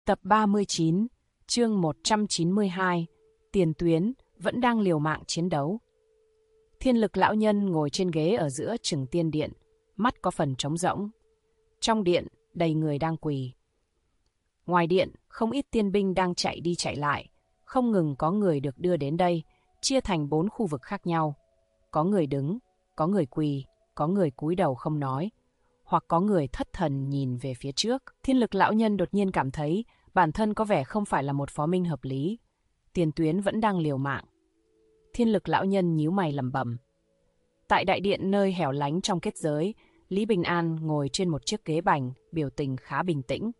Tập 39, chương 192, Tiền tuyến vẫn đang liều mạng chiến đấu. Thiên lực lão nhân ngồi trên ghế ở giữa Trừng Tiên Điện, mắt có phần trống rỗng. Trong điện, đầy người đang quỳ. Ngoài điện, không ít tiên binh đang chạy đi chạy lại. Không ngừng có người được đưa đến đây, chia thành 4 khu vực khác nhau. Có người đứng, có người quỳ, có người cúi đầu không nói, hoặc có người thất thần nhìn về phía trước. Thiên lực lão nhân đột nhiên cảm thấy bản thân có vẻ không phải là một phó minh hợp lý. Tiền tuyến vẫn đang liều mạng. Thiên lực lão nhân nhíu mày lẩm bẩm. Tại đại điện nơi hẻo lánh trong kết giới, Lý Bình An ngồi trên một chiếc ghế bành, biểu tình khá bình tĩnh.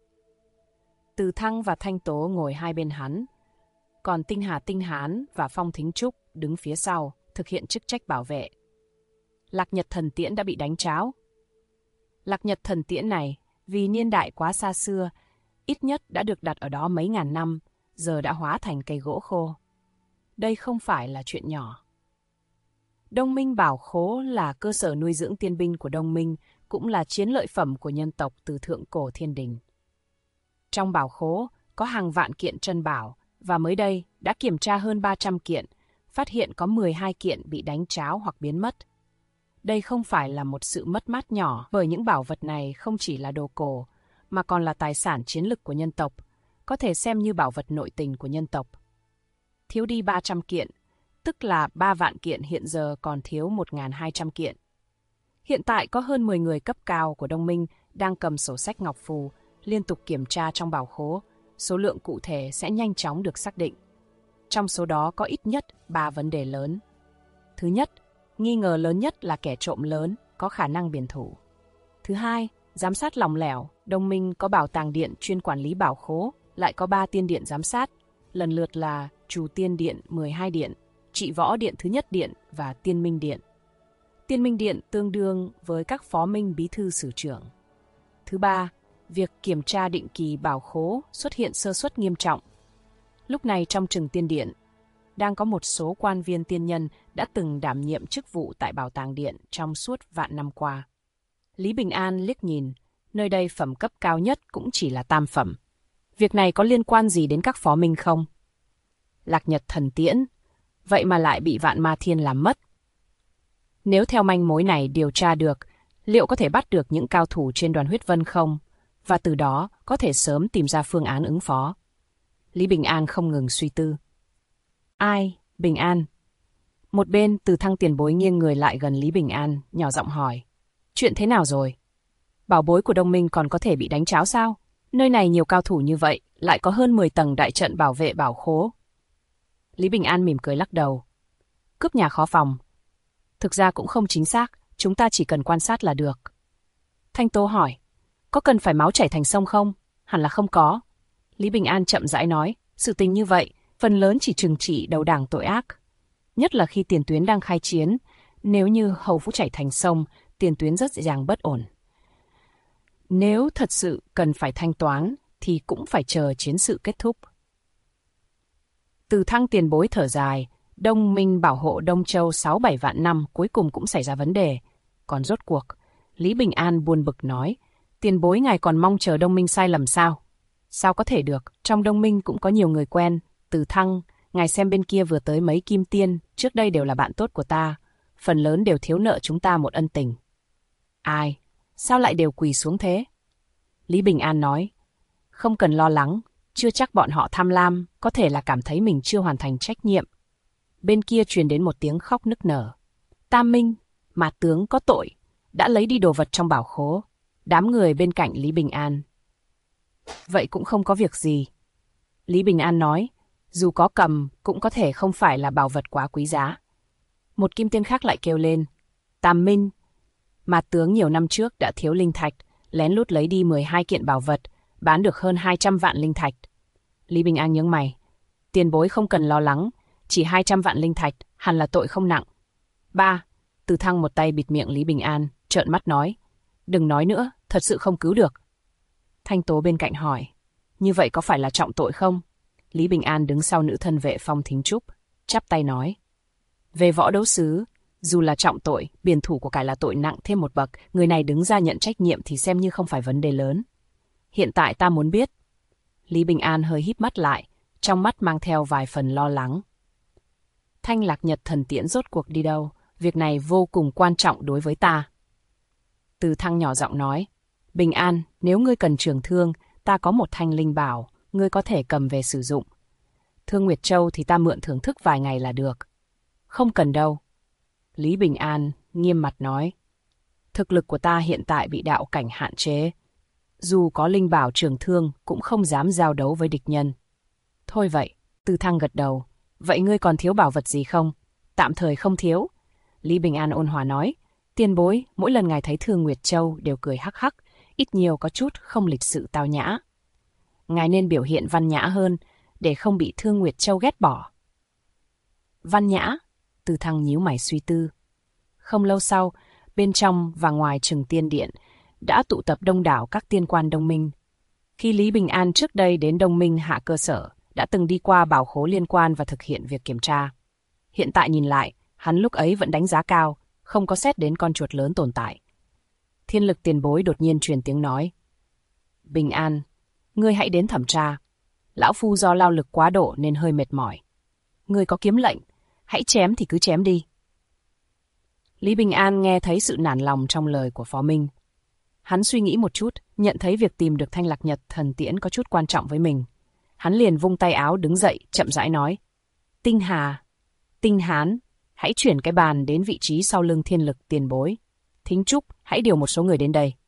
Từ Thăng và Thanh Tố ngồi hai bên hắn, còn Tinh Hà Tinh Hán và Phong Thính Trúc đứng phía sau, thực hiện chức trách bảo vệ. Lạc Nhật Thần Tiễn đã bị đánh tráo. Lạc Nhật Thần Tiễn này, vì niên đại quá xa xưa, ít nhất đã được đặt ở đó mấy ngàn năm, giờ đã hóa thành cây gỗ khô. Đây không phải là chuyện nhỏ. Đông Minh Bảo Khố là cơ sở nuôi dưỡng tiên binh của Đông Minh, cũng là chiến lợi phẩm của nhân tộc từ thượng cổ thiên đình. Trong Bảo Khố có hàng vạn kiện trân bảo, và mới đây đã kiểm tra hơn 300 kiện, phát hiện có 12 kiện bị đánh tráo hoặc biến mất. Đây không phải là một sự mất mát nhỏ, bởi những bảo vật này không chỉ là đồ cổ, mà còn là tài sản chiến lực của nhân tộc, có thể xem như bảo vật nội tình của nhân tộc. Thiếu đi 300 kiện, tức là 3 vạn kiện, hiện giờ còn thiếu 1.200 kiện. Hiện tại có hơn 10 người cấp cao của Đông Minh đang cầm sổ sách ngọc phù, liên tục kiểm tra trong bảo khố, số lượng cụ thể sẽ nhanh chóng được xác định. Trong số đó có ít nhất 3 vấn đề lớn. Thứ nhất, nghi ngờ lớn nhất là kẻ trộm lớn, có khả năng biển thủ. Thứ hai, giám sát lỏng lẻo, Đông Minh có bảo tàng điện chuyên quản lý bảo khố, lại có 3 tiên điện giám sát, lần lượt là Trù Tiên Điện 12 điện, Trị Võ Điện thứ nhất điện và Tiên Minh Điện. Tiên Minh Điện tương đương với các phó minh bí thư sử trưởng. Thứ ba, việc kiểm tra định kỳ bảo khố xuất hiện sơ suất nghiêm trọng. Lúc này trong Trừng Tiên Điện, đang có một số quan viên tiên nhân đã từng đảm nhiệm chức vụ tại Bảo tàng Điện trong suốt vạn năm qua. Lý Bình An liếc nhìn, nơi đây phẩm cấp cao nhất cũng chỉ là tam phẩm. Việc này có liên quan gì đến các phó minh không? Lạc Nhật Thần Tiễn, vậy mà lại bị Vạn Ma Thiên làm mất. Nếu theo manh mối này điều tra được, liệu có thể bắt được những cao thủ trên đoàn huyết vân không? Và từ đó có thể sớm tìm ra phương án ứng phó. Lý Bình An không ngừng suy tư. Ai? Bình An? Một bên Từ Thăng tiền bối nghiêng người lại gần Lý Bình An, nhỏ giọng hỏi. Chuyện thế nào rồi? Bảo bối của Đông Minh còn có thể bị đánh tráo sao? Nơi này nhiều cao thủ như vậy, lại có hơn 10 tầng đại trận bảo vệ bảo khố. Lý Bình An mỉm cười lắc đầu. Cướp nhà khó phòng. Thực ra cũng không chính xác, chúng ta chỉ cần quan sát là được. Thanh Tố hỏi. Có cần phải máu chảy thành sông không? Hẳn là không có. Lý Bình An chậm rãi nói. Sự tình như vậy, phần lớn chỉ trừng trị đầu đảng tội ác. Nhất là khi tiền tuyến đang khai chiến, nếu như hầu vũ chảy thành sông, tiền tuyến rất dễ dàng bất ổn. Nếu thật sự cần phải thanh toán, thì cũng phải chờ chiến sự kết thúc. Từ Thăng tiền bối thở dài, Đông Minh bảo hộ Đông Châu 6-7 vạn năm cuối cùng cũng xảy ra vấn đề. Còn rốt cuộc, Lý Bình An buồn bực nói, tiền bối ngài còn mong chờ Đông Minh sai lầm sao? Sao có thể được, trong Đông Minh cũng có nhiều người quen. Từ Thăng, ngài xem bên kia vừa tới mấy kim tiên, trước đây đều là bạn tốt của ta, phần lớn đều thiếu nợ chúng ta một ân tình. Ai? Sao lại đều quỳ xuống thế? Lý Bình An nói, không cần lo lắng, chưa chắc bọn họ tham lam, có thể là cảm thấy mình chưa hoàn thành trách nhiệm. Bên kia truyền đến một tiếng khóc nức nở. Tam Minh, Mạt tướng có tội, đã lấy đi đồ vật trong bảo khố. Đám người bên cạnh Lý Bình An. Vậy cũng không có việc gì. Lý Bình An nói, dù có cầm, cũng có thể không phải là bảo vật quá quý giá. Một kim tiên khác lại kêu lên, Tam Minh, Mạt tướng nhiều năm trước đã thiếu linh thạch, lén lút lấy đi 12 kiện bảo vật, bán được hơn 200 vạn linh thạch. Lý Bình An nhướng mày, tiền bối không cần lo lắng, chỉ 200 vạn linh thạch, hẳn là tội không nặng. Ba, Từ Thăng một tay bịt miệng Lý Bình An, trợn mắt nói, đừng nói nữa, thật sự không cứu được. Thanh Tố bên cạnh hỏi, như vậy có phải là trọng tội không? Lý Bình An đứng sau nữ thân vệ Phong Thính Trúc, chắp tay nói, về võ đấu sứ, dù là trọng tội, biển thủ của cải là tội nặng thêm một bậc, người này đứng ra nhận trách nhiệm thì xem như không phải vấn đề lớn. Hiện tại ta muốn biết. Lý Bình An hơi híp mắt lại, trong mắt mang theo vài phần lo lắng. Thanh Lạc Nhật thần tiễn rốt cuộc đi đâu? Việc này vô cùng quan trọng đối với ta. Từ Thăng nhỏ giọng nói, Bình An, nếu ngươi cần trường thương, ta có một thanh linh bảo, ngươi có thể cầm về sử dụng. Thương Nguyệt Châu thì ta mượn thưởng thức vài ngày là được. Không cần đâu. Lý Bình An nghiêm mặt nói, thực lực của ta hiện tại bị đạo cảnh hạn chế. Dù có linh bảo trường thương cũng không dám giao đấu với địch nhân. Thôi vậy, Từ Thăng gật đầu. Vậy ngươi còn thiếu bảo vật gì không? Tạm thời không thiếu. Lý Bình An ôn hòa nói, tiền bối, mỗi lần ngài thấy Thương Nguyệt Châu đều cười hắc hắc, ít nhiều có chút không lịch sự tao nhã. Ngài nên biểu hiện văn nhã hơn, để không bị Thương Nguyệt Châu ghét bỏ. Văn nhã? Từ Thăng nhíu mày suy tư. Không lâu sau, bên trong và ngoài Trừng Tiên Điện đã tụ tập đông đảo các tiên quan Đông Minh. Khi Lý Bình An trước đây đến Đông Minh hạ cơ sở, đã từng đi qua bảo khố liên quan và thực hiện việc kiểm tra. Hiện tại nhìn lại, hắn lúc ấy vẫn đánh giá cao, không có xét đến con chuột lớn tồn tại. Thiên Lực tiền bối đột nhiên truyền tiếng nói, Bình An, ngươi hãy đến thẩm tra. Lão phu do lao lực quá độ nên hơi mệt mỏi. Ngươi có kiếm lệnh, hãy chém thì cứ chém đi. Lý Bình An nghe thấy sự nản lòng trong lời của Phó Minh. Hắn suy nghĩ một chút, nhận thấy việc tìm được Thanh Lạc Nhật thần tiễn có chút quan trọng với mình. Hắn liền vung tay áo đứng dậy, chậm rãi nói, Tinh Hà, Tinh Hán, hãy chuyển cái bàn đến vị trí sau lưng Thiên Lực tiền bối. Thính Trúc, hãy điều một số người đến đây.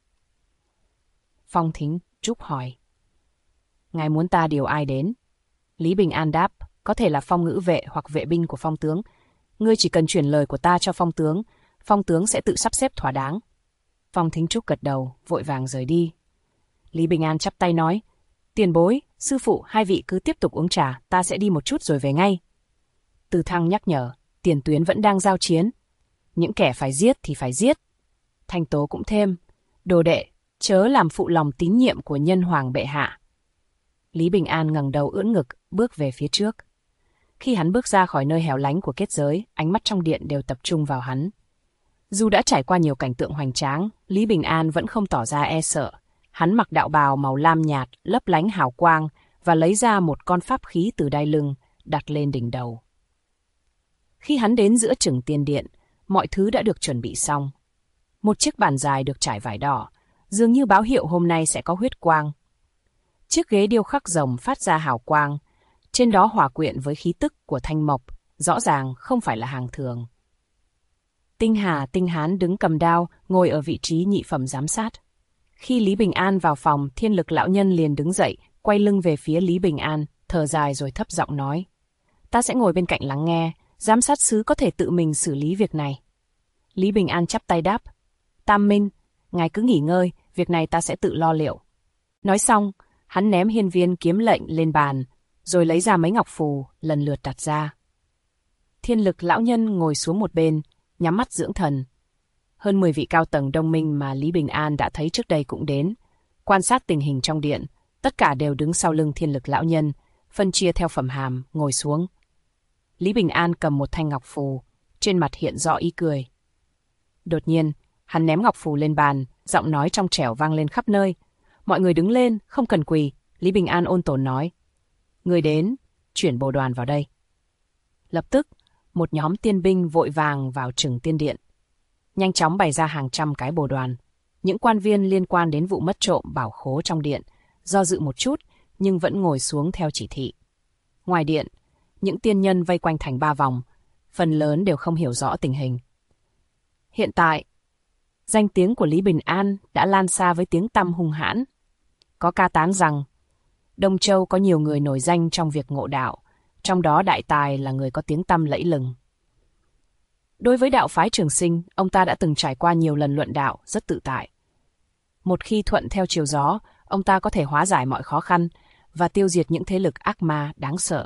Phong Thính Trúc hỏi, ngài muốn ta điều ai đến? Lý Bình An đáp, có thể là phong ngữ vệ hoặc vệ binh của phong tướng. Ngươi chỉ cần chuyển lời của ta cho phong tướng sẽ tự sắp xếp thỏa đáng. Phong Thính Trúc gật đầu, vội vàng rời đi. Lý Bình An chắp tay nói, tiền bối, sư phụ, hai vị cứ tiếp tục uống trà, ta sẽ đi một chút rồi về ngay. Từ Thăng nhắc nhở, tiền tuyến vẫn đang giao chiến. Những kẻ phải giết thì phải giết. Thanh Tố cũng thêm, đồ đệ, chớ làm phụ lòng tín nhiệm của nhân hoàng bệ hạ. Lý Bình An ngẩng đầu ưỡn ngực, bước về phía trước. Khi hắn bước ra khỏi nơi hẻo lánh của kết giới, ánh mắt trong điện đều tập trung vào hắn. Dù đã trải qua nhiều cảnh tượng hoành tráng, Lý Bình An vẫn không tỏ ra e sợ. Hắn mặc đạo bào màu lam nhạt, lấp lánh hào quang và lấy ra một con pháp khí từ đai lưng, đặt lên đỉnh đầu. Khi hắn đến giữa Trừng Tiên Điện, mọi thứ đã được chuẩn bị xong. Một chiếc bàn dài được trải vải đỏ, dường như báo hiệu hôm nay sẽ có huyết quang. Chiếc ghế điêu khắc rồng phát ra hào quang, trên đó hòa quyện với khí tức của thanh mộc, rõ ràng không phải là hàng thường. Tinh Hà, Tinh Hán đứng cầm đao, ngồi ở vị trí nhị phẩm giám sát. Khi Lý Bình An vào phòng, Thiên Lực lão nhân liền đứng dậy, quay lưng về phía Lý Bình An, thở dài rồi thấp giọng nói, ta sẽ ngồi bên cạnh lắng nghe, giám sát sứ có thể tự mình xử lý việc này. Lý Bình An chắp tay đáp, Tam Minh, ngài cứ nghỉ ngơi, việc này ta sẽ tự lo liệu. Nói xong, hắn ném hiên viên kiếm lệnh lên bàn, rồi lấy ra mấy ngọc phù, lần lượt đặt ra. Thiên Lực lão nhân ngồi xuống một bên, nhắm mắt dưỡng thần. Hơn 10 vị cao tầng Đông Minh mà Lý Bình An đã thấy trước đây cũng đến, quan sát tình hình trong điện, tất cả đều đứng sau lưng Thiên Lực lão nhân, phân chia theo phẩm hàm, ngồi xuống. Lý Bình An cầm một thanh ngọc phù, trên mặt hiện rõ ý cười. Đột nhiên, hắn ném ngọc phù lên bàn, giọng nói trong trẻo vang lên khắp nơi. Mọi người đứng lên, không cần quỳ. Lý Bình An ôn tồn nói, người đến, chuyển bồ đoàn vào đây. Lập tức, một nhóm tiên binh vội vàng vào Trừng Tiên Điện. Nhanh chóng bày ra hàng trăm cái bồ đoàn. Những quan viên liên quan đến vụ mất trộm bảo khố trong điện, do dự một chút, nhưng vẫn ngồi xuống theo chỉ thị. Ngoài điện, những tiên nhân vây quanh thành 3 vòng, phần lớn đều không hiểu rõ tình hình. Hiện tại, danh tiếng của Lý Bình An đã lan xa với tiếng tăm hung hãn. Có ca tán rằng, Đông Châu có nhiều người nổi danh trong việc ngộ đạo, trong đó Đại Tài là người có tiếng tăm lẫy lừng. Đối với đạo phái Trường Sinh, ông ta đã từng trải qua nhiều lần luận đạo, rất tự tại. Một khi thuận theo chiều gió, ông ta có thể hóa giải mọi khó khăn và tiêu diệt những thế lực ác ma đáng sợ.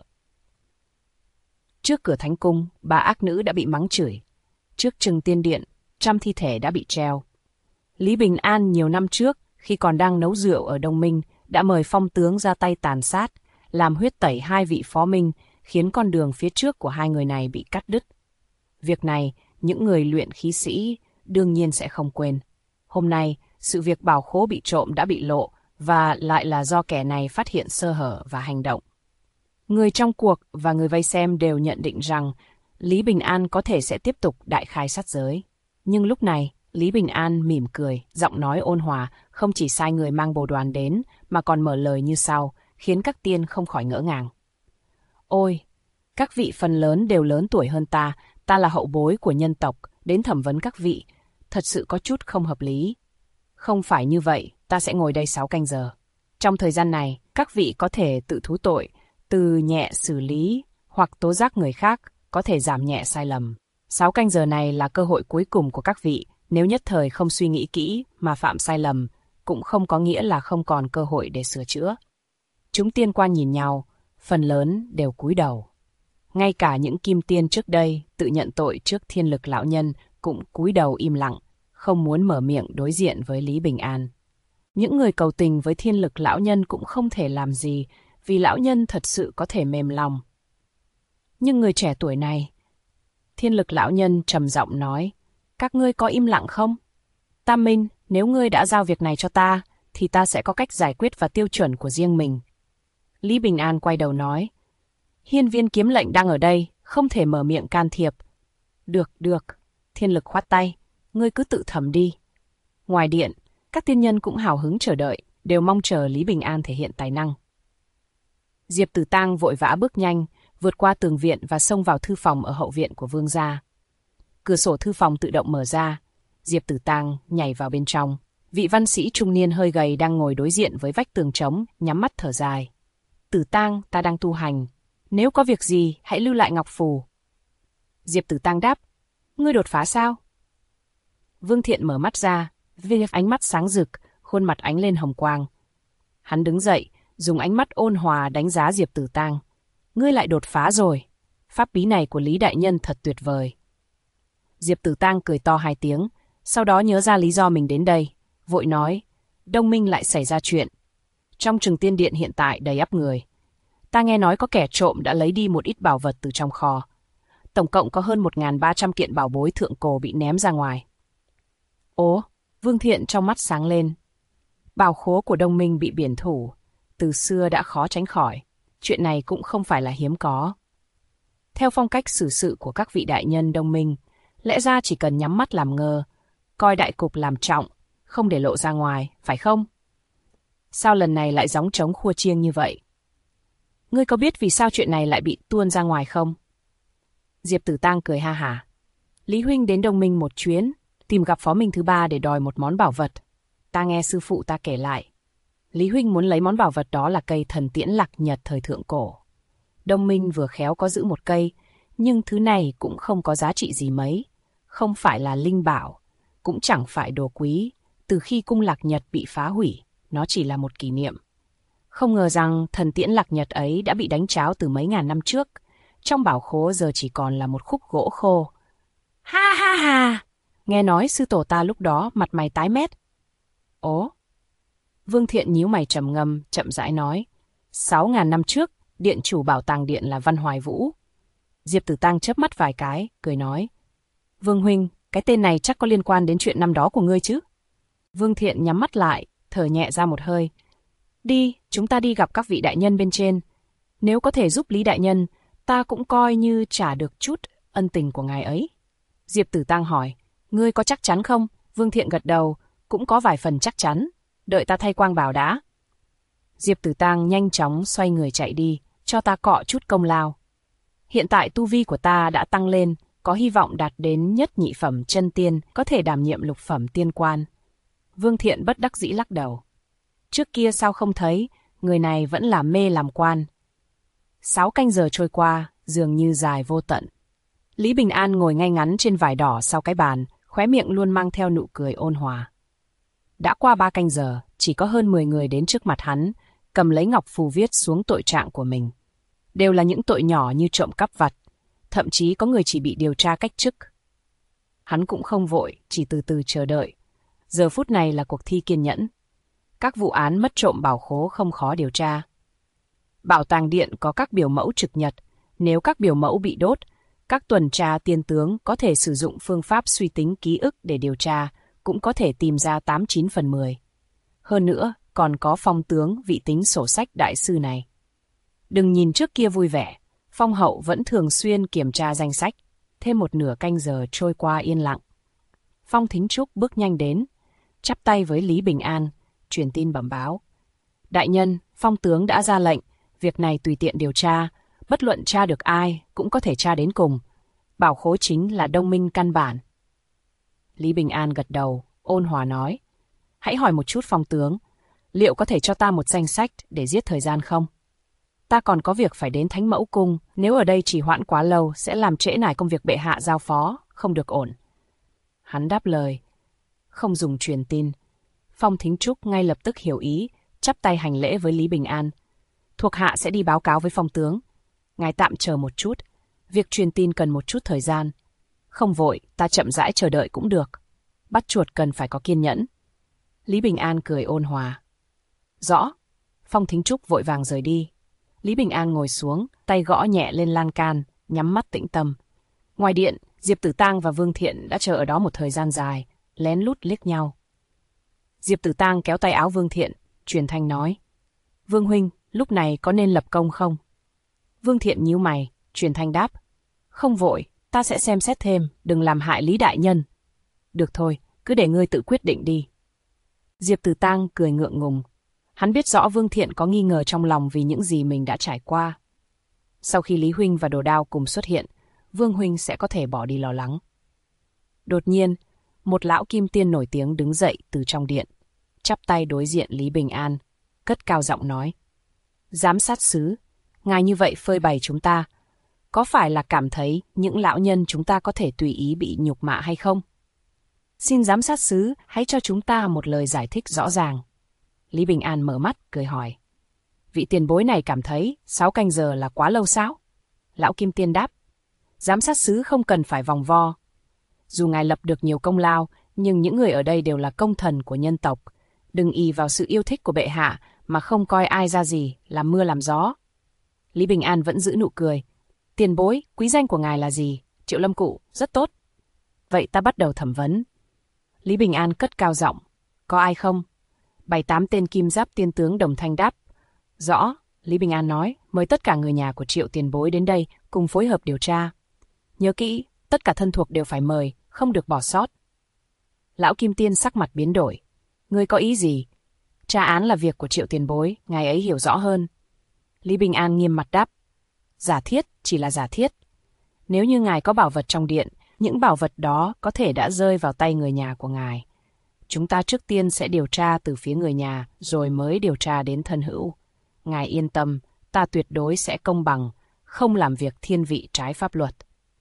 Trước cửa Thánh Cung, 3 ác nữ đã bị mắng chửi. Trước Trừng Tiên Điện, 100 thi thể đã bị treo. Lý Bình An nhiều năm trước, khi còn đang nấu rượu ở Đông Minh, đã mời Phong tướng ra tay tàn sát, làm huyết tẩy 2 vị phó minh, khiến con đường phía trước của 2 người này bị cắt đứt. Việc này, những người luyện khí sĩ đương nhiên sẽ không quên. Hôm nay, sự việc bảo khố bị trộm đã bị lộ, và lại là do kẻ này phát hiện sơ hở và hành động. Người trong cuộc và người vây xem đều nhận định rằng Lý Bình An có thể sẽ tiếp tục đại khai sát giới. Nhưng lúc này, Lý Bình An mỉm cười, giọng nói ôn hòa, không chỉ sai người mang bồ đoàn đến, mà còn mở lời như sau, khiến các tiên không khỏi ngỡ ngàng. Ôi, các vị phần lớn đều lớn tuổi hơn ta là hậu bối của nhân tộc, đến thẩm vấn các vị, thật sự có chút không hợp lý. Không phải như vậy, ta sẽ ngồi đây 6 canh giờ. Trong thời gian này, các vị có thể tự thú tội, từ nhẹ xử lý, hoặc tố giác người khác, có thể giảm nhẹ sai lầm. 6 canh giờ này là cơ hội cuối cùng của các vị, nếu nhất thời không suy nghĩ kỹ mà phạm sai lầm, cũng không có nghĩa là không còn cơ hội để sửa chữa. Chúng tiên quan nhìn nhau, phần lớn đều cúi đầu. Ngay cả những kim tiên trước đây tự nhận tội trước Thiên Lực lão nhân cũng cúi đầu im lặng, không muốn mở miệng đối diện với Lý Bình An. Những người cầu tình với Thiên Lực lão nhân cũng không thể làm gì, vì lão nhân thật sự có thể mềm lòng. Nhưng người trẻ tuổi này, Thiên Lực lão nhân trầm giọng nói, các ngươi có im lặng không? Tam Minh, nếu ngươi đã giao việc này cho ta, thì ta sẽ có cách giải quyết và tiêu chuẩn của riêng mình. Lý Bình An quay đầu nói, hiên viên kiếm lệnh đang ở đây, không thể mở miệng can thiệp. Được, Thiên Lực khoát tay, ngươi cứ tự thẩm đi. Ngoài điện, các tiên nhân cũng hào hứng chờ đợi, đều mong chờ Lý Bình An thể hiện tài năng. Diệp Tử Tang vội vã bước nhanh, vượt qua tường viện và xông vào thư phòng ở hậu viện của vương gia. Cửa sổ thư phòng tự động mở ra, Diệp Tử Tang nhảy vào bên trong. Vị văn sĩ trung niên hơi gầy đang ngồi đối diện với vách tường trống, nhắm mắt thở dài. Tử Tang, ta đang tu hành. Nếu có việc gì, hãy lưu lại ngọc phù. Diệp Tử Tang đáp, ngươi đột phá sao? Vương Thiện mở mắt ra, với ánh mắt sáng rực, khuôn mặt ánh lên hồng quang. Hắn đứng dậy, dùng ánh mắt ôn hòa đánh giá Diệp Tử Tang. Ngươi lại đột phá rồi. Pháp bí này của Lý đại nhân thật tuyệt vời. Diệp Tử Tang cười to 2 tiếng, sau đó nhớ ra lý do mình đến đây, vội nói, Đông Minh lại xảy ra chuyện. Trong Trừng Tiên Điện hiện tại đầy ắp người. Ta nghe nói có kẻ trộm đã lấy đi một ít bảo vật từ trong kho. Tổng cộng có hơn 1.300 kiện bảo bối thượng cổ bị ném ra ngoài. Ố, Vương Thiện trong mắt sáng lên. Bảo khố của Đông Minh bị biển thủ, từ xưa đã khó tránh khỏi. Chuyện này cũng không phải là hiếm có. Theo phong cách xử sự của các vị đại nhân Đông Minh, lẽ ra chỉ cần nhắm mắt làm ngơ, coi đại cục làm trọng, không để lộ ra ngoài, phải không? Sao lần này lại gióng trống khua chiêng như vậy? Ngươi có biết vì sao chuyện này lại bị tuôn ra ngoài không? Diệp Tử Tang cười ha hả. Lý huynh đến Đông Minh một chuyến, tìm gặp Phó Minh thứ 3 để đòi một món bảo vật. Ta nghe sư phụ ta kể lại. Lý huynh muốn lấy món bảo vật đó là cây thần tiễn lạc nhật thời thượng cổ. Đông Minh vừa khéo có giữ một cây, nhưng thứ này cũng không có giá trị gì mấy. Không phải là linh bảo, cũng chẳng phải đồ quý. Từ khi cung lạc nhật bị phá hủy, nó chỉ là một kỷ niệm. Không ngờ rằng thần tiễn lạc nhật ấy đã bị đánh tráo từ mấy ngàn năm trước. Trong bảo khố giờ chỉ còn là một khúc gỗ khô. Ha ha ha! Nghe nói sư tổ ta lúc đó mặt mày tái mét. Ố! Vương Thiện nhíu mày trầm ngâm, chậm rãi nói. 6.000 năm trước, điện chủ bảo tàng điện là Văn Hoài Vũ. Diệp Tử Tang chớp mắt vài cái, cười nói. Vương huynh, cái tên này chắc có liên quan đến chuyện năm đó của ngươi chứ? Vương Thiện nhắm mắt lại, thở nhẹ ra một hơi. Đi, chúng ta đi gặp các vị đại nhân bên trên. Nếu có thể giúp Lý đại nhân, ta cũng coi như trả được chút ân tình của ngài ấy. Diệp Tử Tang hỏi, ngươi có chắc chắn không? Vương Thiện gật đầu, cũng có vài phần chắc chắn. Đợi ta thay quang bào đã. Diệp Tử Tang nhanh chóng xoay người chạy đi, cho ta cọ chút công lao. Hiện tại tu vi của ta đã tăng lên, có hy vọng đạt đến nhất nhị phẩm chân tiên, có thể đảm nhiệm lục phẩm tiên quan. Vương Thiện bất đắc dĩ lắc đầu. Trước kia sao không thấy, người này vẫn là mê làm quan. 6 canh giờ trôi qua, dường như dài vô tận. Lý Bình An ngồi ngay ngắn trên vải đỏ sau cái bàn, khóe miệng luôn mang theo nụ cười ôn hòa. Đã qua 3 canh giờ, chỉ có hơn 10 người đến trước mặt hắn, cầm lấy ngọc phù viết xuống tội trạng của mình. Đều là những tội nhỏ như trộm cắp vặt, thậm chí có người chỉ bị điều tra cách chức. Hắn cũng không vội, chỉ từ từ chờ đợi. Giờ phút này là cuộc thi kiên nhẫn. Các vụ án mất trộm bảo khố không khó điều tra. Bảo tàng điện có các biểu mẫu trực nhật, nếu các biểu mẫu bị đốt, các tuần tra tiên tướng có thể sử dụng phương pháp suy tính ký ức để điều tra, cũng có thể tìm ra 89 phần 10. Hơn nữa, còn có Phong tướng vị tính sổ sách đại sư này. Đừng nhìn trước kia vui vẻ, Phong hậu vẫn thường xuyên kiểm tra danh sách. Thêm một nửa canh giờ trôi qua yên lặng. Phong Thính Trúc bước nhanh đến, chắp tay với Lý Bình An, truyền tin bẩm báo. Đại nhân, Phong tướng đã ra lệnh, việc này tùy tiện điều tra, bất luận tra được ai cũng có thể tra đến cùng. Bảo khố chính là đồng minh căn bản. Lý Bình An gật đầu, ôn hòa nói. Hãy hỏi một chút Phong tướng, liệu có thể cho ta một danh sách để giết thời gian không? Ta còn có việc phải đến Thánh Mẫu Cung, nếu ở đây trì hoãn quá lâu sẽ làm trễ nải công việc bệ hạ giao phó, không được ổn. Hắn đáp lời, không dùng truyền tin. Phong Thính Trúc ngay lập tức hiểu ý, chắp tay hành lễ với Lý Bình An. Thuộc hạ sẽ đi báo cáo với Phong tướng. Ngài tạm chờ một chút, việc truyền tin cần một chút thời gian. Không vội, ta chậm rãi chờ đợi cũng được. Bắt chuột cần phải có kiên nhẫn. Lý Bình An cười ôn hòa. Rõ. Phong Thính Trúc vội vàng rời đi. Lý Bình An ngồi xuống, tay gõ nhẹ lên lan can, nhắm mắt tĩnh tâm. Ngoài điện, Diệp Tử Tang và Vương Thiện đã chờ ở đó một thời gian dài, lén lút liếc nhau. Diệp Tử Tang kéo tay áo Vương Thiện, truyền thanh nói. Vương huynh, lúc này có nên lập công không? Vương Thiện nhíu mày, truyền thanh đáp. Không vội, ta sẽ xem xét thêm, đừng làm hại Lý đại nhân. Được thôi, cứ để ngươi tự quyết định đi. Diệp Tử Tang cười ngượng ngùng. Hắn biết rõ Vương Thiện có nghi ngờ trong lòng vì những gì mình đã trải qua. Sau khi Lý huynh và Đồ Đao cùng xuất hiện, Vương huynh sẽ có thể bỏ đi lo lắng. Đột nhiên, một lão kim tiên nổi tiếng đứng dậy từ trong điện, chắp tay đối diện Lý Bình An, cất cao giọng nói. Giám sát sứ, ngài như vậy phơi bày chúng ta, có phải là cảm thấy những lão nhân chúng ta có thể tùy ý bị nhục mạ hay không? Xin giám sát sứ hãy cho chúng ta một lời giải thích rõ ràng. Lý Bình An mở mắt, cười hỏi. Vị tiền bối này cảm thấy 6 canh giờ là quá lâu sao? Lão Kim Tiên đáp. Giám sát sứ không cần phải vòng vo. Dù ngài lập được nhiều công lao, nhưng những người ở đây đều là công thần của nhân tộc. Đừng ỷ vào sự yêu thích của bệ hạ mà không coi ai ra gì, làm mưa làm gió. Lý Bình An vẫn giữ nụ cười. Tiền bối, quý danh của ngài là gì? Triệu Lâm Cụ, rất tốt. Vậy ta bắt đầu thẩm vấn. Lý Bình An cất cao giọng. Có ai không? 7-8 tên kim giáp tiên tướng đồng thanh đáp. Rõ, Lý Bình An nói, mời tất cả người nhà của Triệu tiền bối đến đây cùng phối hợp điều tra. Nhớ kỹ, tất cả thân thuộc đều phải mời, không được bỏ sót. Lão Kim Tiên sắc mặt biến đổi. Ngươi có ý gì? Tra án là việc của Triệu tiền bối, ngài ấy hiểu rõ hơn. Lý Bình An nghiêm mặt đáp. Giả thiết chỉ là giả thiết. Nếu như ngài có bảo vật trong điện, những bảo vật đó có thể đã rơi vào tay người nhà của ngài. Chúng ta trước tiên sẽ điều tra từ phía người nhà, rồi mới điều tra đến thân hữu. Ngài yên tâm, ta tuyệt đối sẽ công bằng, không làm việc thiên vị trái pháp luật.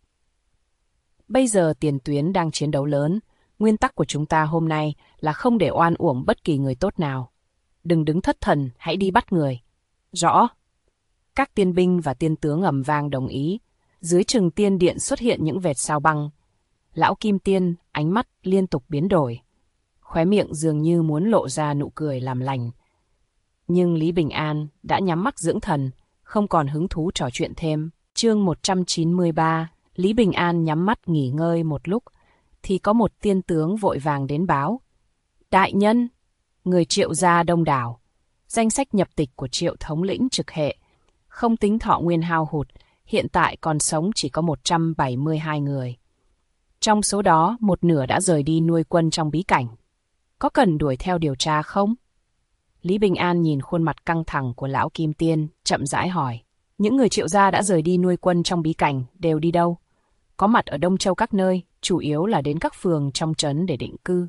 Bây giờ tiền tuyến đang chiến đấu lớn, nguyên tắc của chúng ta hôm nay là không để oan uổng bất kỳ người tốt nào. Đừng đứng thất thần, hãy đi bắt người. Rõ. Các tiên binh và tiên tướng ầm vang đồng ý. Dưới Trừng Tiên Điện xuất hiện những vệt sao băng. Lão Kim Tiên ánh mắt liên tục biến đổi. Khóe miệng dường như muốn lộ ra nụ cười làm lành. Nhưng Lý Bình An đã nhắm mắt dưỡng thần, không còn hứng thú trò chuyện thêm. Chương 193, Lý Bình An nhắm mắt nghỉ ngơi một lúc, thì có một tiên tướng vội vàng đến báo. Đại nhân, người Triệu gia đông đảo. Danh sách nhập tịch của Triệu thống lĩnh trực hệ, không tính thọ nguyên hao hụt, hiện tại còn sống chỉ có 172 người. Trong số đó, một nửa đã rời đi nuôi quân trong bí cảnh. Có cần đuổi theo điều tra không? Lý Bình An nhìn khuôn mặt căng thẳng của lão Kim Tiên, chậm rãi hỏi. Những người Triệu gia đã rời đi nuôi quân trong bí cảnh đều đi đâu? Có mặt ở Đông Châu các nơi, chủ yếu là đến các phường trong trấn để định cư.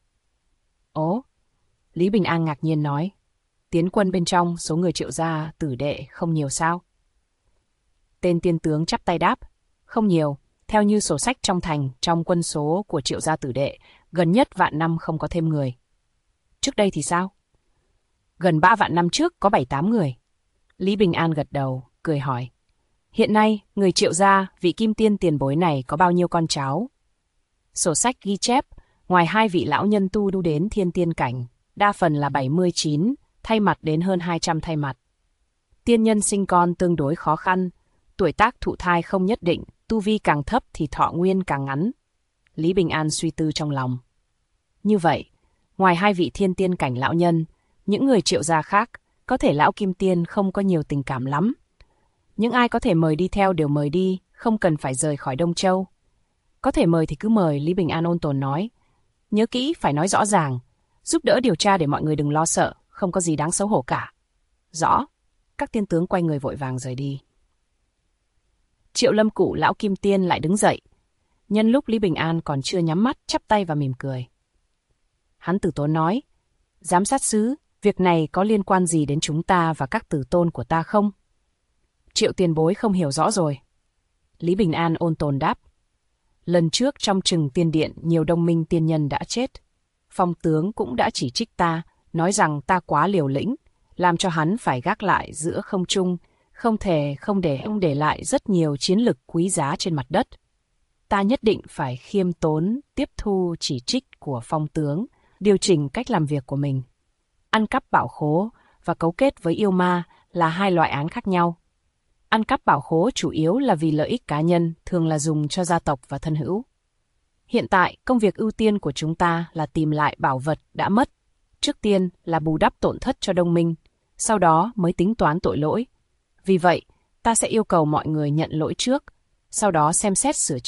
Ồ, Lý Bình An ngạc nhiên nói. Tiến quân bên trong, số người Triệu gia tử đệ không nhiều sao? Tên tiên tướng chắp tay đáp. Không nhiều, theo như sổ sách trong thành, trong quân số của Triệu gia tử đệ, gần nhất vạn năm không có thêm người. Trước đây thì sao? Gần 3 vạn năm trước có 7-8 người. Lý Bình An gật đầu, cười hỏi. Hiện nay, người Triệu gia, vị kim tiên tiền bối này có bao nhiêu con cháu? Sổ sách ghi chép, ngoài 2 vị lão nhân tu đu đến thiên tiên cảnh, đa phần là 79, thay mặt đến hơn 200 thay mặt. Tiên nhân sinh con tương đối khó khăn, tuổi tác thụ thai không nhất định, tu vi càng thấp thì thọ nguyên càng ngắn. Lý Bình An suy tư trong lòng. Như vậy, ngoài 2 vị thiên tiên cảnh lão nhân, Những người Triệu gia khác, có thể lão Kim Tiên không có nhiều tình cảm lắm. Những ai có thể mời đi theo đều mời đi, không cần phải rời khỏi Đông Châu. Có thể mời thì cứ mời, Lý Bình An ôn tồn nói. Nhớ kỹ, phải nói rõ ràng, giúp đỡ điều tra để mọi người đừng lo sợ, không có gì đáng xấu hổ cả. Rõ. Các tiên tướng quay người vội vàng rời đi. Triệu Lâm Cụ, lão Kim Tiên lại đứng dậy. Nhân lúc Lý Bình An còn chưa nhắm mắt, chắp tay và mỉm cười. Hắn từ tốn nói, giám sát sứ, việc này có liên quan gì đến chúng ta và các tử tôn của ta không? Triệu tiền bối không hiểu rõ rồi. Lý Bình An ôn tồn đáp. Lần trước trong Trừng Tiên Điện, nhiều đồng minh tiên nhân đã chết. Phong tướng cũng đã chỉ trích ta, nói rằng ta quá liều lĩnh, làm cho hắn phải gác lại giữa không trung, không để ông để lại rất nhiều chiến lực quý giá trên mặt đất. Ta nhất định phải khiêm tốn, tiếp thu chỉ trích của phong tướng, điều chỉnh cách làm việc của mình. Ăn cắp bảo khố và cấu kết với yêu ma là hai loại án khác nhau. Ăn cắp bảo khố chủ yếu là vì lợi ích cá nhân, thường là dùng cho gia tộc và thân hữu. Hiện tại, công việc ưu tiên của chúng ta là tìm lại bảo vật đã mất. Trước tiên là bù đắp tổn thất cho đồng minh, sau đó mới tính toán tội lỗi. Vì vậy, ta sẽ yêu cầu mọi người nhận lỗi trước, sau đó xem xét sửa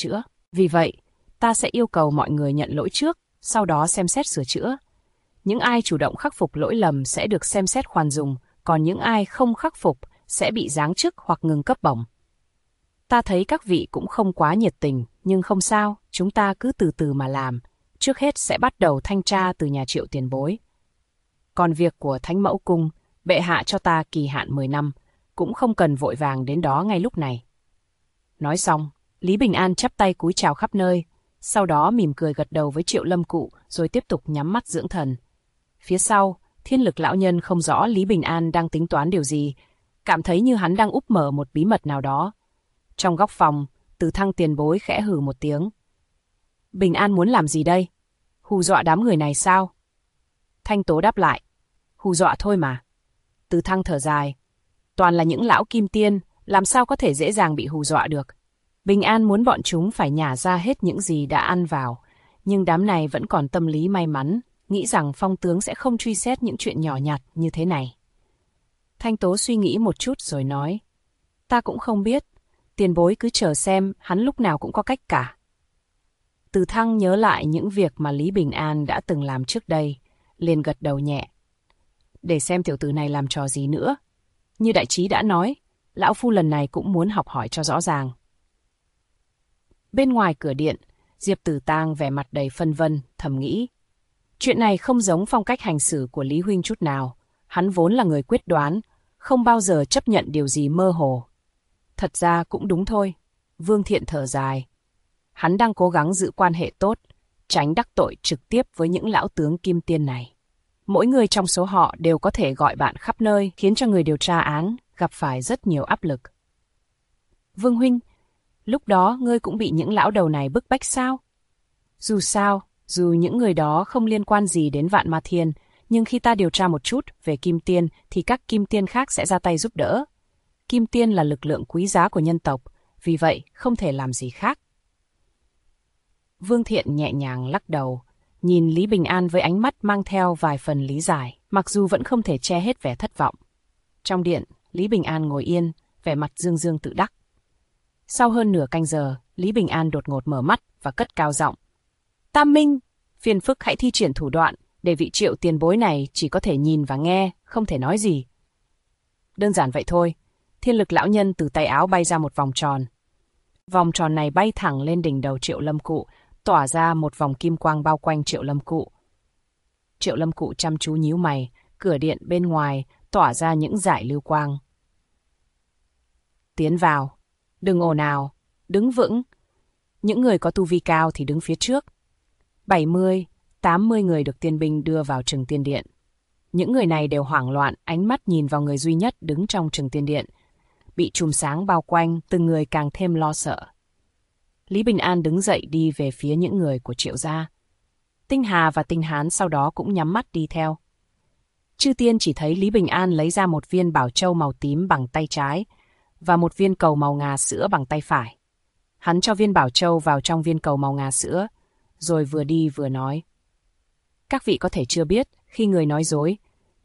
chữa. Những ai chủ động khắc phục lỗi lầm sẽ được xem xét khoan dung, còn những ai không khắc phục sẽ bị giáng chức hoặc ngừng cấp bổng. Ta thấy các vị cũng không quá nhiệt tình, nhưng không sao, chúng ta cứ từ từ mà làm. Trước hết sẽ bắt đầu thanh tra từ nhà Triệu tiền bối. Còn việc của Thánh Mẫu Cung, bệ hạ cho ta kỳ hạn 10 năm, cũng không cần vội vàng đến đó ngay lúc này. Nói xong, Lý Bình An chắp tay cúi chào khắp nơi, sau đó mỉm cười gật đầu với Triệu Lâm Cụ rồi tiếp tục nhắm mắt dưỡng thần. Phía sau, Thiên Lực lão nhân không rõ Lý Bình An đang tính toán điều gì, cảm thấy như hắn đang úp mở một bí mật nào đó. Trong góc phòng, Từ Thăng tiền bối khẽ hừ một tiếng. Bình An muốn làm gì đây? Hù dọa đám người này sao? Thanh Tố đáp lại. Hù dọa thôi mà. Từ Thăng thở dài. Toàn là những lão kim tiên, làm sao có thể dễ dàng bị hù dọa được. Bình An muốn bọn chúng phải nhả ra hết những gì đã ăn vào, nhưng đám này vẫn còn tâm lý may mắn, nghĩ rằng phong tướng sẽ không truy xét những chuyện nhỏ nhặt như thế này. Thanh Tố suy nghĩ một chút rồi nói. Ta cũng không biết, tiền bối cứ chờ xem, hắn lúc nào cũng có cách cả. Từ Thăng nhớ lại những việc mà Lý Bình An đã từng làm trước đây, liền gật đầu nhẹ. Để xem tiểu tử này làm trò gì nữa. Như đại trí đã nói, lão phu lần này cũng muốn học hỏi cho rõ ràng. Bên ngoài cửa điện, Diệp Tử Tang vẻ mặt đầy phân vân, thầm nghĩ. Chuyện này không giống phong cách hành xử của Lý huynh chút nào. Hắn vốn là người quyết đoán, không bao giờ chấp nhận điều gì mơ hồ. Thật ra cũng đúng thôi. Vương Thiện thở dài. Hắn đang cố gắng giữ quan hệ tốt, tránh đắc tội trực tiếp với những lão tướng kim tiên này. Mỗi người trong số họ đều có thể gọi bạn khắp nơi, khiến cho người điều tra án gặp phải rất nhiều áp lực. Vương huynh, lúc đó ngươi cũng bị những lão đầu này bức bách sao? Dù những người đó không liên quan gì đến Vạn Ma Thiên, nhưng khi ta điều tra một chút về kim tiên thì các kim tiên khác sẽ ra tay giúp đỡ. Kim tiên là lực lượng quý giá của nhân tộc, vì vậy không thể làm gì khác. Vương Thiện nhẹ nhàng lắc đầu, nhìn Lý Bình An với ánh mắt mang theo vài phần lý giải, mặc dù vẫn không thể che hết vẻ thất vọng. Trong điện, Lý Bình An ngồi yên, vẻ mặt dương dương tự đắc. Sau hơn nửa canh giờ, Lý Bình An đột ngột mở mắt và cất cao giọng. Tam Minh, phiền phức hãy thi triển thủ đoạn, để vị Triệu tiền bối này chỉ có thể nhìn và nghe, không thể nói gì. Đơn giản vậy thôi. Thiên Lực lão nhân từ tay áo bay ra một vòng tròn. Vòng tròn này bay thẳng lên đỉnh đầu Triệu Lâm Cụ, tỏa ra một vòng kim quang bao quanh Triệu Lâm Cụ. Triệu Lâm Cụ chăm chú nhíu mày, cửa điện bên ngoài tỏa ra những dải lưu quang. Tiến vào, đừng ồn ào, đứng vững. Những người có tu vi cao thì đứng phía trước. 70, 80 người được tiên binh đưa vào Trừng Tiên Điện. Những người này đều hoảng loạn, ánh mắt nhìn vào người duy nhất đứng trong Trừng Tiên Điện. Bị chùm sáng bao quanh, từng người càng thêm lo sợ. Lý Bình An đứng dậy đi về phía những người của Triệu gia. Tinh Hà và Tinh Hán sau đó cũng nhắm mắt đi theo. Chư tiên chỉ thấy Lý Bình An lấy ra một viên bảo châu màu tím bằng tay trái và một viên cầu màu ngà sữa bằng tay phải. Hắn cho viên bảo châu vào trong viên cầu màu ngà sữa, rồi vừa đi vừa nói. Các vị có thể chưa biết, khi người nói dối,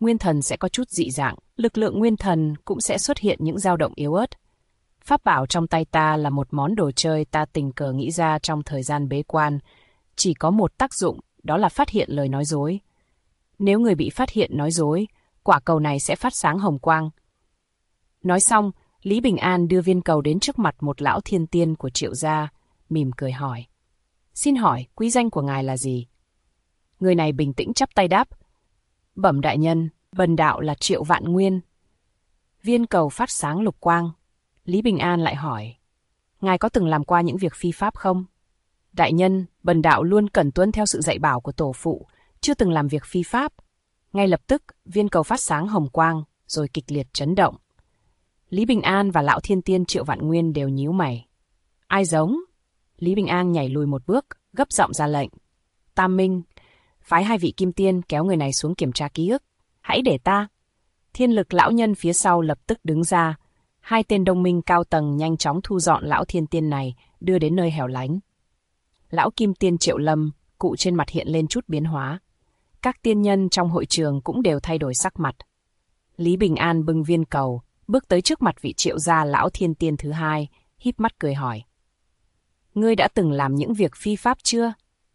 nguyên thần sẽ có chút dị dạng, lực lượng nguyên thần cũng sẽ xuất hiện những dao động yếu ớt. Pháp bảo trong tay ta là một món đồ chơi ta tình cờ nghĩ ra trong thời gian bế quan, chỉ có một tác dụng, đó là phát hiện lời nói dối. Nếu người bị phát hiện nói dối, quả cầu này sẽ phát sáng hồng quang. Nói xong, Lý Bình An đưa viên cầu đến trước mặt một lão thiên tiên của Triệu gia, mỉm cười hỏi. Xin hỏi, quý danh của ngài là gì? Người này bình tĩnh chắp tay đáp. Bẩm đại nhân, bần đạo là Triệu Vạn Nguyên. Viên cầu phát sáng lục quang. Lý Bình An lại hỏi. Ngài có từng làm qua những việc phi pháp không? Đại nhân, bần đạo luôn cẩn tuân theo sự dạy bảo của tổ phụ, chưa từng làm việc phi pháp. Ngay lập tức, viên cầu phát sáng hồng quang, rồi kịch liệt chấn động. Lý Bình An và lão thiên tiên Triệu Vạn Nguyên đều nhíu mày. Ai giống? Lý Bình An nhảy lùi một bước, gấp giọng ra lệnh. Tam Minh, phái 2 vị kim tiên kéo người này xuống kiểm tra ký ức. Hãy để ta. Thiên lực lão nhân phía sau lập tức đứng ra. 2 tên đồng minh cao tầng nhanh chóng thu dọn lão thiên tiên này, đưa đến nơi hẻo lánh. Lão kim tiên Triệu Lâm, cụ trên mặt hiện lên chút biến hóa. Các tiên nhân trong hội trường cũng đều thay đổi sắc mặt. Lý Bình An bưng viên cầu, bước tới trước mặt vị Triệu gia lão thiên tiên thứ 2, híp mắt cười hỏi. Ngươi đã từng làm những việc phi pháp chưa?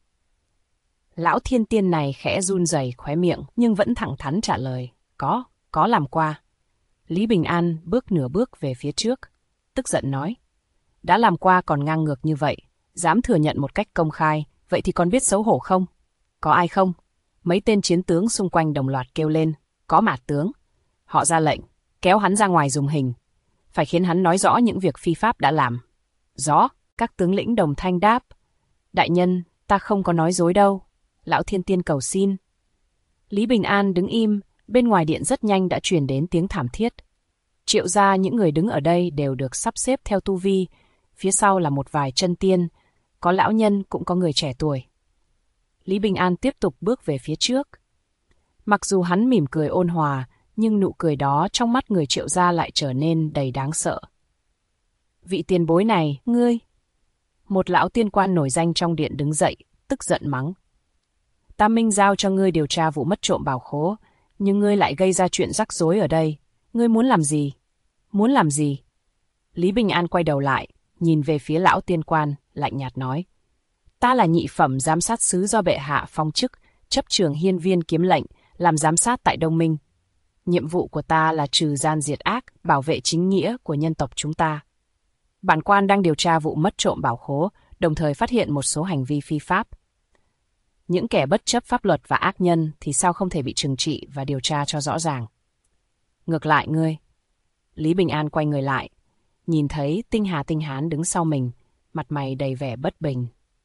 Lão thiên tiên này khẽ run rẩy khóe miệng nhưng vẫn thẳng thắn trả lời. Có làm qua. Lý Bình An bước nửa bước về phía trước, tức giận nói. Đã làm qua còn ngang ngược như vậy, dám thừa nhận một cách công khai, vậy thì còn biết xấu hổ không? Có ai không? Mấy tên chiến tướng xung quanh đồng loạt kêu lên. Có Mạt tướng. Họ ra lệnh, kéo hắn ra ngoài dùng hình. Phải khiến hắn nói rõ những việc phi pháp đã làm. Rõ, các tướng lĩnh đồng thanh đáp. Đại nhân, ta không có nói dối đâu. Lão thiên tiên cầu xin. Lý Bình An đứng im, bên ngoài điện rất nhanh đã truyền đến tiếng thảm thiết. Triệu gia những người đứng ở đây đều được sắp xếp theo tu vi, phía sau là một vài chân tiên, có lão nhân cũng có người trẻ tuổi. Lý Bình An tiếp tục bước về phía trước. Mặc dù hắn mỉm cười ôn hòa, nhưng nụ cười đó trong mắt người Triệu gia lại trở nên đầy đáng sợ. Vị tiền bối này, ngươi! Một lão tiên quan nổi danh trong điện đứng dậy, tức giận mắng. Tam Minh giao cho ngươi điều tra vụ mất trộm bảo khố, nhưng ngươi lại gây ra chuyện rắc rối ở đây. Ngươi muốn làm gì? Muốn làm gì? Lý Bình An quay đầu lại, nhìn về phía lão tiên quan, lạnh nhạt nói. Ta là nhị phẩm giám sát sứ do bệ hạ phong chức, chấp trường hiên viên kiếm lệnh, làm giám sát tại Đông Minh. Nhiệm vụ của ta là trừ gian diệt ác, bảo vệ chính nghĩa của nhân tộc chúng ta. Bản quan đang điều tra vụ mất trộm bảo khố, đồng thời phát hiện một số hành vi phi pháp. Những kẻ bất chấp pháp luật và ác nhân thì sao không thể bị trừng trị và điều tra cho rõ ràng. Ngược lại ngươi. Lý Bình An quay người lại, nhìn thấy Tinh Hà Tinh Hán đứng sau mình, mặt mày đầy vẻ bất bình.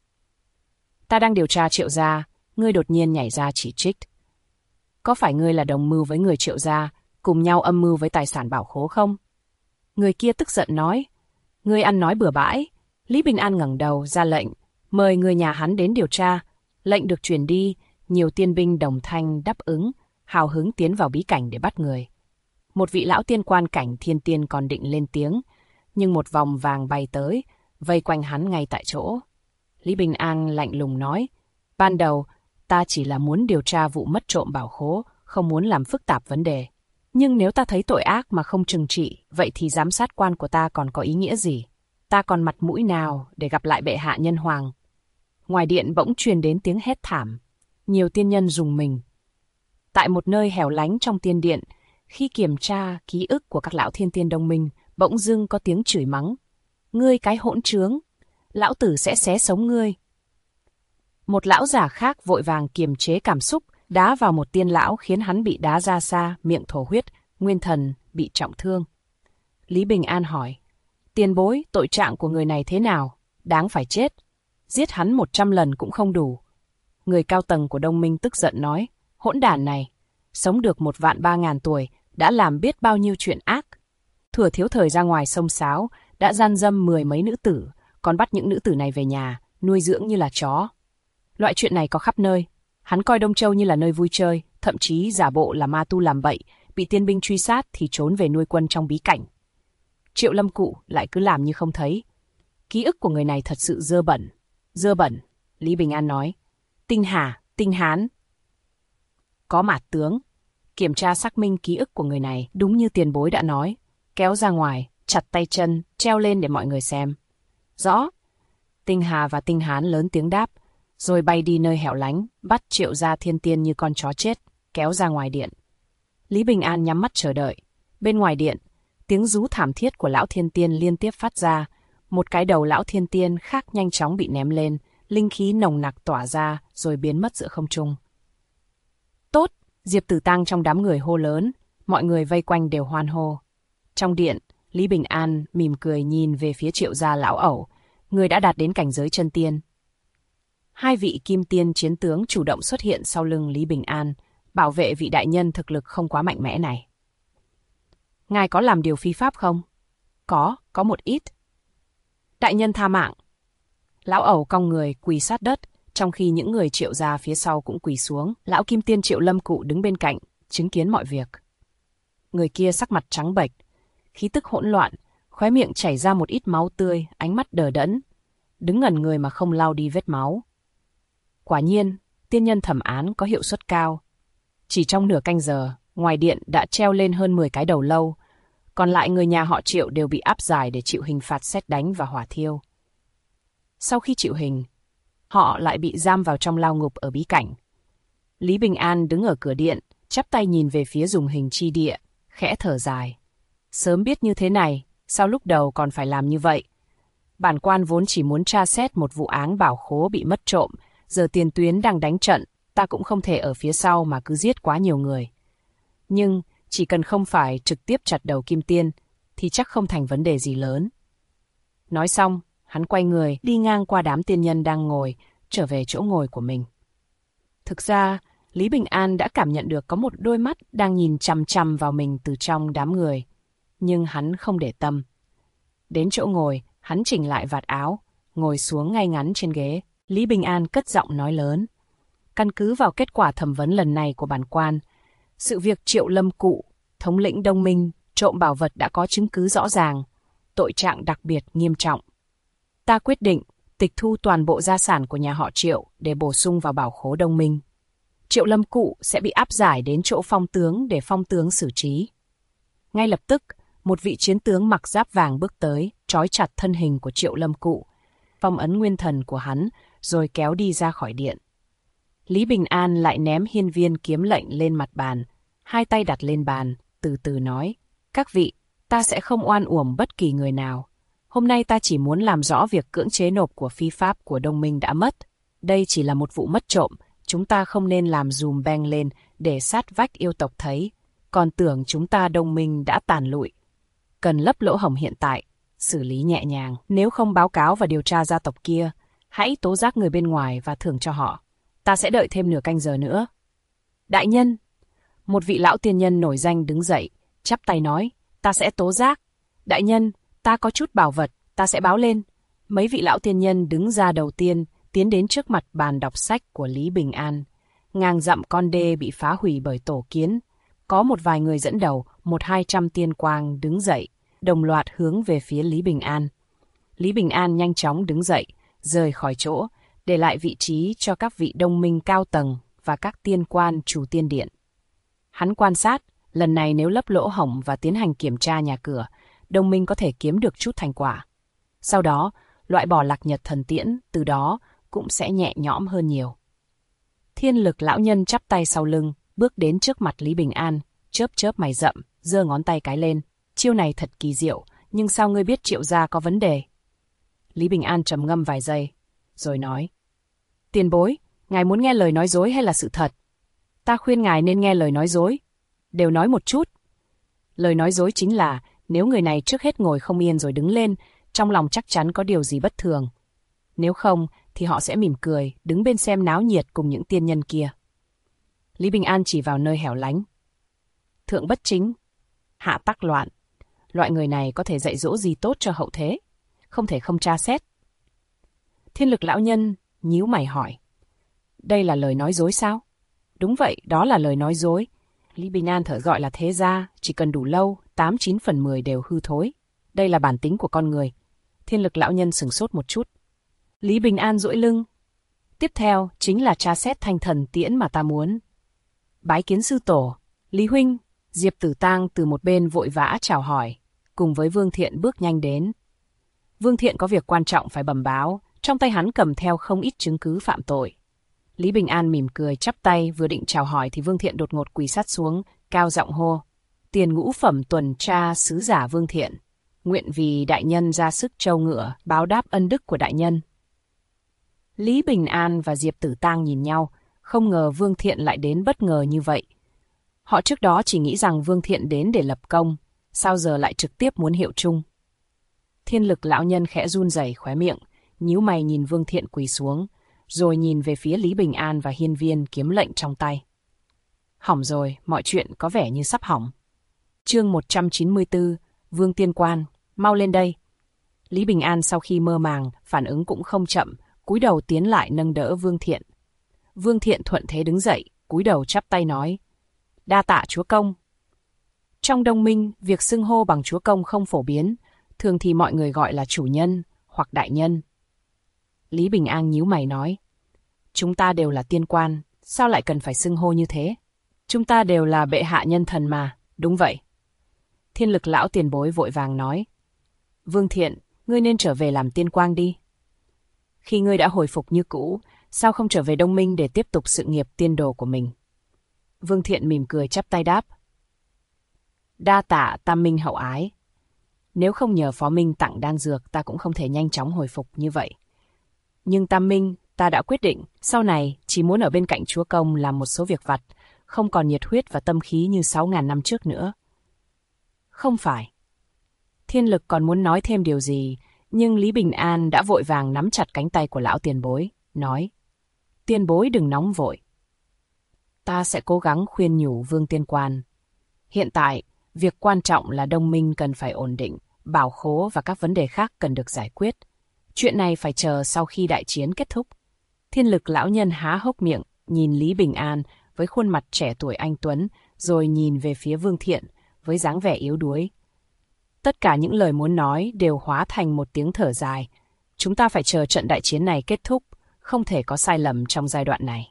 Ta đang điều tra Triệu gia, ngươi đột nhiên nhảy ra chỉ trích. Có phải ngươi là đồng mưu với người Triệu gia, cùng nhau âm mưu với tài sản bảo khố không? Người kia tức giận nói. Ngươi ăn nói bừa bãi. Lý Bình An ngẩng đầu ra lệnh, mời người nhà hắn đến điều tra. Lệnh được truyền đi, nhiều tiên binh đồng thanh đáp ứng, hào hứng tiến vào bí cảnh để bắt người. Một vị lão tiên quan cảnh thiên tiên còn định lên tiếng, nhưng một vòng vàng bay tới, vây quanh hắn ngay tại chỗ. Lý Bình An lạnh lùng nói, ban đầu, ta chỉ là muốn điều tra vụ mất trộm bảo khố, không muốn làm phức tạp vấn đề. Nhưng nếu ta thấy tội ác mà không trừng trị, vậy thì giám sát quan của ta còn có ý nghĩa gì? Ta còn mặt mũi nào để gặp lại bệ hạ nhân hoàng? Ngoài điện bỗng truyền đến tiếng hét thảm. Nhiều tiên nhân rùng mình. Tại một nơi hẻo lánh trong tiên điện, khi kiểm tra ký ức của các lão thiên tiên Đông Minh, bỗng dưng có tiếng chửi mắng. Ngươi cái hỗn trướng, lão tử sẽ xé sống ngươi. Một lão giả khác vội vàng kiềm chế cảm xúc, đá vào một tiên lão khiến hắn bị đá ra xa, miệng thổ huyết, nguyên thần bị trọng thương. Lý Bình An hỏi, tiền bối, tội trạng của người này thế nào? Đáng phải chết. Giết hắn 100 lần cũng không đủ. Người cao tầng của Đông Minh tức giận nói, hỗn đản này, sống được 1.300.000 tuổi, đã làm biết bao nhiêu chuyện ác. Thừa thiếu thời ra ngoài xông xáo, đã gian dâm 10 mấy nữ tử, còn bắt những nữ tử này về nhà, nuôi dưỡng như là chó. Loại chuyện này có khắp nơi. Hắn coi Đông Châu như là nơi vui chơi, thậm chí giả bộ là ma tu làm bậy, bị tiên binh truy sát thì trốn về nuôi quân trong bí cảnh. Triệu Lâm cụ lại cứ làm như không thấy. Ký ức của người này thật sự dơ bẩn. Dơ bẩn, Lý Bình An nói. Tinh Hà, Tinh Hán. Có Mạt tướng. Kiểm tra xác minh ký ức của người này, đúng như tiền bối đã nói. Kéo ra ngoài, chặt tay chân, treo lên để mọi người xem. Rõ. Tinh Hà và Tinh Hán lớn tiếng đáp, rồi bay đi nơi hẻo lánh, bắt Triệu Gia Thiên Tiên như con chó chết, kéo ra ngoài điện. Lý Bình An nhắm mắt chờ đợi. Bên ngoài điện, tiếng rú thảm thiết của lão Thiên Tiên liên tiếp phát ra. Một cái đầu lão Thiên Tiên khác nhanh chóng bị ném lên, linh khí nồng nặc tỏa ra rồi biến mất giữa không trung. Tốt! Diệp Tử Tăng trong đám người hô lớn, mọi người vây quanh đều hoan hô. Trong điện, Lý Bình An mỉm cười nhìn về phía Triệu gia lão ẩu, người đã đạt đến cảnh giới chân tiên. Hai vị kim tiên chiến tướng chủ động xuất hiện sau lưng Lý Bình An, bảo vệ vị đại nhân thực lực không quá mạnh mẽ này. Ngài có làm điều phi pháp không? Có một ít. Đại nhân tha mạng. Lão ẩu cong người quỳ sát đất, trong khi những người Triệu gia phía sau cũng quỳ xuống. Lão kim tiên Triệu Lâm Cụ đứng bên cạnh, chứng kiến mọi việc. Người kia sắc mặt trắng bệch, khí tức hỗn loạn, khóe miệng chảy ra một ít máu tươi, ánh mắt đờ đẫn, đứng ngẩn người mà không lau đi vết máu. Quả nhiên, tiên nhân thẩm án có hiệu suất cao. Chỉ trong nửa canh giờ, ngoài điện đã treo lên hơn 10 cái đầu lâu, còn lại người nhà họ Triệu đều bị áp giải để chịu hình phạt sét đánh và hỏa thiêu. Sau khi chịu hình, họ lại bị giam vào trong lao ngục ở bí cảnh. Lý Bình An đứng ở cửa điện, chắp tay nhìn về phía dùng hình chi địa, khẽ thở dài. Sớm biết như thế này, sao lúc đầu còn phải làm như vậy? Bản quan vốn chỉ muốn tra xét một vụ án bảo khố bị mất trộm, giờ tiền tuyến đang đánh trận, ta cũng không thể ở phía sau mà cứ giết quá nhiều người. Nhưng, chỉ cần không phải trực tiếp chặt đầu kim tiên, thì chắc không thành vấn đề gì lớn. Nói xong, hắn quay người, đi ngang qua đám tiên nhân đang ngồi, trở về chỗ ngồi của mình. Thực ra, Lý Bình An đã cảm nhận được có một đôi mắt đang nhìn chằm chằm vào mình từ trong đám người, nhưng hắn không để tâm. Đến chỗ ngồi, hắn chỉnh lại vạt áo, ngồi xuống ngay ngắn trên ghế. Lý Bình An cất giọng nói lớn. Căn cứ vào kết quả thẩm vấn lần này của bản quan, sự việc Triệu Lâm Cụ, thống lĩnh Đông Minh, trộm bảo vật đã có chứng cứ rõ ràng, tội trạng đặc biệt nghiêm trọng. Ta quyết định tịch thu toàn bộ gia sản của nhà họ Triệu để bổ sung vào bảo khố Đông Minh. Triệu Lâm Cụ sẽ bị áp giải đến chỗ phong tướng để phong tướng xử trí. Ngay lập tức, một vị chiến tướng mặc giáp vàng bước tới, trói chặt thân hình của Triệu Lâm Cụ, phong ấn nguyên thần của hắn, rồi kéo đi ra khỏi điện. Lý Bình An lại ném hiên viên kiếm lệnh lên mặt bàn, hai tay đặt lên bàn, từ từ nói, các vị, ta sẽ không oan uổng bất kỳ người nào. Hôm nay ta chỉ muốn làm rõ việc cưỡng chế nộp của phi pháp của Đông Minh đã mất. Đây chỉ là một vụ mất trộm, chúng ta không nên làm dùm beng lên để sát vách yêu tộc thấy, còn tưởng chúng ta Đông Minh đã tàn lụi. Cần lấp lỗ hổng hiện tại, xử lý nhẹ nhàng. Nếu không báo cáo và điều tra gia tộc kia, hãy tố giác người bên ngoài và thưởng cho họ. Ta sẽ đợi thêm nửa canh giờ nữa. Đại nhân! Một vị lão tiên nhân nổi danh đứng dậy, chắp tay nói, ta sẽ tố giác. Đại nhân, ta có chút bảo vật, ta sẽ báo lên. Mấy vị lão tiên nhân đứng ra đầu tiên, tiến đến trước mặt bàn đọc sách của Lý Bình An. Ngàn dặm con đê bị phá hủy bởi tổ kiến. Có một vài người dẫn đầu, 100-200 tiên quang đứng dậy, đồng loạt hướng về phía Lý Bình An. Lý Bình An nhanh chóng đứng dậy, rời khỏi chỗ, để lại vị trí cho các vị Đông Minh cao tầng và các tiên quan chủ tiên điện. Hắn quan sát, lần này nếu lấp lỗ hổng và tiến hành kiểm tra nhà cửa, Đông Minh có thể kiếm được chút thành quả. Sau đó, loại bỏ Lạc Nhật thần tiễn, từ đó cũng sẽ nhẹ nhõm hơn nhiều. Thiên Lực lão nhân chắp tay sau lưng, bước đến trước mặt Lý Bình An, chớp chớp mày rậm, giơ ngón tay cái lên. Chiêu này thật kỳ diệu, nhưng sao ngươi biết Triệu gia có vấn đề? Lý Bình An trầm ngâm vài giây, rồi nói. Tiền bối, ngài muốn nghe lời nói dối hay là sự thật? Ta khuyên ngài nên nghe lời nói dối. Đều nói một chút. Lời nói dối chính là, nếu người này trước hết ngồi không yên rồi đứng lên, trong lòng chắc chắn có điều gì bất thường. Nếu không, thì họ sẽ mỉm cười, đứng bên xem náo nhiệt cùng những tiên nhân kia. Lý Bình An chỉ vào nơi hẻo lánh. Thượng bất chính, hạ tắc loạn. Loại người này có thể dạy dỗ gì tốt cho hậu thế? Không thể không tra xét. Thiên Lực lão nhân nhíu mày hỏi. Đây là lời nói dối sao? Đúng vậy, đó là lời nói dối. Lý Bình An thở gọi là thế ra, chỉ cần đủ lâu, 8-9 phần 10 đều hư thối. Đây là bản tính của con người. Thiên Lực lão nhân sửng sốt một chút. Lý Bình An duỗi lưng. Tiếp theo chính là tra xét thanh thần tiễn mà ta muốn. Bái kiến sư tổ. Lý huynh, Diệp Tử Tang từ một bên vội vã chào hỏi, cùng với Vương Thiện bước nhanh đến. Vương Thiện có việc quan trọng phải bẩm báo, trong tay hắn cầm theo không ít chứng cứ phạm tội. Lý Bình An mỉm cười chắp tay vừa định chào hỏi thì Vương Thiện đột ngột quỳ sát xuống, cao giọng hô: Tiền ngũ phẩm tuần tra sứ giả Vương Thiện, nguyện vì đại nhân ra sức trâu ngựa, báo đáp ân đức của đại nhân. Lý Bình An và Diệp Tử Tang nhìn nhau, không ngờ Vương Thiện lại đến bất ngờ như vậy. Họ trước đó chỉ nghĩ rằng Vương Thiện đến để lập công, sao giờ lại trực tiếp muốn hiệu chung. Thiên Lực lão nhân khẽ run rẩy khóe miệng, nhíu mày nhìn Vương Thiện quỳ xuống, rồi nhìn về phía Lý Bình An và Hiên Viên kiếm lệnh trong tay. Hỏng rồi, mọi chuyện có vẻ như sắp hỏng. Chương 194, Vương Tiên Quan, mau lên đây. Lý Bình An sau khi mơ màng, phản ứng cũng không chậm, cúi đầu tiến lại nâng đỡ Vương Thiện. Vương Thiện thuận thế đứng dậy, cúi đầu chắp tay nói: Đa tạ chúa công. Trong Đông Minh, việc xưng hô bằng chúa công không phổ biến, thường thì mọi người gọi là chủ nhân hoặc đại nhân. Lý Bình An nhíu mày nói: Chúng ta đều là tiên quan, sao lại cần phải xưng hô như thế? Chúng ta đều là bệ hạ nhân thần mà. Đúng vậy. Thiên Lực lão tiền bối vội vàng nói: Vương Thiện, ngươi nên trở về làm tiên quang đi. Khi ngươi đã hồi phục như cũ, sao không trở về Đông Minh để tiếp tục sự nghiệp tiên đồ của mình? Vương Thiện mỉm cười chắp tay đáp: Đa tạ Tam Minh hậu ái. Nếu không nhờ Phó Minh tặng đan dược, ta cũng không thể nhanh chóng hồi phục như vậy. Nhưng Tam Minh, ta đã quyết định, sau này chỉ muốn ở bên cạnh chúa công làm một số việc vặt, không còn nhiệt huyết và tâm khí như 6.000 năm trước nữa. Không phải. Thiên Lực còn muốn nói thêm điều gì, nhưng Lý Bình An đã vội vàng nắm chặt cánh tay của lão tiền bối, nói: Tiền bối đừng nóng vội. Ta sẽ cố gắng khuyên nhủ Vương Tiên Quan. Hiện tại, việc quan trọng là Đông Minh cần phải ổn định, bảo khố và các vấn đề khác cần được giải quyết. Chuyện này phải chờ sau khi đại chiến kết thúc. Thiên Lực lão nhân há hốc miệng, nhìn Lý Bình An với khuôn mặt trẻ tuổi anh tuấn, rồi nhìn về phía Vương Thiện với dáng vẻ yếu đuối. Tất cả những lời muốn nói đều hóa thành một tiếng thở dài. Chúng ta phải chờ trận đại chiến này kết thúc, không thể có sai lầm trong giai đoạn này.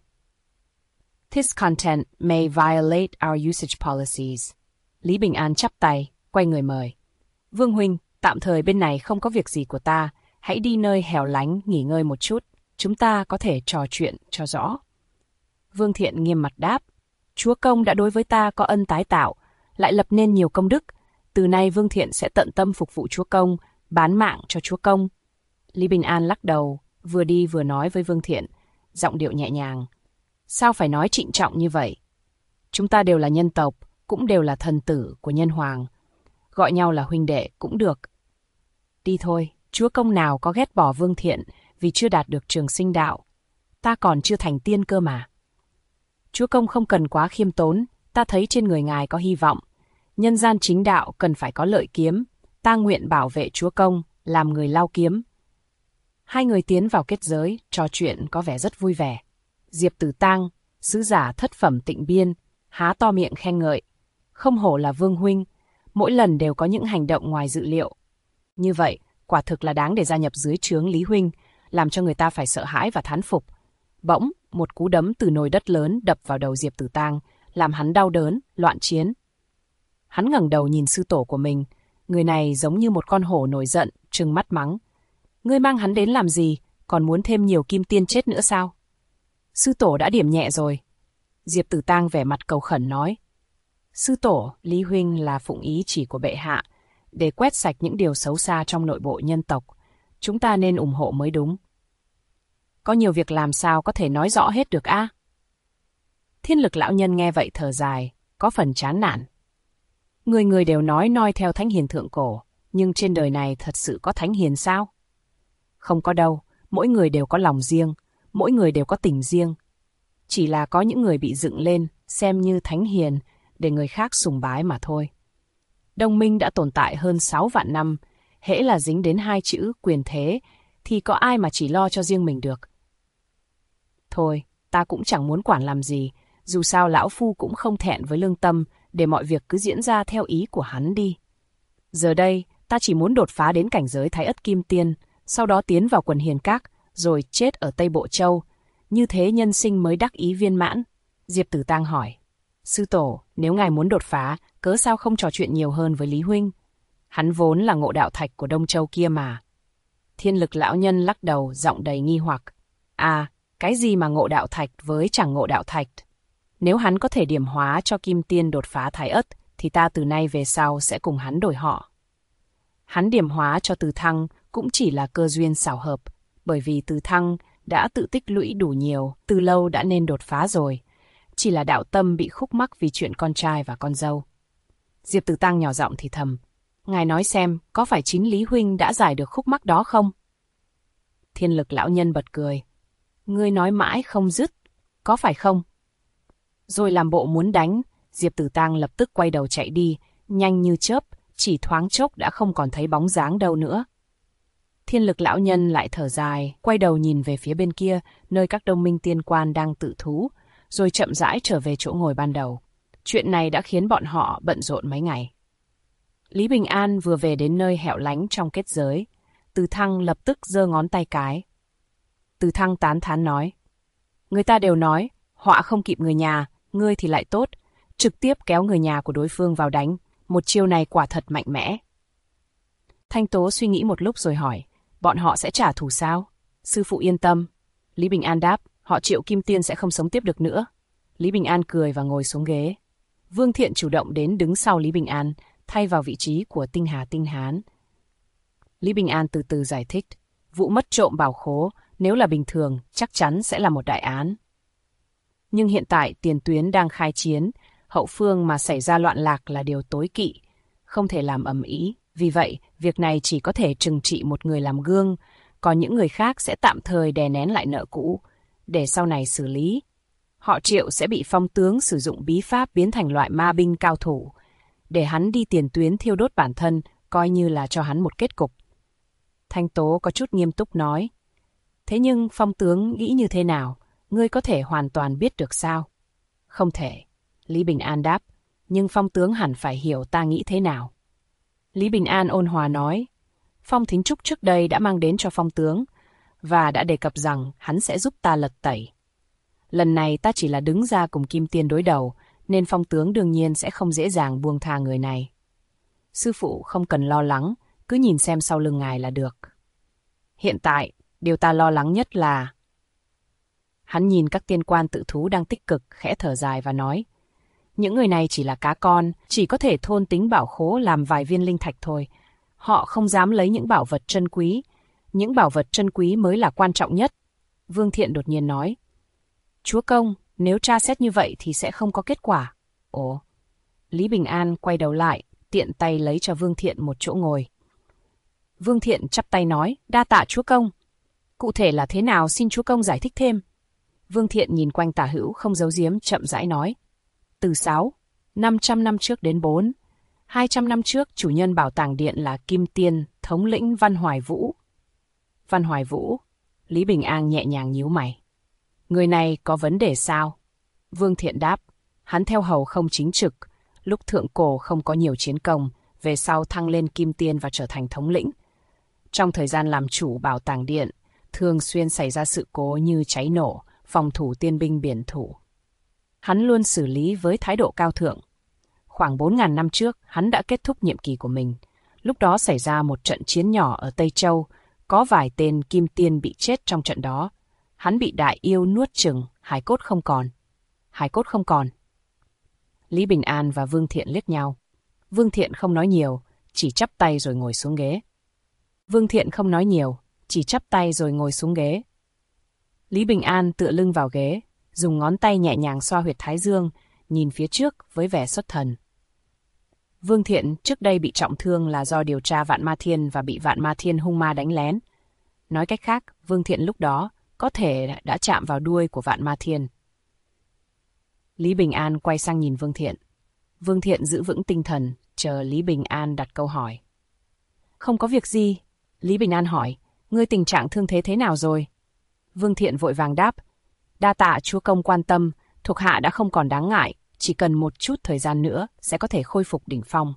This content may violate our usage policies. Lý Bình An chắp tay, quay người mời. Vương huynh, tạm thời bên này không có việc gì của ta, hãy đi nơi hẻo lánh nghỉ ngơi một chút, chúng ta có thể trò chuyện cho rõ. Vương Thiện nghiêm mặt đáp: Chúa công đã đối với ta có ân tái tạo, lại lập nên nhiều công đức. Từ nay Vương Thiện sẽ tận tâm phục vụ chúa công, bán mạng cho chúa công. Lý Bình An lắc đầu, vừa đi vừa nói với Vương Thiện, giọng điệu nhẹ nhàng: Sao phải nói trịnh trọng như vậy? Chúng ta đều là nhân tộc, cũng đều là thần tử của nhân hoàng. Gọi nhau là huynh đệ cũng được. Đi thôi, chúa công nào có ghét bỏ Vương Thiện vì chưa đạt được trường sinh đạo. Ta còn chưa thành tiên cơ mà. Chúa công không cần quá khiêm tốn, ta thấy trên người ngài có hy vọng. Nhân gian chính đạo cần phải có lợi kiếm, ta nguyện bảo vệ chúa công, làm người lao kiếm. Hai người tiến vào kết giới, trò chuyện có vẻ rất vui vẻ. Diệp Tử Tang, sứ giả thất phẩm Tịnh Biên, há to miệng khen ngợi. Không hổ là Vương huynh, mỗi lần đều có những hành động ngoài dự liệu. Như vậy, quả thực là đáng để gia nhập dưới trướng Lý huynh, làm cho người ta phải sợ hãi và thán phục. Bỗng, một cú đấm từ nồi đất lớn đập vào đầu Diệp Tử Tang, làm hắn đau đớn, loạn chiến. Hắn ngẩng đầu nhìn sư tổ của mình, người này giống như một con hổ nổi giận, trừng mắt mắng: Ngươi mang hắn đến làm gì, còn muốn thêm nhiều kim tiên chết nữa sao? Sư tổ đã điểm nhẹ rồi. Diệp Tử Tang vẻ mặt cầu khẩn nói: Sư tổ, Lý huynh là phụng ý chỉ của bệ hạ, để quét sạch những điều xấu xa trong nội bộ nhân tộc. Chúng ta nên ủng hộ mới đúng. Có nhiều việc làm sao có thể nói rõ hết được a? Thiên Lực lão nhân nghe vậy thở dài, có phần chán nản. Người người đều nói noi theo thánh hiền thượng cổ, nhưng trên đời này thật sự có thánh hiền sao? Không có đâu, mỗi người đều có lòng riêng, mỗi người đều có tình riêng. Chỉ là có những người bị dựng lên, xem như thánh hiền, để người khác sùng bái mà thôi. Đông Minh đã tồn tại hơn 6 vạn năm, hễ là dính đến hai chữ quyền thế, thì có ai mà chỉ lo cho riêng mình được. Thôi, ta cũng chẳng muốn quản làm gì, dù sao lão phu cũng không thẹn với lương tâm, để mọi việc cứ diễn ra theo ý của hắn đi. Giờ đây, ta chỉ muốn đột phá đến cảnh giới Thái Ất Kim Tiên, sau đó tiến vào quần hiền các, rồi chết ở Tây Bộ Châu. Như thế nhân sinh mới đắc ý viên mãn. Diệp Tử Tang hỏi: Sư tổ, Nếu ngài muốn đột phá, cớ sao không trò chuyện nhiều hơn với Lý huynh? Hắn vốn là Ngộ Đạo Thạch của Đông Châu kia mà. Thiên Lực lão nhân lắc đầu, giọng đầy nghi hoặc. À, cái gì mà Ngộ Đạo Thạch với chẳng Ngộ Đạo Thạch? Nếu hắn có thể điểm hóa cho Kim Tiên đột phá Thái Ất, thì ta từ nay về sau sẽ cùng hắn đổi họ. Hắn điểm hóa cho Từ Thăng cũng chỉ là cơ duyên xảo hợp, bởi vì Từ Thăng đã tự tích lũy đủ nhiều, từ lâu đã nên đột phá rồi. Chỉ là đạo tâm bị khúc mắc vì chuyện con trai và con dâu. Diệp Từ Tăng nhỏ giọng thì thầm. Ngài nói xem, có phải chính Lý huynh đã giải được khúc mắc đó không? Thiên Lực lão nhân bật cười. Ngươi nói mãi không dứt, có phải không? Rồi làm bộ muốn đánh, Diệp Từ Tăng lập tức quay đầu chạy đi, nhanh như chớp, chỉ thoáng chốc đã không còn thấy bóng dáng đâu nữa. Thiên Lực lão nhân lại thở dài, quay đầu nhìn về phía bên kia, nơi các đồng minh tiên quan đang tự thú, rồi chậm rãi trở về chỗ ngồi ban đầu. Chuyện này đã khiến bọn họ bận rộn mấy ngày. Lý Bình An vừa về đến nơi hẻo lánh trong kết giới. Từ Thăng lập tức giơ ngón tay cái. Từ Thăng tán thán nói. Người ta đều nói, họa không kịp người nhà, ngươi thì lại tốt. Trực tiếp kéo người nhà của đối phương vào đánh. Một chiêu này quả thật mạnh mẽ. Thanh Tố suy nghĩ một lúc rồi hỏi. Bọn họ sẽ trả thù sao? Sư phụ yên tâm. Lý Bình An đáp. Họ Triệu Kim Tiên sẽ không sống tiếp được nữa. Lý Bình An cười và ngồi xuống ghế. Vương Thiện chủ động đến đứng sau Lý Bình An, thay vào vị trí của Tinh Hà Tinh Hán. Lý Bình An từ từ giải thích. Vụ mất trộm bảo khố, nếu là bình thường, chắc chắn sẽ là một đại án. Nhưng hiện tại tiền tuyến đang khai chiến, hậu phương mà xảy ra loạn lạc là điều tối kỵ, không thể làm ầm ĩ. Vì vậy, việc này chỉ có thể trừng trị một người làm gương, còn những người khác sẽ tạm thời đè nén lại nợ cũ, để sau này xử lý. Họ Triệu sẽ bị Phong tướng sử dụng bí pháp biến thành loại ma binh cao thủ, để hắn đi tiền tuyến thiêu đốt bản thân, coi như là cho hắn một kết cục. Thanh Tố có chút nghiêm túc nói. Thế nhưng Phong tướng nghĩ như thế nào, ngươi có thể hoàn toàn biết được sao? Không thể. Lý Bình An đáp. Nhưng Phong tướng hẳn phải hiểu ta nghĩ thế nào. Lý Bình An ôn hòa nói. Phong Thính Trúc trước đây đã mang đến cho Phong tướng, và đã đề cập rằng hắn sẽ giúp ta lật tẩy. Lần này ta chỉ là đứng ra cùng Kim Tiên đối đầu, nên Phong tướng đương nhiên sẽ không dễ dàng buông tha người này. Sư phụ không cần lo lắng, cứ nhìn xem sau lưng ngài là được. Hiện tại, điều ta lo lắng nhất là... Hắn nhìn các tiên quan tự thú đang tích cực, khẽ thở dài và nói. Những người này chỉ là cá con, chỉ có thể thôn tính bảo khố làm vài viên linh thạch thôi. Họ không dám lấy những bảo vật chân quý. Những bảo vật chân quý mới là quan trọng nhất. Vương Thiện đột nhiên nói. Chúa công, nếu tra xét như vậy thì sẽ không có kết quả. Ồ. Lý Bình An quay đầu lại, tiện tay lấy cho Vương Thiện một chỗ ngồi. Vương Thiện chắp tay nói, đa tạ chúa công. Cụ thể là thế nào xin chúa công giải thích thêm. Vương Thiện nhìn quanh tả hữu không giấu giếm, chậm rãi nói. Từ 500 năm trước đến 200 năm trước chủ nhân bảo tàng điện là Kim Tiên, thống lĩnh Văn Hoài Vũ. Văn Hoài Vũ, Lý Bình An nhẹ nhàng nhíu mày. Người này có vấn đề sao? Vương Thiện đáp, hắn theo hầu không chính trực, lúc thượng cổ không có nhiều chiến công, về sau thăng lên Kim Tiên và trở thành thống lĩnh. Trong thời gian làm chủ bảo tàng điện, thường xuyên xảy ra sự cố như cháy nổ, phòng thủ tiên binh biển thủ. Hắn luôn xử lý với thái độ cao thượng. Khoảng 4.000 năm trước, hắn đã kết thúc nhiệm kỳ của mình. Lúc đó xảy ra một trận chiến nhỏ ở Tây Châu, có vài tên Kim Tiên bị chết trong trận đó. Hắn bị đại yêu nuốt chửng, hài cốt không còn. Hài cốt không còn. Lý Bình An và Vương Thiện liếc nhau. Vương Thiện không nói nhiều, chỉ chắp tay rồi ngồi xuống ghế. Vương Thiện không nói nhiều, chỉ chắp tay rồi ngồi xuống ghế. Lý Bình An tựa lưng vào ghế, dùng ngón tay nhẹ nhàng xoa huyệt thái dương, nhìn phía trước với vẻ xuất thần. Vương Thiện trước đây bị trọng thương là do điều tra Vạn Ma Thiên và bị Vạn Ma Thiên hung ma đánh lén. Nói cách khác, Vương Thiện lúc đó có thể đã chạm vào đuôi của Vạn Ma Thiên. Lý Bình An quay sang nhìn Vương Thiện. Vương Thiện giữ vững tinh thần, chờ Lý Bình An đặt câu hỏi. Không có việc gì. Lý Bình An hỏi, ngươi tình trạng thương thế nào rồi? Vương Thiện vội vàng đáp, đa tạ chúa công quan tâm, thuộc hạ đã không còn đáng ngại, chỉ cần một chút thời gian nữa sẽ có thể khôi phục đỉnh phong.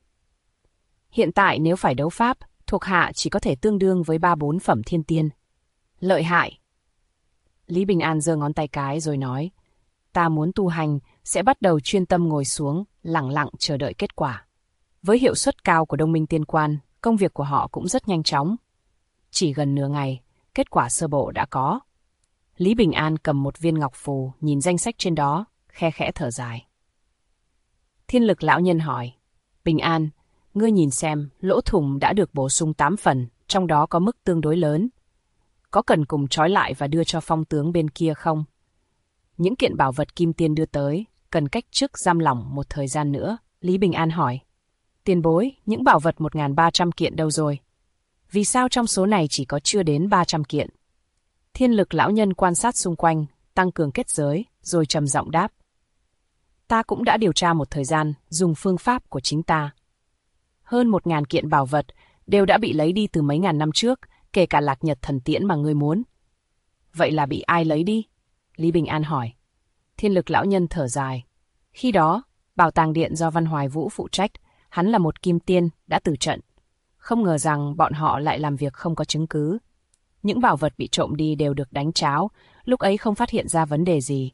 Hiện tại nếu phải đấu pháp, thuộc hạ chỉ có thể tương đương với 3-4 phẩm thiên tiên. Lợi hại. Lý Bình An giơ ngón tay cái rồi nói, ta muốn tu hành, sẽ bắt đầu chuyên tâm ngồi xuống, lẳng lặng chờ đợi kết quả. Với hiệu suất cao của Đông Minh Tiên Quan, công việc của họ cũng rất nhanh chóng. Chỉ gần nửa ngày, kết quả sơ bộ đã có. Lý Bình An cầm một viên ngọc phù, nhìn danh sách trên đó, khe khẽ thở dài. Thiên Lực lão nhân hỏi, Bình An, ngươi nhìn xem, lỗ thủng đã được bổ sung 8 phần, trong đó có mức tương đối lớn. Có cần cùng trói lại và đưa cho phong tướng bên kia không? Những kiện bảo vật kim tiên đưa tới, cần cách chức giam lỏng một thời gian nữa. Lý Bình An hỏi, tiền bối, những bảo vật 1.300 kiện đâu rồi? Vì sao trong số này chỉ có chưa đến 300 kiện? Thiên Lực lão nhân quan sát xung quanh, tăng cường kết giới, rồi trầm giọng đáp. Ta cũng đã điều tra một thời gian, dùng phương pháp của chính ta. Hơn 1.000 kiện bảo vật đều đã bị lấy đi từ mấy ngàn năm trước, kể cả Lạc Nhật thần tiễn mà ngươi muốn. Vậy là bị ai lấy đi? Lý Bình An hỏi. Thiên Lực lão nhân thở dài. Khi đó, bảo tàng điện do Văn Hoài Vũ phụ trách, hắn là một kim tiên, đã tử trận. Không ngờ rằng bọn họ lại làm việc không có chứng cứ. Những bảo vật bị trộm đi đều được đánh tráo, lúc ấy không phát hiện ra vấn đề gì.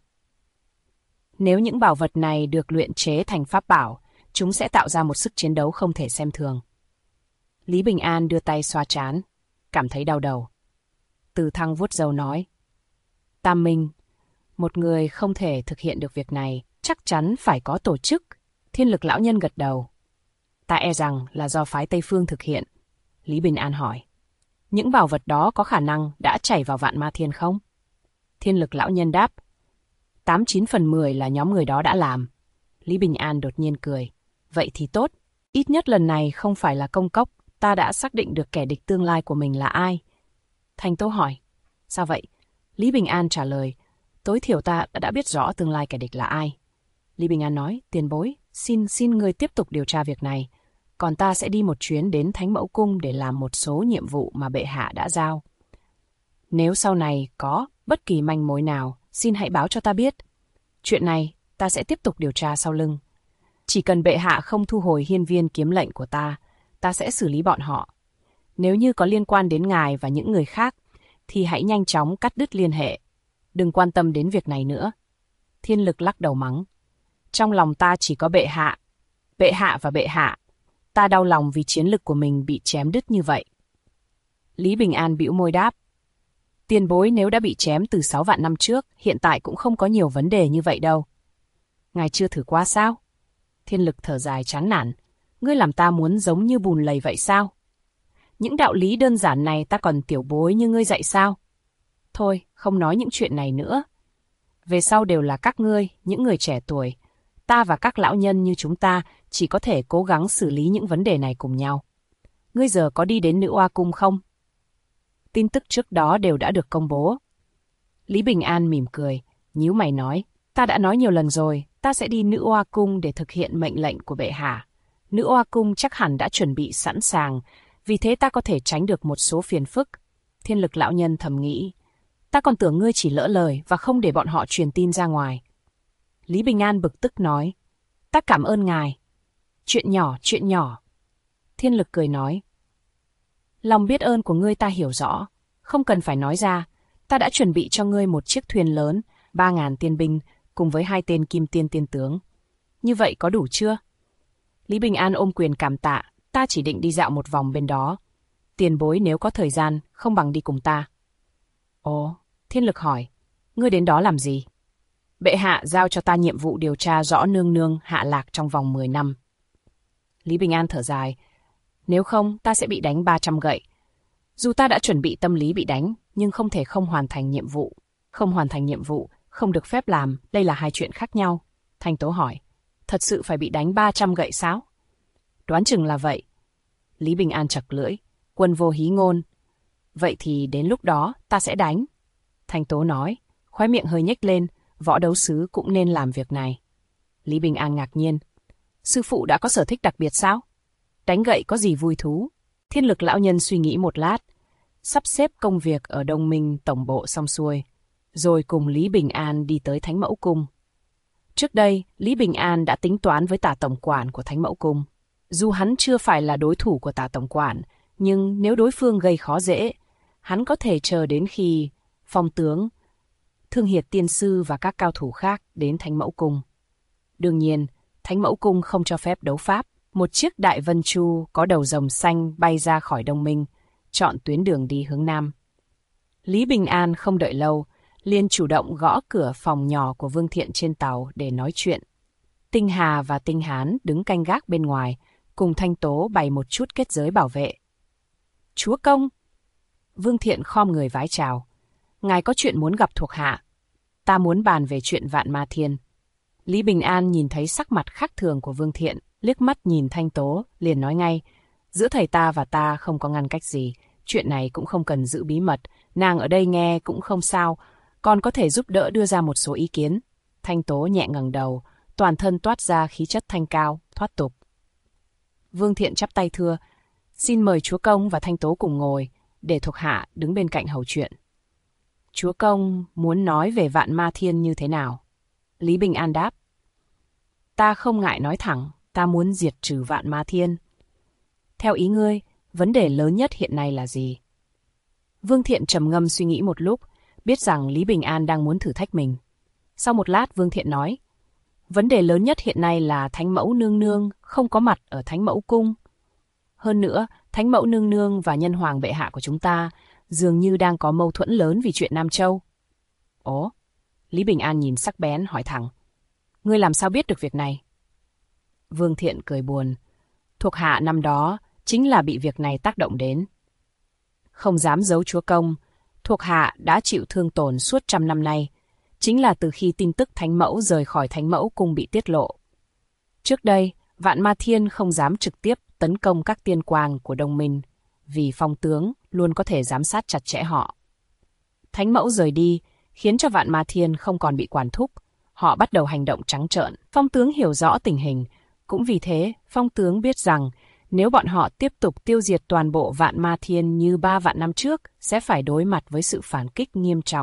Nếu những bảo vật này được luyện chế thành pháp bảo, chúng sẽ tạo ra một sức chiến đấu không thể xem thường. Lý Bình An đưa tay xoa trán, cảm thấy đau đầu. Từ Thăng vuốt râu nói. Tam Minh, một người không thể thực hiện được việc này, chắc chắn phải có tổ chức. Thiên Lực lão nhân gật đầu. Ta e rằng là do phái Tây Phương thực hiện. Lý Bình An hỏi. Những bảo vật đó có khả năng đã chảy vào Vạn Ma Thiên không? Thiên Lực lão nhân đáp. 89 phần 10 là nhóm người đó đã làm. Lý Bình An đột nhiên cười. Vậy thì tốt. Ít nhất lần này không phải là công cốc. Ta đã xác định được kẻ địch tương lai của mình là ai. Thành Tố hỏi. Sao vậy? Lý Bình An trả lời. Tối thiểu ta đã biết rõ tương lai kẻ địch là ai. Lý Bình An nói. Tiền bối, xin người tiếp tục điều tra việc này. Còn ta sẽ đi một chuyến đến Thánh Mẫu Cung để làm một số nhiệm vụ mà bệ hạ đã giao. Nếu sau này có bất kỳ manh mối nào, xin hãy báo cho ta biết. Chuyện này, ta sẽ tiếp tục điều tra sau lưng. Chỉ cần bệ hạ không thu hồi hiên viên kiếm lệnh của ta sẽ xử lý bọn họ. Nếu như có liên quan đến ngài và những người khác, thì hãy nhanh chóng cắt đứt liên hệ. Đừng quan tâm đến việc này nữa. Thiên Lực lắc đầu mắng. Trong lòng ta chỉ có bệ hạ và bệ hạ. Ta đau lòng vì chiến lực của mình bị chém đứt như vậy. Lý Bình An bĩu môi đáp. Tiền bối nếu đã bị chém từ 6 vạn năm trước, hiện tại cũng không có nhiều vấn đề như vậy đâu. Ngài chưa thử qua sao? Thiên Lực thở dài chán nản. Ngươi làm ta muốn giống như bùn lầy vậy sao? Những đạo lý đơn giản này ta còn tiểu bối như ngươi dạy sao? Thôi, không nói những chuyện này nữa. Về sau đều là các ngươi, những người trẻ tuổi. Ta và các lão nhân như chúng ta chỉ có thể cố gắng xử lý những vấn đề này cùng nhau. Ngươi giờ có đi đến Nữ Oa Cung không? Tin tức trước đó đều đã được công bố. Lý Bình An mỉm cười, nhíu mày nói. Ta đã nói nhiều lần rồi, ta sẽ đi Nữ Oa Cung để thực hiện mệnh lệnh của bệ hạ. Nữ Oa Cung chắc hẳn đã chuẩn bị sẵn sàng, vì thế ta có thể tránh được một số phiền phức. Thiên Lực lão nhân thầm nghĩ. Ta còn tưởng ngươi chỉ lỡ lời và không để bọn họ truyền tin ra ngoài. Lý Bình An bực tức nói. Ta cảm ơn ngài. Chuyện nhỏ. Thiên Lực cười nói. Lòng biết ơn của ngươi ta hiểu rõ. Không cần phải nói ra. Ta đã chuẩn bị cho ngươi một chiếc thuyền lớn, 3.000 tiên binh, cùng với 2 tên kim tiên tiên tướng. Như vậy có đủ chưa? Lý Bình An ôm quyền cảm tạ. Ta chỉ định đi dạo một vòng bên đó. Tiền bối nếu có thời gian, không bằng đi cùng ta. Ồ, Thiên Lực hỏi. Ngươi đến đó làm gì? Bệ hạ giao cho ta nhiệm vụ điều tra rõ nương nương hạ lạc trong vòng 10 năm. Lý Bình An thở dài. Nếu không, ta sẽ bị đánh 300 gậy. Dù ta đã chuẩn bị tâm lý bị đánh, nhưng không thể không hoàn thành nhiệm vụ. Không hoàn thành nhiệm vụ, không được phép làm, đây là hai chuyện khác nhau. Thanh Tố hỏi. Thật sự phải bị đánh 300 gậy sao? Đoán chừng là vậy. Lý Bình An chặt lưỡi. Quân vô hí ngôn. Vậy thì đến lúc đó, ta sẽ đánh. Thanh Tố nói. Khóe miệng hơi nhếch lên. Võ đấu sứ cũng nên làm việc này. Lý Bình An ngạc nhiên. Sư phụ đã có sở thích đặc biệt sao? Đánh gậy có gì vui thú? Thiên Lực lão nhân suy nghĩ một lát. Sắp xếp công việc ở Đông Minh tổng bộ xong xuôi. Rồi cùng Lý Bình An đi tới Thánh Mẫu Cung. Trước đây, Lý Bình An đã tính toán với Tả tổng quản của Thánh Mẫu Cung. Dù hắn chưa phải là đối thủ của Tả tổng quản, nhưng nếu đối phương gây khó dễ, hắn có thể chờ đến khi Phong tướng, Thương Hiệt tiên sư và các cao thủ khác đến Thánh Mẫu Cung. Đương nhiên, Thánh Mẫu Cung không cho phép đấu pháp. Một chiếc đại vân chu có đầu rồng xanh bay ra khỏi Đông Minh, chọn tuyến đường đi hướng Nam. Lý Bình An không đợi lâu, liền chủ động gõ cửa phòng nhỏ của Vương Thiện trên tàu để nói chuyện. Tinh Hà và Tinh Hán đứng canh gác bên ngoài, cùng Thanh Tố bày một chút kết giới bảo vệ. Chúa công! Vương Thiện khom người vái chào. Ngài có chuyện muốn gặp thuộc hạ. Ta muốn bàn về chuyện Vạn Ma Thiên. Lý Bình An nhìn thấy sắc mặt khác thường của Vương Thiện, liếc mắt nhìn Thanh Tố, liền nói ngay. Giữa thầy ta và ta không có ngăn cách gì, chuyện này cũng không cần giữ bí mật, nàng ở đây nghe cũng không sao, còn có thể giúp đỡ đưa ra một số ý kiến. Thanh Tố nhẹ ngẩng đầu, toàn thân toát ra khí chất thanh cao, thoát tục. Vương Thiện chắp tay thưa, xin mời chúa công và Thanh Tố cùng ngồi, để thuộc hạ đứng bên cạnh hầu chuyện. Chúa công muốn nói về Vạn Ma Thiên như thế nào? Lý Bình An đáp. Ta không ngại nói thẳng, ta muốn diệt trừ Vạn Ma Thiên. Theo ý ngươi, vấn đề lớn nhất hiện nay là gì? Vương Thiện trầm ngâm suy nghĩ một lúc, biết rằng Lý Bình An đang muốn thử thách mình. Sau một lát Vương Thiện nói, vấn đề lớn nhất hiện nay là Thánh Mẫu Nương Nương không có mặt ở Thánh Mẫu Cung. Hơn nữa, Thánh Mẫu Nương Nương và Nhân Hoàng bệ hạ của chúng ta dường như đang có mâu thuẫn lớn vì chuyện Nam Châu. Ồ, Lý Bình An nhìn sắc bén hỏi thẳng, ngươi làm sao biết được việc này? Vương Thiện cười buồn, thuộc hạ năm đó chính là bị việc này tác động đến. Không dám giấu chúa công, thuộc hạ đã chịu thương tổn suốt 100 năm nay, chính là từ khi tin tức Thánh Mẫu rời khỏi Thánh Mẫu Cung bị tiết lộ. Trước đây, Vạn Ma Thiên không dám trực tiếp tấn công các tiên quang của Đông Minh, vì phong tướng luôn có thể giám sát chặt chẽ họ. Thánh Mẫu rời đi, khiến cho Vạn Ma Thiên không còn bị quản thúc, họ bắt đầu hành động trắng trợn. Phong tướng hiểu rõ tình hình, cũng vì thế, phong tướng biết rằng nếu bọn họ tiếp tục tiêu diệt toàn bộ Vạn Ma Thiên như 3 vạn năm trước, sẽ phải đối mặt với sự phản kích nghiêm trọng.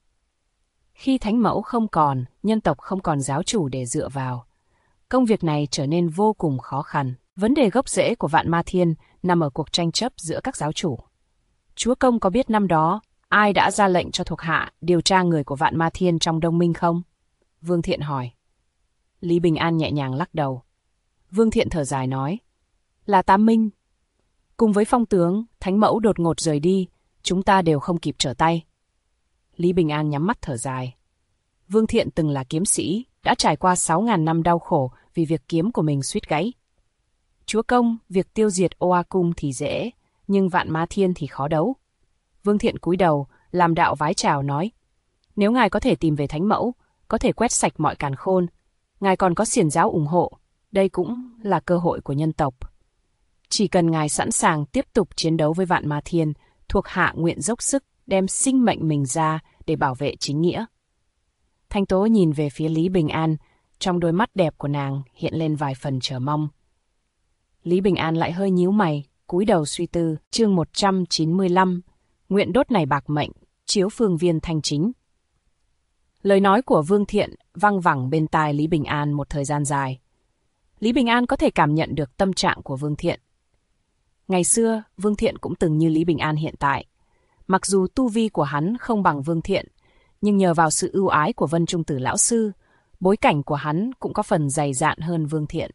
Khi Thánh Mẫu không còn, nhân tộc không còn giáo chủ để dựa vào. Công việc này trở nên vô cùng khó khăn. Vấn đề gốc rễ của Vạn Ma Thiên nằm ở cuộc tranh chấp giữa các giáo chủ. Chúa công có biết năm đó ai đã ra lệnh cho thuộc hạ điều tra người của Vạn Ma Thiên trong Đông Minh không? Vương Thiện hỏi. Lý Bình An nhẹ nhàng lắc đầu. Vương Thiện thở dài nói, là Tam Minh. Cùng với phong tướng, Thánh Mẫu đột ngột rời đi, chúng ta đều không kịp trở tay. Lý Bình An nhắm mắt thở dài. Vương Thiện từng là kiếm sĩ, đã trải qua 6.000 năm đau khổ vì việc kiếm của mình suýt gãy. Chúa công, việc tiêu diệt Oa Cung thì dễ, nhưng Vạn Ma Thiên thì khó đấu. Vương Thiện cúi đầu, làm đạo vái chào nói, nếu ngài có thể tìm về Thánh Mẫu, có thể quét sạch mọi càn khôn, ngài còn có xiển giáo ủng hộ, đây cũng là cơ hội của nhân tộc. Chỉ cần ngài sẵn sàng tiếp tục chiến đấu với Vạn Ma Thiên, thuộc hạ nguyện dốc sức đem sinh mệnh mình ra để bảo vệ chính nghĩa. Thanh Tố nhìn về phía Lý Bình An, trong đôi mắt đẹp của nàng hiện lên vài phần chờ mong. Lý Bình An lại hơi nhíu mày, cúi đầu suy tư. Chương 195, nguyện đốt này bạc mệnh, chiếu phương viên thanh chính. Lời nói của Vương Thiện văng vẳng bên tai Lý Bình An một thời gian dài. Lý Bình An có thể cảm nhận được tâm trạng của Vương Thiện. Ngày xưa, Vương Thiện cũng từng như Lý Bình An hiện tại. Mặc dù tu vi của hắn không bằng Vương Thiện, nhưng nhờ vào sự ưu ái của Vân Trung Tử lão sư, bối cảnh của hắn cũng có phần dày dạn hơn Vương Thiện.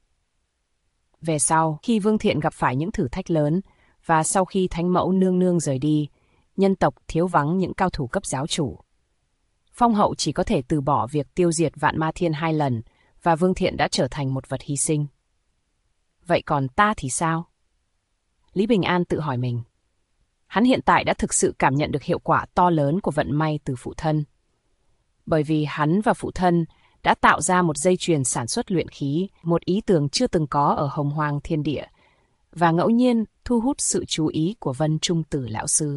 Về sau, khi Vương Thiện gặp phải những thử thách lớn, và sau khi Thánh Mẫu Nương Nương rời đi, nhân tộc thiếu vắng những cao thủ cấp giáo chủ. Phong hậu chỉ có thể từ bỏ việc tiêu diệt Vạn Ma Thiên 2 lần, và Vương Thiện đã trở thành một vật hy sinh. Vậy còn ta thì sao? Lý Bình An tự hỏi mình. Hắn hiện tại đã thực sự cảm nhận được hiệu quả to lớn của vận may từ phụ thân. Bởi vì hắn và phụ thân đã tạo ra một dây chuyền sản xuất luyện khí, một ý tưởng chưa từng có ở Hồng Hoang Thiên Địa, và ngẫu nhiên thu hút sự chú ý của Vân Trung Tử lão sư.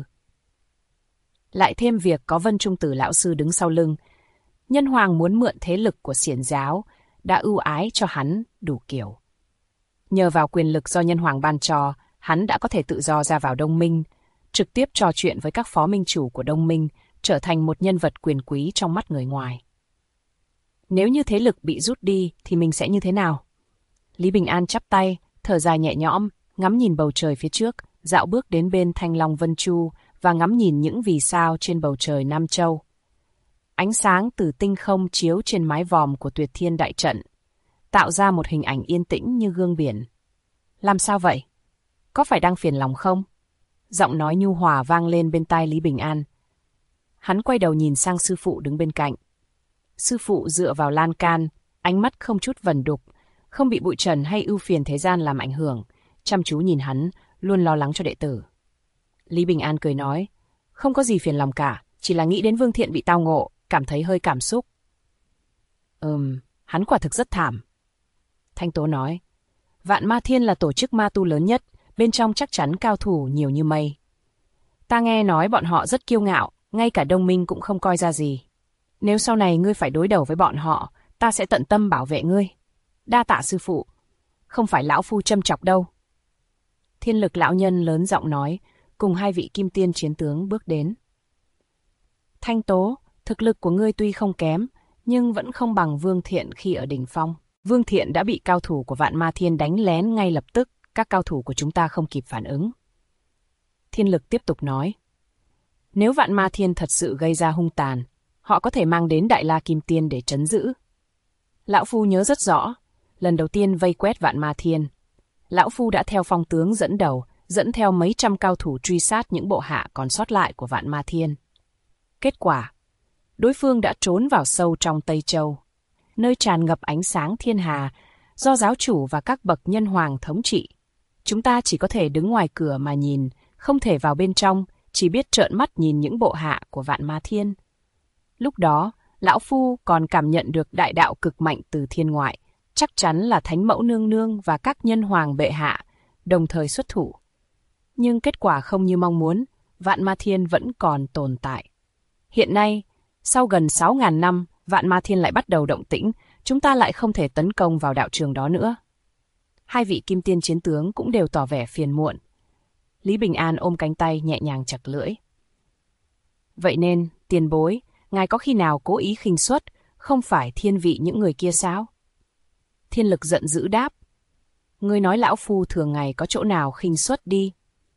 Lại thêm việc có Vân Trung Tử lão sư đứng sau lưng, Nhân Hoàng muốn mượn thế lực của xiển giáo đã ưu ái cho hắn đủ kiểu. Nhờ vào quyền lực do Nhân Hoàng ban cho, hắn đã có thể tự do ra vào Đông Minh, trực tiếp trò chuyện với các phó minh chủ của Đông Minh, trở thành một nhân vật quyền quý trong mắt người ngoài. Nếu như thế lực bị rút đi thì mình sẽ như thế nào? Lý Bình An chắp tay, thở dài nhẹ nhõm, ngắm nhìn bầu trời phía trước, dạo bước đến bên Thanh Long Vân Chu và ngắm nhìn những vì sao trên bầu trời Nam Châu. Ánh sáng từ tinh không chiếu trên mái vòm của Tuyệt Thiên Đại Trận, tạo ra một hình ảnh yên tĩnh như gương biển. Làm sao vậy? Có phải đang phiền lòng không? Giọng nói nhu hòa vang lên bên tai Lý Bình An. Hắn quay đầu nhìn sang sư phụ đứng bên cạnh. Sư phụ dựa vào lan can, ánh mắt không chút vẩn đục, không bị bụi trần hay ưu phiền thế gian làm ảnh hưởng, chăm chú nhìn hắn, luôn lo lắng cho đệ tử. Lý Bình An cười nói, không có gì phiền lòng cả, chỉ là nghĩ đến Vương Thiện bị tao ngộ, cảm thấy hơi cảm xúc. Hắn quả thực rất thảm. Thanh Tố nói, Vạn Ma Thiên là tổ chức ma tu lớn nhất, bên trong chắc chắn cao thủ nhiều như mây. Ta nghe nói bọn họ rất kiêu ngạo, ngay cả đồng minh cũng không coi ra gì. Nếu sau này ngươi phải đối đầu với bọn họ, ta sẽ tận tâm bảo vệ ngươi. Đa tạ sư phụ, không phải lão phu châm chọc đâu. Thiên Lực lão nhân lớn giọng nói, cùng hai vị kim tiên chiến tướng bước đến. Thanh Tố, thực lực của ngươi tuy không kém, nhưng vẫn không bằng Vương Thiện khi ở đỉnh phong. Vương Thiện đã bị cao thủ của Vạn Ma Thiên đánh lén ngay lập tức, các cao thủ của chúng ta không kịp phản ứng. Thiên Lực tiếp tục nói, nếu Vạn Ma Thiên thật sự gây ra hung tàn, họ có thể mang đến Đại La Kim Tiên để trấn giữ. Lão phu nhớ rất rõ, lần đầu tiên vây quét Vạn Ma Thiên, lão phu đã theo phong tướng dẫn đầu, dẫn theo mấy trăm cao thủ truy sát những bộ hạ còn sót lại của Vạn Ma Thiên. Kết quả, đối phương đã trốn vào sâu trong Tây Châu, nơi tràn ngập ánh sáng thiên hà, do giáo chủ và các bậc nhân hoàng thống trị. Chúng ta chỉ có thể đứng ngoài cửa mà nhìn, không thể vào bên trong, chỉ biết trợn mắt nhìn những bộ hạ của Vạn Ma Thiên. Lúc đó, lão phu còn cảm nhận được đại đạo cực mạnh từ thiên ngoại, chắc chắn là Thánh Mẫu Nương Nương và các nhân hoàng bệ hạ đồng thời xuất thủ. Nhưng kết quả không như mong muốn, Vạn Ma Thiên vẫn còn tồn tại. Hiện nay, sau gần 6.000 năm, Vạn Ma Thiên lại bắt đầu động tĩnh, chúng ta lại không thể tấn công vào đạo trường đó nữa. Hai vị kim tiên chiến tướng cũng đều tỏ vẻ phiền muộn. Lý Bình An ôm cánh tay nhẹ nhàng chặt lưỡi. Vậy nên, tiền bối, ngài có khi nào cố ý khinh suất, không phải thiên vị những người kia sao? Thiên Lực giận dữ đáp. Ngươi nói lão phu thường ngày có chỗ nào khinh suất đi.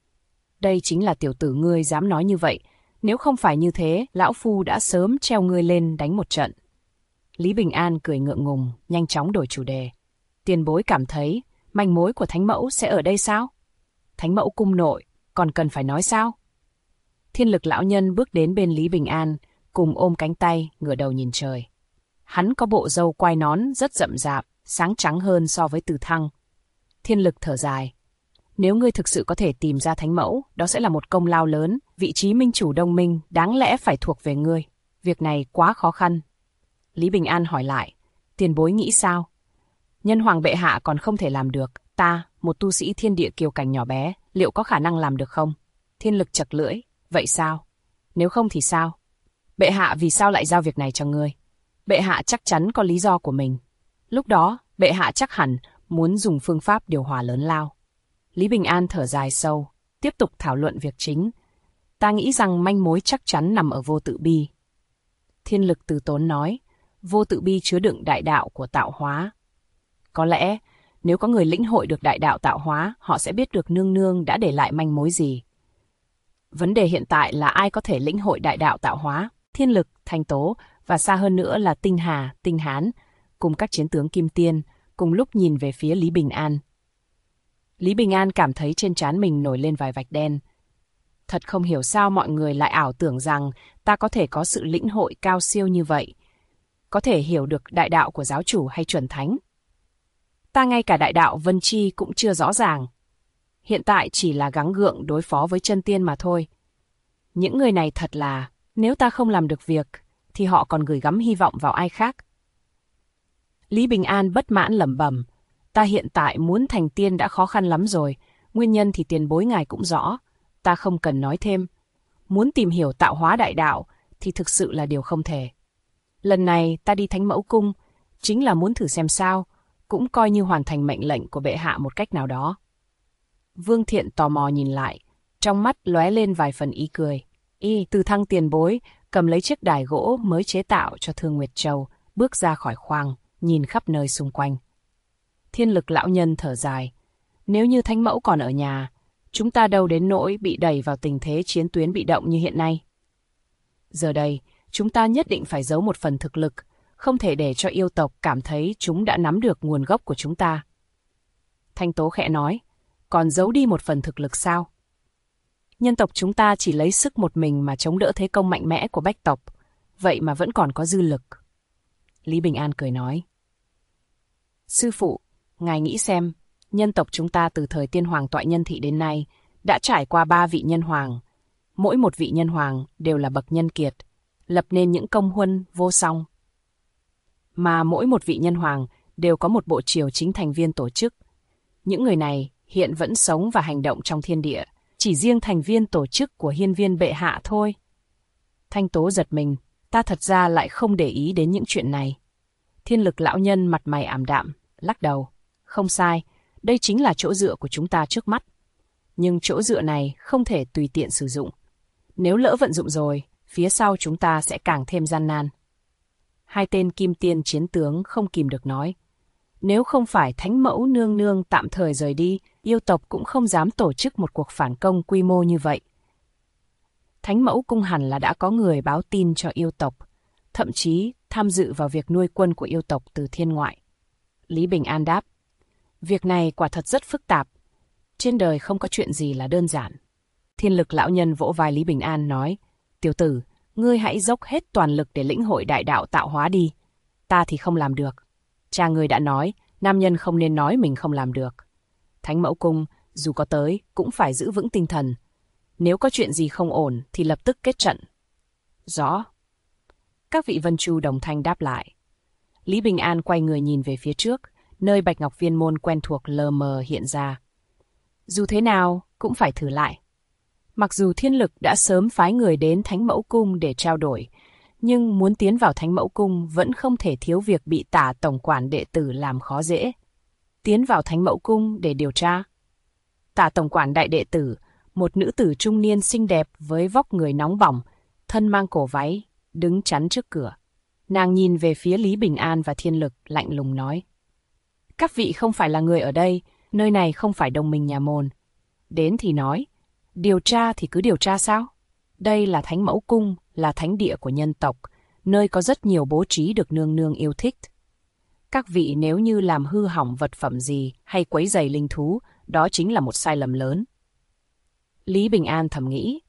Đây chính là tiểu tử ngươi dám nói như vậy. Nếu không phải như thế, lão phu đã sớm treo ngươi lên đánh một trận. Lý Bình An cười ngượng ngùng, nhanh chóng đổi chủ đề. Tiền bối cảm thấy, manh mối của Thánh Mẫu sẽ ở đây sao? Thánh Mẫu cung nội, còn cần phải nói sao? Thiên Lực lão nhân bước đến bên Lý Bình An, cùng ôm cánh tay, ngửa đầu nhìn trời. Hắn có bộ râu quai nón rất rậm rạp, sáng trắng hơn so với Từ Thăng. Thiên Lực thở dài. Nếu ngươi thực sự có thể tìm ra Thánh Mẫu, đó sẽ là một công lao lớn, vị trí minh chủ Đông Minh đáng lẽ phải thuộc về ngươi. Việc này quá khó khăn. Lý Bình An hỏi lại, tiền bối nghĩ sao? Nhân hoàng bệ hạ còn không thể làm được, ta, một tu sĩ thiên địa kiều cảnh nhỏ bé, liệu có khả năng làm được không? Thiên Lực chật lưỡi, vậy sao? Nếu không thì sao? Bệ hạ vì sao lại giao việc này cho ngươi? Bệ hạ chắc chắn có lý do của mình. Lúc đó, bệ hạ chắc hẳn muốn dùng phương pháp điều hòa lớn lao. Lý Bình An thở dài sâu, tiếp tục thảo luận việc chính. Ta nghĩ rằng manh mối chắc chắn nằm ở vô tự bi. Thiên Lực từ tốn nói, vô tự bi chứa đựng đại đạo của tạo hóa. Có lẽ, nếu có người lĩnh hội được đại đạo tạo hóa, họ sẽ biết được nương nương đã để lại manh mối gì. Vấn đề hiện tại là ai có thể lĩnh hội đại đạo tạo hóa, Thiên Lực, Thanh Tố, và xa hơn nữa là Tinh Hà, Tinh Hán, cùng các chiến tướng kim tiên, cùng lúc nhìn về phía Lý Bình An. Lý Bình An cảm thấy trên trán mình nổi lên vài vạch đen. Thật không hiểu sao mọi người lại ảo tưởng rằng ta có thể có sự lĩnh hội cao siêu như vậy, có thể hiểu được đại đạo của giáo chủ hay chuẩn thánh. Ta ngay cả đại đạo Vân Chi cũng chưa rõ ràng. Hiện tại chỉ là gắng gượng đối phó với chân tiên mà thôi. Những người này thật là, nếu ta không làm được việc, thì họ còn gửi gắm hy vọng vào ai khác. Lý Bình An bất mãn lẩm bẩm, ta hiện tại muốn thành tiên đã khó khăn lắm rồi, nguyên nhân thì tiền bối ngài cũng rõ, ta không cần nói thêm. Muốn tìm hiểu tạo hóa đại đạo thì thực sự là điều không thể. Lần này ta đi Thánh Mẫu Cung, chính là muốn thử xem sao, cũng coi như hoàn thành mệnh lệnh của bệ hạ một cách nào đó. Vương Thiện tò mò nhìn lại, trong mắt lóe lên vài phần ý cười. Từ Thăng tiền bối, cầm lấy chiếc đài gỗ mới chế tạo cho Thương Nguyệt Châu, bước ra khỏi khoang, nhìn khắp nơi xung quanh. Thiên Lực lão nhân thở dài. Nếu như Thánh Mẫu còn ở nhà, chúng ta đâu đến nỗi bị đẩy vào tình thế chiến tuyến bị động như hiện nay. Giờ đây, chúng ta nhất định phải giấu một phần thực lực, không thể để cho yêu tộc cảm thấy chúng đã nắm được nguồn gốc của chúng ta. Thanh Tố khẽ nói, còn giấu đi một phần thực lực sao? Nhân tộc chúng ta chỉ lấy sức một mình mà chống đỡ thế công mạnh mẽ của Bách tộc, vậy mà vẫn còn có dư lực. Lý Bình An cười nói, sư phụ, ngài nghĩ xem, nhân tộc chúng ta từ thời tiên hoàng Toại Nhân Thị đến nay đã trải qua 3 vị nhân hoàng. Mỗi một vị nhân hoàng đều là bậc nhân kiệt, lập nên những công huân vô song. Mà mỗi một vị nhân hoàng đều có một bộ triều chính thành viên tổ chức. Những người này hiện vẫn sống và hành động trong thiên địa, chỉ riêng thành viên tổ chức của hiên viên bệ hạ thôi. Thanh Tố giật mình, ta thật ra lại không để ý đến những chuyện này. Thiên Lực lão nhân mặt mày ảm đạm, lắc đầu. Không sai, đây chính là chỗ dựa của chúng ta trước mắt. Nhưng chỗ dựa này không thể tùy tiện sử dụng. Nếu lỡ vận dụng rồi, phía sau chúng ta sẽ càng thêm gian nan. Hai tên kim tiên chiến tướng không kìm được nói. Nếu không phải Thánh Mẫu nương nương tạm thời rời đi, yêu tộc cũng không dám tổ chức một cuộc phản công quy mô như vậy. Thánh Mẫu cung hẳn là đã có người báo tin cho yêu tộc, thậm chí tham dự vào việc nuôi quân của yêu tộc từ thiên ngoại. Lý Bình An đáp, việc này quả thật rất phức tạp. Trên đời không có chuyện gì là đơn giản. Thiên Lực lão nhân vỗ vai Lý Bình An nói, tiểu tử, ngươi hãy dốc hết toàn lực để lĩnh hội đại đạo tạo hóa đi. Ta thì không làm được. Cha ngươi đã nói, nam nhân không nên nói mình không làm được. Thánh Mẫu cung, dù có tới, cũng phải giữ vững tinh thần. Nếu có chuyện gì không ổn, thì lập tức kết trận. Rõ. Các vị vân chu đồng thanh đáp lại. Lý Bình An quay người nhìn về phía trước, nơi Bạch Ngọc Viên môn quen thuộc lờ mờ hiện ra. Dù thế nào, cũng phải thử lại. Mặc dù Thiên Lực đã sớm phái người đến Thánh Mẫu cung để trao đổi, nhưng muốn tiến vào Thánh Mẫu cung vẫn không thể thiếu việc bị Tả tổng quản đệ tử làm khó dễ. Tiến vào Thánh Mẫu cung để điều tra. Tả tổng quản đại đệ tử, một nữ tử trung niên xinh đẹp với vóc người nóng bỏng, thân mang cổ váy, đứng chắn trước cửa. Nàng nhìn về phía Lý Bình An và Thiên Lực, lạnh lùng nói. Các vị không phải là người ở đây, nơi này không phải đồng minh nhà môn. Đến thì nói, điều tra thì cứ điều tra sao? Đây là Thánh Mẫu cung, là thánh địa của nhân tộc, nơi có rất nhiều bố trí được nương nương yêu thích. Các vị nếu như làm hư hỏng vật phẩm gì hay quấy rầy linh thú, đó chính là một sai lầm lớn. Lý Bình An thầm nghĩ.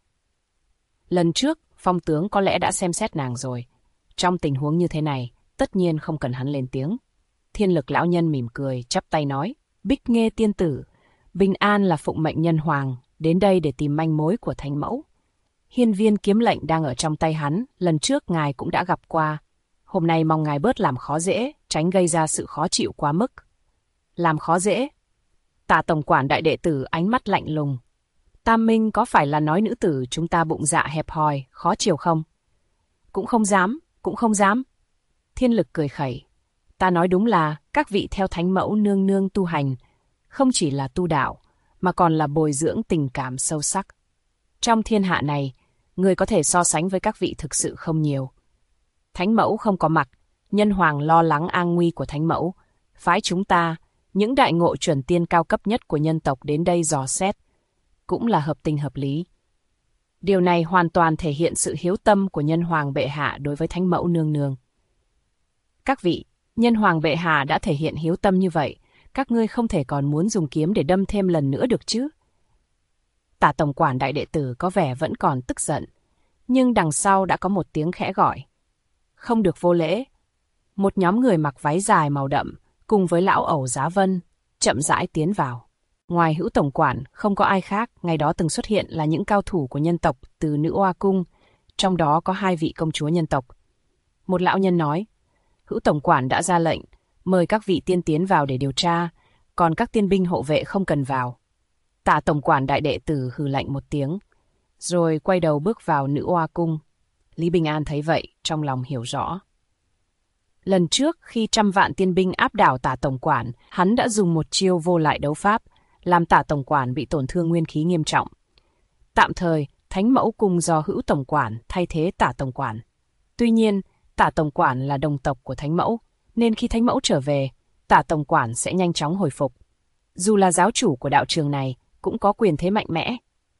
Lần trước, Phong tướng có lẽ đã xem xét nàng rồi. Trong tình huống như thế này, tất nhiên không cần hắn lên tiếng. Thiên Lực lão nhân mỉm cười, chắp tay nói. Bích Nghê tiên tử, Bình An là phụng mệnh nhân hoàng, đến đây để tìm manh mối của Thánh Mẫu. Hiên viên kiếm lệnh đang ở trong tay hắn, lần trước ngài cũng đã gặp qua. Hôm nay mong ngài bớt làm khó dễ, tránh gây ra sự khó chịu quá mức. Làm khó dễ? Tả tổng quản đại đệ tử ánh mắt lạnh lùng. Tam Minh có phải là nói nữ tử chúng ta bụng dạ hẹp hòi, khó chiều không? Cũng không dám, cũng không dám. Thiên Lực cười khẩy. Ta nói đúng là các vị theo Thánh Mẫu nương nương tu hành, không chỉ là tu đạo, mà còn là bồi dưỡng tình cảm sâu sắc. Trong thiên hạ này, người có thể so sánh với các vị thực sự không nhiều. Thánh Mẫu không có mặt, nhân hoàng lo lắng an nguy của Thánh Mẫu, phái chúng ta, những đại ngộ chuẩn tiên cao cấp nhất của nhân tộc đến đây dò xét, cũng là hợp tình hợp lý. Điều này hoàn toàn thể hiện sự hiếu tâm của nhân hoàng bệ hạ đối với Thánh Mẫu nương nương. Các vị, nhân hoàng bệ hạ đã thể hiện hiếu tâm như vậy, các ngươi không thể còn muốn dùng kiếm để đâm thêm lần nữa được chứ? Tả tổng quản đại đệ tử có vẻ vẫn còn tức giận, nhưng đằng sau đã có một tiếng khẽ gọi. Không được vô lễ. Một nhóm người mặc váy dài màu đậm, cùng với lão ẩu Giá Vân, chậm rãi tiến vào. Ngoài Hữu tổng quản, không có ai khác, ngày đó từng xuất hiện là những cao thủ của nhân tộc từ Nữ Oa cung, trong đó có 2 vị công chúa nhân tộc. Một lão nhân nói, Hữu tổng quản đã ra lệnh, mời các vị tiên tiến vào để điều tra, còn các tiên binh hộ vệ không cần vào. Tả tổng quản đại đệ tử hừ lạnh một tiếng, rồi quay đầu bước vào Nữ Oa cung. Lý Bình An thấy vậy, trong lòng hiểu rõ. Lần trước, khi 100 vạn tiên binh áp đảo Tả tổng quản, hắn đã dùng một chiêu vô lại đấu pháp, làm Tả tổng quản bị tổn thương nguyên khí nghiêm trọng. Tạm thời, Thánh Mẫu cung do Hữu tổng quản thay thế Tả tổng quản. Tuy nhiên, Tả tổng quản là đồng tộc của Thánh Mẫu, nên khi Thánh Mẫu trở về, Tả tổng quản sẽ nhanh chóng hồi phục. Dù là giáo chủ của đạo trường này, cũng có quyền thế mạnh mẽ.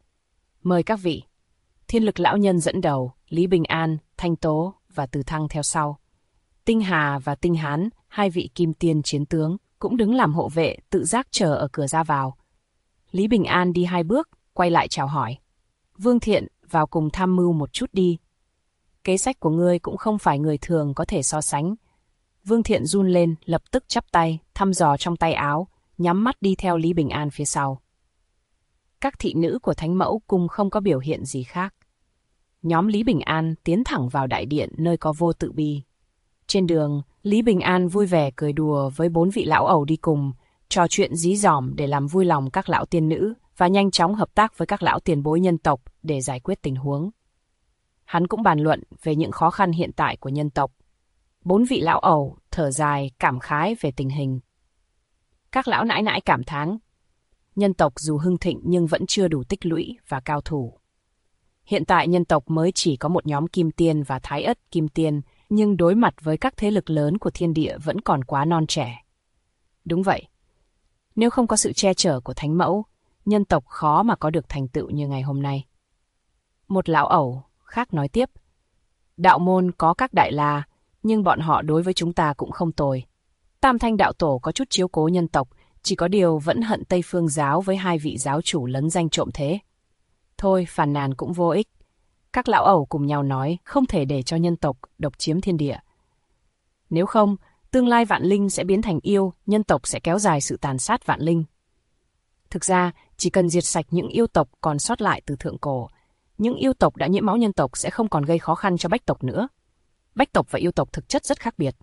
Mời các vị. Thiên Lực lão nhân dẫn đầu, Lý Bình An, Thanh Tố và Từ Thăng theo sau. Tinh Hà và Tinh Hán, hai vị kim tiên chiến tướng, cũng đứng làm hộ vệ tự giác chờ ở cửa ra vào. Lý Bình An đi 2 bước, quay lại chào hỏi. Vương Thiện, vào cùng tham mưu một chút đi. Kế sách của ngươi cũng không phải người thường có thể so sánh. Vương Thiện run lên, lập tức chắp tay, thăm dò trong tay áo, nhắm mắt đi theo Lý Bình An phía sau. Các thị nữ của Thánh Mẫu Cung không có biểu hiện gì khác. Nhóm Lý Bình An tiến thẳng vào đại điện nơi có Vô Tự Bi. Trên đường, Lý Bình An vui vẻ cười đùa với 4 vị lão ẩu đi cùng, trò chuyện dí dỏm để làm vui lòng các lão tiên nữ và nhanh chóng hợp tác với các lão tiền bối nhân tộc để giải quyết tình huống. Hắn cũng bàn luận về những khó khăn hiện tại của nhân tộc. 4 vị lão ẩu thở dài cảm khái về tình hình. Các lão nãi nãi cảm thán, nhân tộc dù hưng thịnh nhưng vẫn chưa đủ tích lũy và cao thủ. Hiện tại nhân tộc mới chỉ có một nhóm kim tiên và thái ất kim tiên, nhưng đối mặt với các thế lực lớn của thiên địa vẫn còn quá non trẻ. Đúng vậy. Nếu không có sự che chở của Thánh Mẫu, nhân tộc khó mà có được thành tựu như ngày hôm nay. Một lão ẩu khác nói tiếp. Đạo môn có các đại la, nhưng bọn họ đối với chúng ta cũng không tồi. Tam Thanh đạo tổ có chút chiếu cố nhân tộc, chỉ có điều vẫn hận Tây Phương giáo với 2 vị giáo chủ lấn danh trộm thế. Thôi, phàn nàn cũng vô ích. Các lão ẩu cùng nhau nói không thể để cho nhân tộc độc chiếm thiên địa. Nếu không, tương lai vạn linh sẽ biến thành yêu, nhân tộc sẽ kéo dài sự tàn sát vạn linh. Thực ra, chỉ cần diệt sạch những yêu tộc còn sót lại từ thượng cổ, những yêu tộc đã nhiễm máu nhân tộc sẽ không còn gây khó khăn cho bách tộc nữa. Bách tộc và yêu tộc thực chất rất khác biệt.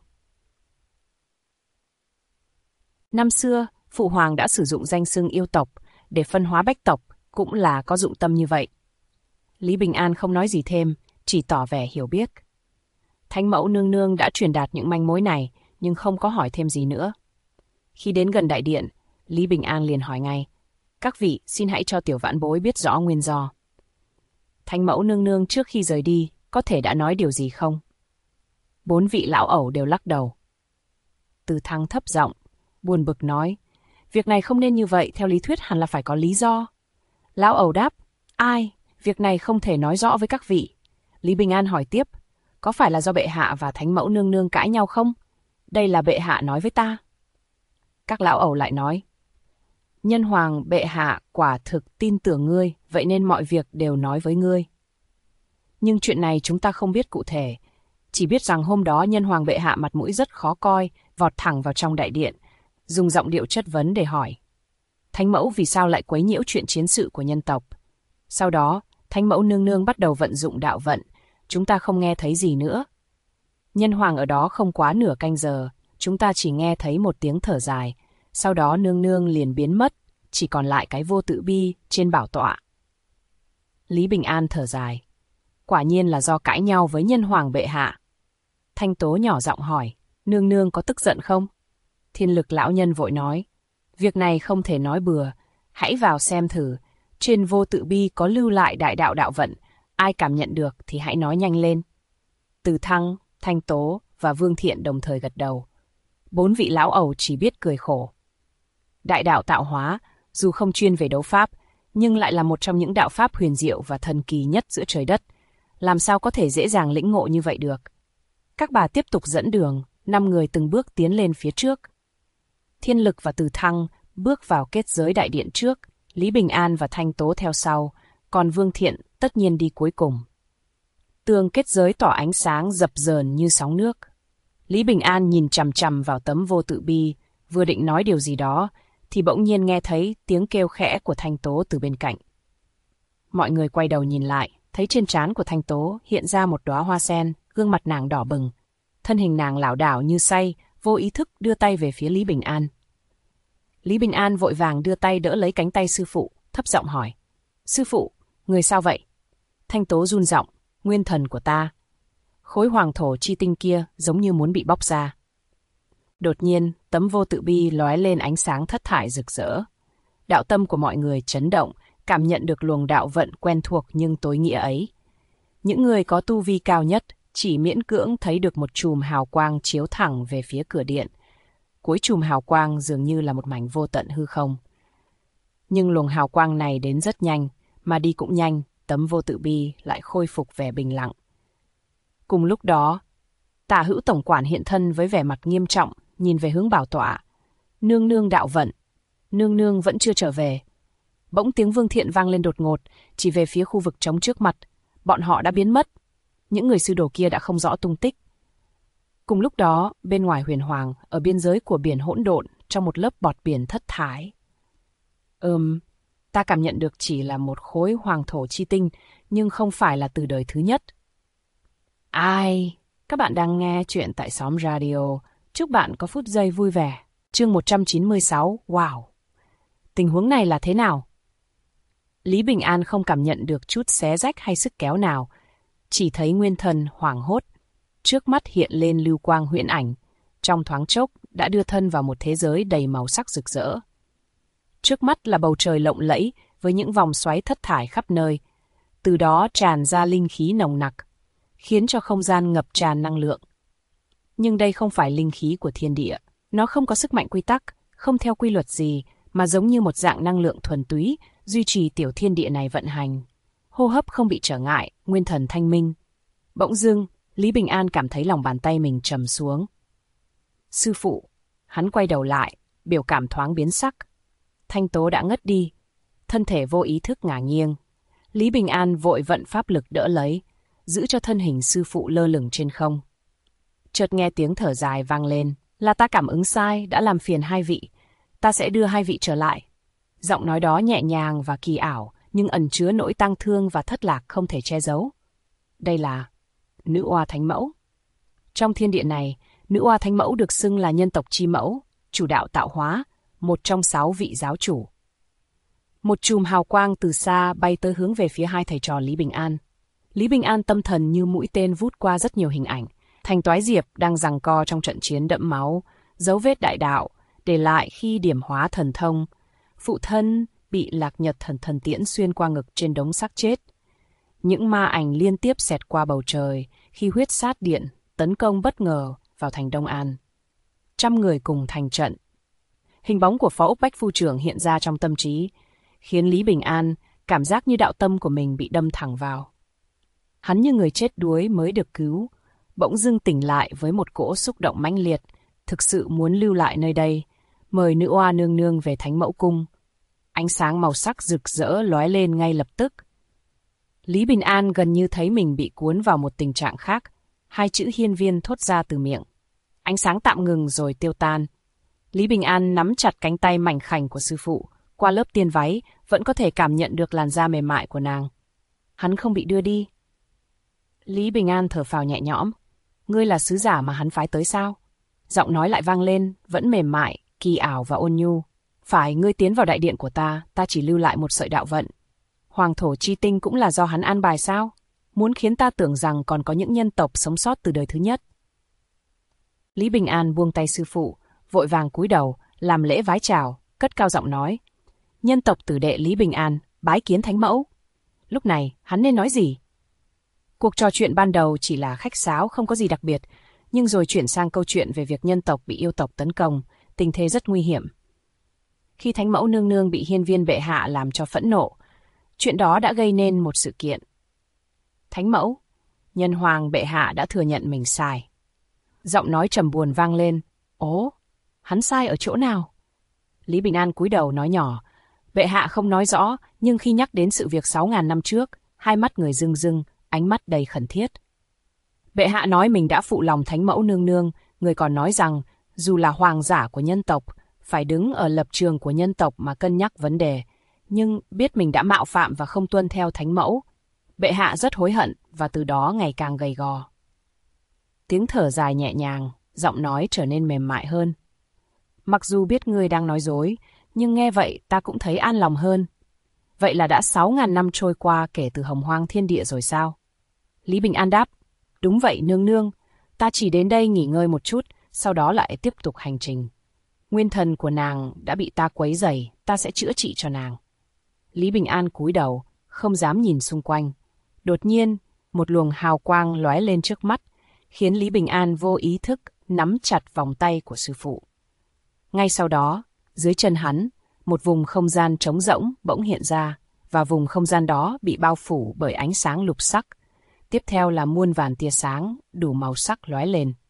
Năm xưa, Phụ Hoàng đã sử dụng danh xưng yêu tộc để phân hóa bách tộc, cũng là có dụng tâm như vậy. Lý Bình An không nói gì thêm, chỉ tỏ vẻ hiểu biết. Thánh Mẫu nương nương đã truyền đạt những manh mối này, nhưng không có hỏi thêm gì nữa. Khi đến gần đại điện, Lý Bình An liền hỏi ngay, các vị xin hãy cho tiểu vãn bối biết rõ nguyên do. Thánh Mẫu nương nương trước khi rời đi, có thể đã nói điều gì không? 4 vị lão ẩu đều lắc đầu. Từ Thăng thấp giọng, buồn bực nói, việc này không nên như vậy, theo lý thuyết hẳn là phải có lý do. Lão ẩu đáp, ai? Việc này không thể nói rõ với các vị. Lý Bình An hỏi tiếp, có phải là do bệ hạ và Thánh Mẫu nương nương cãi nhau không? Đây là bệ hạ nói với ta. Các lão ẩu lại nói, nhân hoàng bệ hạ quả thực tin tưởng ngươi, vậy nên mọi việc đều nói với ngươi. Nhưng chuyện này chúng ta không biết cụ thể, chỉ biết rằng hôm đó nhân hoàng bệ hạ mặt mũi rất khó coi, vọt thẳng vào trong đại điện, dùng giọng điệu chất vấn để hỏi. Thánh Mẫu vì sao lại quấy nhiễu chuyện chiến sự của nhân tộc? Sau đó, Thánh Mẫu nương nương bắt đầu vận dụng đạo vận, chúng ta không nghe thấy gì nữa. Nhân hoàng ở đó không quá nửa canh giờ, chúng ta chỉ nghe thấy một tiếng thở dài, sau đó nương nương liền biến mất, chỉ còn lại cái Vô Tự Bi trên bảo tọa. Lý Bình An thở dài. Quả nhiên là do cãi nhau với nhân hoàng bệ hạ. Thanh Tố nhỏ giọng hỏi, nương nương có tức giận không? Thiên Lực lão nhân vội nói, việc này không thể nói bừa, hãy vào xem thử, trên Vô Tự Bi có lưu lại đại đạo đạo vận, ai cảm nhận được thì hãy nói nhanh lên. Từ Thăng, Thanh Tố và Vương Thiện đồng thời gật đầu. 4 vị lão ẩu chỉ biết cười khổ. Đại đạo tạo hóa, dù không chuyên về đấu pháp, nhưng lại là một trong những đạo pháp huyền diệu và thần kỳ nhất giữa trời đất. Làm sao có thể dễ dàng lĩnh ngộ như vậy được? Các bà tiếp tục dẫn đường, 5 người từng bước tiến lên phía trước. Thiên Lực và Từ Thăng bước vào kết giới đại điện trước, Lý Bình An và Thanh Tố theo sau, còn Vương Thiện tất nhiên đi cuối cùng. Tường kết giới tỏa ánh sáng dập dờn như sóng nước. Lý Bình An nhìn chằm chằm vào tấm Vô Tự Bi, vừa định nói điều gì đó, thì bỗng nhiên nghe thấy tiếng kêu khẽ của Thanh Tố từ bên cạnh. Mọi người quay đầu nhìn lại, thấy trên trán của Thanh Tố hiện ra một đóa hoa sen, gương mặt nàng đỏ bừng. Thân hình nàng lảo đảo như say, vô ý thức đưa tay về phía Lý Bình An. Lý Bình An vội vàng đưa tay đỡ lấy cánh tay sư phụ, thấp giọng hỏi. Sư phụ, người sao vậy? Thanh Tố run giọng, nguyên thần của ta. Khối hoàng thổ chi tinh kia giống như muốn bị bóc ra. Đột nhiên, tấm Vô Tự Bi lóe lên ánh sáng thất thải rực rỡ. Đạo tâm của mọi người chấn động, cảm nhận được luồng đạo vận quen thuộc nhưng tối nghĩa ấy. Những người có tu vi cao nhất chỉ miễn cưỡng thấy được một chùm hào quang chiếu thẳng về phía cửa điện. Cuối chùm hào quang dường như là một mảnh vô tận hư không. Nhưng luồng hào quang này đến rất nhanh, mà đi cũng nhanh, tấm Vô Tự Bi lại khôi phục vẻ bình lặng. Cùng lúc đó, Tả hữu tổng quản hiện thân với vẻ mặt nghiêm trọng, nhìn về hướng bảo tọa. Nương nương đạo vận. Nương nương vẫn chưa trở về. Bỗng tiếng Vương Thiện vang lên đột ngột, chỉ về phía khu vực trống trước mặt. Bọn họ đã biến mất. Những người sư đồ kia đã không rõ tung tích. Cùng lúc đó, bên ngoài huyền hoàng, ở biên giới của biển hỗn độn, trong một lớp bọt biển thất thải. Ta cảm nhận được chỉ là một khối hoàng thổ chi tinh, nhưng không phải là từ đời thứ nhất. Các bạn đang nghe chuyện tại Xóm Radio. Chúc bạn có phút giây vui vẻ. Chương 196, wow! Tình huống này là thế nào? Lý Bình An không cảm nhận được chút xé rách hay sức kéo nào, chỉ thấy nguyên thần hoảng hốt. Trước mắt hiện lên lưu quang huyễn ảnh, trong thoáng chốc đã đưa thân vào một thế giới đầy màu sắc rực rỡ. Trước mắt là bầu trời lộng lẫy với những vòng xoáy thất thải khắp nơi, từ đó tràn ra linh khí nồng nặc, khiến cho không gian ngập tràn năng lượng. Nhưng đây không phải linh khí của thiên địa, nó không có sức mạnh quy tắc, không theo quy luật gì, mà giống như một dạng năng lượng thuần túy, duy trì tiểu thiên địa này vận hành. Hô hấp không bị trở ngại, nguyên thần thanh minh. Bỗng dưng, Lý Bình An cảm thấy lòng bàn tay mình trầm xuống. Sư phụ, hắn quay đầu lại, biểu cảm thoáng biến sắc. Thanh tố đã ngất đi, thân thể vô ý thức ngả nghiêng. Lý Bình An vội vận pháp lực đỡ lấy, giữ cho thân hình sư phụ lơ lửng trên không. Chợt nghe tiếng thở dài vang lên, là ta cảm ứng sai, đã làm phiền hai vị. Ta sẽ đưa hai vị trở lại. Giọng nói đó nhẹ nhàng và kỳ ảo, nhưng ẩn chứa nỗi tang thương và thất lạc không thể che giấu. Đây là Nữ Oa Thánh Mẫu. Trong thiên địa này, Nữ Oa Thánh Mẫu được xưng là nhân tộc chi mẫu, chủ đạo tạo hóa, một trong 6 vị giáo chủ. Một chùm hào quang từ xa bay tới hướng về phía hai thầy trò Lý Bình An. Lý Bình An tâm thần như mũi tên vút qua rất nhiều hình ảnh. Thành Toái Diệp đang giằng co trong trận chiến đẫm máu, dấu vết đại đạo, để lại khi điểm hóa thần thông. Phụ thân bị Lạc Nhật thần tiễn xuyên qua ngực trên đống xác chết. Những ma ảnh liên tiếp xẹt qua bầu trời khi huyết sát điện tấn công bất ngờ vào thành Đông An. 100 người cùng thành trận. Hình bóng của Phó Úc Bách Phu trưởng hiện ra trong tâm trí, khiến Lý Bình An cảm giác như đạo tâm của mình bị đâm thẳng vào. Hắn như người chết đuối mới được cứu, bỗng dưng tỉnh lại với một cỗ xúc động mãnh liệt, thực sự muốn lưu lại nơi đây, mời Nữ Oa nương nương về Thánh Mẫu Cung. Ánh sáng màu sắc rực rỡ lóe lên ngay lập tức. Lý Bình An gần như thấy mình bị cuốn vào một tình trạng khác, hai chữ hiên viên thốt ra từ miệng. Ánh sáng tạm ngừng rồi tiêu tan. Lý Bình An nắm chặt cánh tay mảnh khảnh của sư phụ, qua lớp tiên váy vẫn có thể cảm nhận được làn da mềm mại của nàng. Hắn không bị đưa đi. Lý Bình An thở phào nhẹ nhõm. Ngươi là sứ giả mà hắn phái tới sao? Giọng nói lại vang lên, vẫn mềm mại, kỳ ảo và ôn nhu. Phải, ngươi tiến vào đại điện của ta chỉ lưu lại một sợi đạo vận. Hoàng thổ chi tinh cũng là do hắn an bài sao? Muốn khiến ta tưởng rằng còn có những nhân tộc sống sót từ đời thứ nhất. Lý Bình An buông tay sư phụ, vội vàng cúi đầu, làm lễ vái chào, cất cao giọng nói. Nhân tộc tử đệ Lý Bình An, bái kiến Thánh Mẫu. Lúc này, hắn nên nói gì? Cuộc trò chuyện ban đầu chỉ là khách sáo, không có gì đặc biệt, nhưng rồi chuyển sang câu chuyện về việc nhân tộc bị yêu tộc tấn công, tình thế rất nguy hiểm. Khi Thánh Mẫu nương nương bị hiên viên bệ hạ làm cho phẫn nộ, chuyện đó đã gây nên một sự kiện. Thánh Mẫu, nhân hoàng bệ hạ đã thừa nhận mình sai. Giọng nói trầm buồn vang lên. Ố, hắn sai ở chỗ nào? Lý Bình An cúi đầu nói nhỏ. Bệ hạ không nói rõ, nhưng khi nhắc đến sự việc 6.000 năm trước, hai mắt người rưng rưng, ánh mắt đầy khẩn thiết. Bệ hạ nói mình đã phụ lòng Thánh Mẫu nương nương, người còn nói rằng, dù là hoàng giả của nhân tộc, phải đứng ở lập trường của nhân tộc mà cân nhắc vấn đề, nhưng biết mình đã mạo phạm và không tuân theo Thánh Mẫu. Bệ hạ rất hối hận và từ đó ngày càng gầy gò. Tiếng thở dài nhẹ nhàng, giọng nói trở nên mềm mại hơn. Mặc dù biết ngươi đang nói dối, nhưng nghe vậy ta cũng thấy an lòng hơn. Vậy là đã 6.000 năm trôi qua kể từ hồng hoang thiên địa rồi sao? Lý Bình An đáp. Đúng vậy nương nương, ta chỉ đến đây nghỉ ngơi một chút, sau đó lại tiếp tục hành trình. Nguyên thần của nàng đã bị ta quấy rầy, ta sẽ chữa trị cho nàng. Lý Bình An cúi đầu, không dám nhìn xung quanh. Đột nhiên, một luồng hào quang lóe lên trước mắt, khiến Lý Bình An vô ý thức nắm chặt vòng tay của sư phụ. Ngay sau đó, dưới chân hắn, một vùng không gian trống rỗng bỗng hiện ra, và vùng không gian đó bị bao phủ bởi ánh sáng lục sắc. Tiếp theo là muôn vàn tia sáng, đủ màu sắc lóe lên.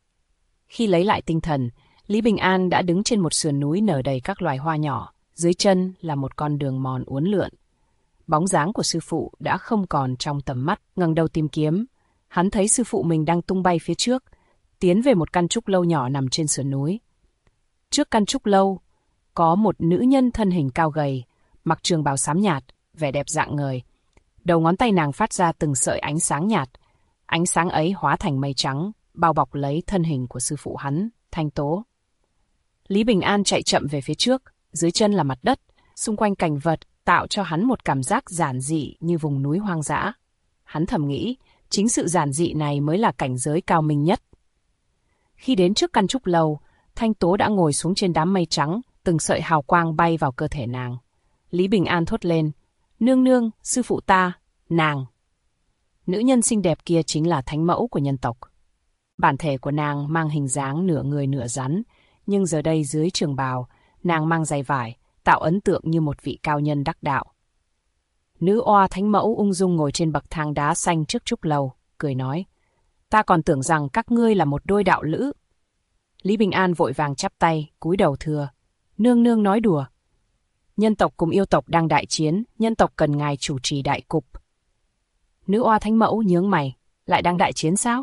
Khi lấy lại tinh thần, Lý Bình An đã đứng trên một sườn núi nở đầy các loài hoa nhỏ, dưới chân là một con đường mòn uốn lượn. Bóng dáng của sư phụ đã không còn trong tầm mắt, ngẩng đầu tìm kiếm. Hắn thấy sư phụ mình đang tung bay phía trước, tiến về một căn trúc lâu nhỏ nằm trên sườn núi. Trước căn trúc lâu, có một nữ nhân thân hình cao gầy, mặc trường bào xám nhạt, vẻ đẹp rạng ngời. Đầu ngón tay nàng phát ra từng sợi ánh sáng nhạt. Ánh sáng ấy hóa thành mây trắng, bao bọc lấy thân hình của sư phụ hắn, Thanh Tố. Lý Bình An chạy chậm về phía trước, dưới chân là mặt đất, xung quanh cảnh vật tạo cho hắn một cảm giác giản dị như vùng núi hoang dã. Hắn thầm nghĩ, chính sự giản dị này mới là cảnh giới cao minh nhất. Khi đến trước căn trúc lâu, Thanh Tố đã ngồi xuống trên đám mây trắng, từng sợi hào quang bay vào cơ thể nàng. Lý Bình An thốt lên, nương nương, sư phụ ta, nàng. Nữ nhân xinh đẹp kia chính là thánh mẫu của nhân tộc. Bản thể của nàng mang hình dáng nửa người nửa rắn, nhưng giờ đây dưới trường bào, nàng mang giày vải, tạo ấn tượng như một vị cao nhân đắc đạo. Nữ oa thánh mẫu ung dung ngồi trên bậc thang đá xanh trước trúc lầu, cười nói, ta còn tưởng rằng các ngươi là một đôi đạo lữ. Lý Bình An vội vàng chắp tay, cúi đầu thưa, nương nương nói đùa. Nhân tộc cùng yêu tộc đang đại chiến, nhân tộc cần ngài chủ trì đại cục. Nữ oa thánh mẫu nhướng mày, lại đang đại chiến sao?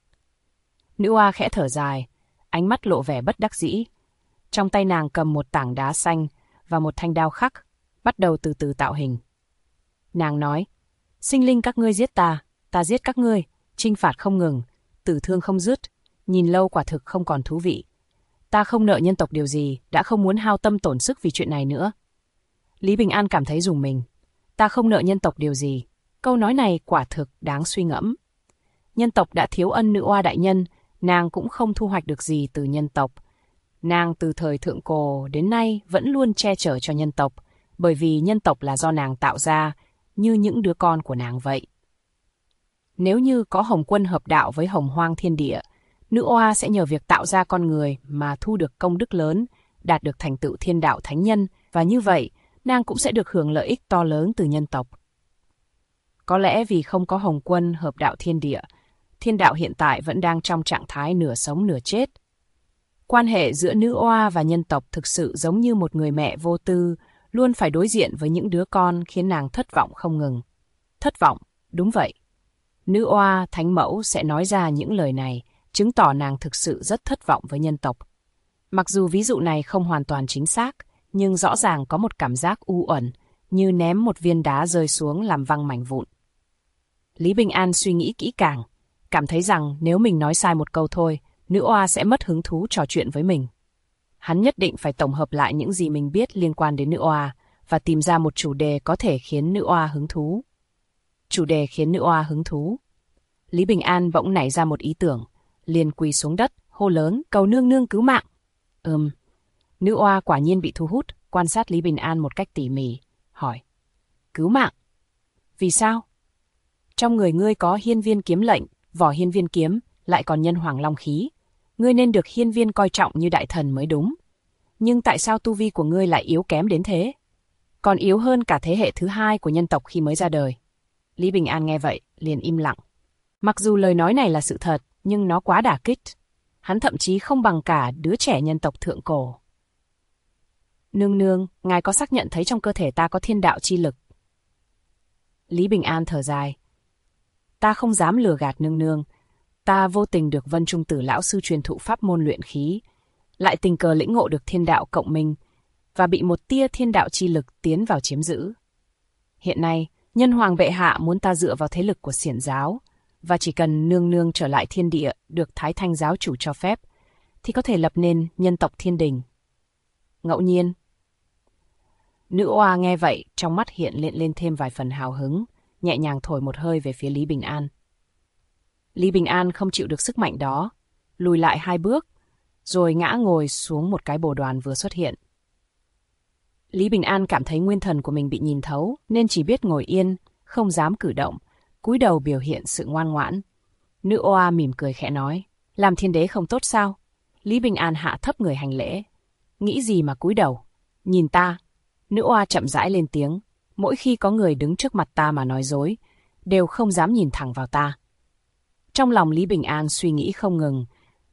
Nữ oa khẽ thở dài, ánh mắt lộ vẻ bất đắc dĩ. Trong tay nàng cầm một tảng đá xanh và một thanh đao khắc, bắt đầu từ từ tạo hình. Nàng nói, sinh linh các ngươi giết ta giết các ngươi, chinh phạt không ngừng, tử thương không dứt, nhìn lâu quả thực không còn thú vị. Ta không nợ nhân tộc điều gì, đã không muốn hao tâm tổn sức vì chuyện này nữa. Lý Bình An cảm thấy rùng mình. Ta không nợ nhân tộc điều gì. Câu nói này quả thực đáng suy ngẫm. Nhân tộc đã thiếu ân nữ oa đại nhân, nàng cũng không thu hoạch được gì từ nhân tộc. Nàng từ thời thượng cổ đến nay vẫn luôn che chở cho nhân tộc, bởi vì nhân tộc là do nàng tạo ra, như những đứa con của nàng vậy. Nếu như có Hồng Quân hợp đạo với Hồng Hoang Thiên Địa, nữ oa sẽ nhờ việc tạo ra con người mà thu được công đức lớn, đạt được thành tựu thiên đạo thánh nhân, và như vậy, nàng cũng sẽ được hưởng lợi ích to lớn từ nhân tộc. Có lẽ vì không có Hồng Quân hợp đạo thiên địa, thiên đạo hiện tại vẫn đang trong trạng thái nửa sống nửa chết. Quan hệ giữa nữ oa và nhân tộc thực sự giống như một người mẹ vô tư, luôn phải đối diện với những đứa con khiến nàng thất vọng không ngừng. Thất vọng, đúng vậy. Nữ oa thánh mẫu sẽ nói ra những lời này, chứng tỏ nàng thực sự rất thất vọng với nhân tộc. Mặc dù ví dụ này không hoàn toàn chính xác, nhưng rõ ràng có một cảm giác u uẩn, như ném một viên đá rơi xuống làm văng mảnh vụn. Lý Bình An suy nghĩ kỹ càng, cảm thấy rằng nếu mình nói sai một câu thôi, nữ oa sẽ mất hứng thú trò chuyện với mình. Hắn nhất định phải tổng hợp lại những gì mình biết liên quan đến nữ oa và tìm ra một chủ đề có thể khiến nữ oa hứng thú. Chủ đề khiến nữ oa hứng thú. Lý Bình An bỗng nảy ra một ý tưởng, liền quỳ xuống đất, hô lớn, cầu nương nương cứu mạng. Nữ oa quả nhiên bị thu hút, quan sát Lý Bình An một cách tỉ mỉ, hỏi, cứu mạng? Vì sao? Trong người ngươi có hiên viên kiếm lệnh, vỏ hiên viên kiếm, lại còn nhân hoàng long khí. Ngươi nên được hiên viên coi trọng như đại thần mới đúng. Nhưng tại sao tu vi của ngươi lại yếu kém đến thế? Còn yếu hơn cả thế hệ thứ hai của nhân tộc khi mới ra đời. Lý Bình An nghe vậy, liền im lặng. Mặc dù lời nói này là sự thật, nhưng nó quá đả kích. Hắn thậm chí không bằng cả đứa trẻ nhân tộc thượng cổ. Nương nương, ngài có xác nhận thấy trong cơ thể ta có thiên đạo chi lực? Lý Bình An thở dài. Ta không dám lừa gạt nương nương. Ta vô tình được Vân Trung Tử lão sư truyền thụ pháp môn luyện khí, lại tình cờ lĩnh ngộ được thiên đạo cộng minh, và bị một tia thiên đạo chi lực tiến vào chiếm giữ. Hiện nay, nhân hoàng bệ hạ muốn ta dựa vào thế lực của xiển giáo, và chỉ cần nương nương trở lại thiên địa được Thái Thanh giáo chủ cho phép, thì có thể lập nên nhân tộc thiên đình. Ngẫu nhiên. Nữ oa nghe vậy, trong mắt hiện lên thêm vài phần hào hứng, nhẹ nhàng thổi một hơi về phía Lý Bình An. Lý Bình An không chịu được sức mạnh đó, lùi lại 2 bước, rồi ngã ngồi xuống một cái bồ đoàn vừa xuất hiện. Lý Bình An cảm thấy nguyên thần của mình bị nhìn thấu, nên chỉ biết ngồi yên, không dám cử động, cúi đầu biểu hiện sự ngoan ngoãn. Nữ oa mỉm cười khẽ nói, làm thiên đế không tốt sao? Lý Bình An hạ thấp người hành lễ. Nghĩ gì mà cúi đầu? Nhìn ta. Nữ oa chậm rãi lên tiếng, mỗi khi có người đứng trước mặt ta mà nói dối, đều không dám nhìn thẳng vào ta. Trong lòng Lý Bình An suy nghĩ không ngừng,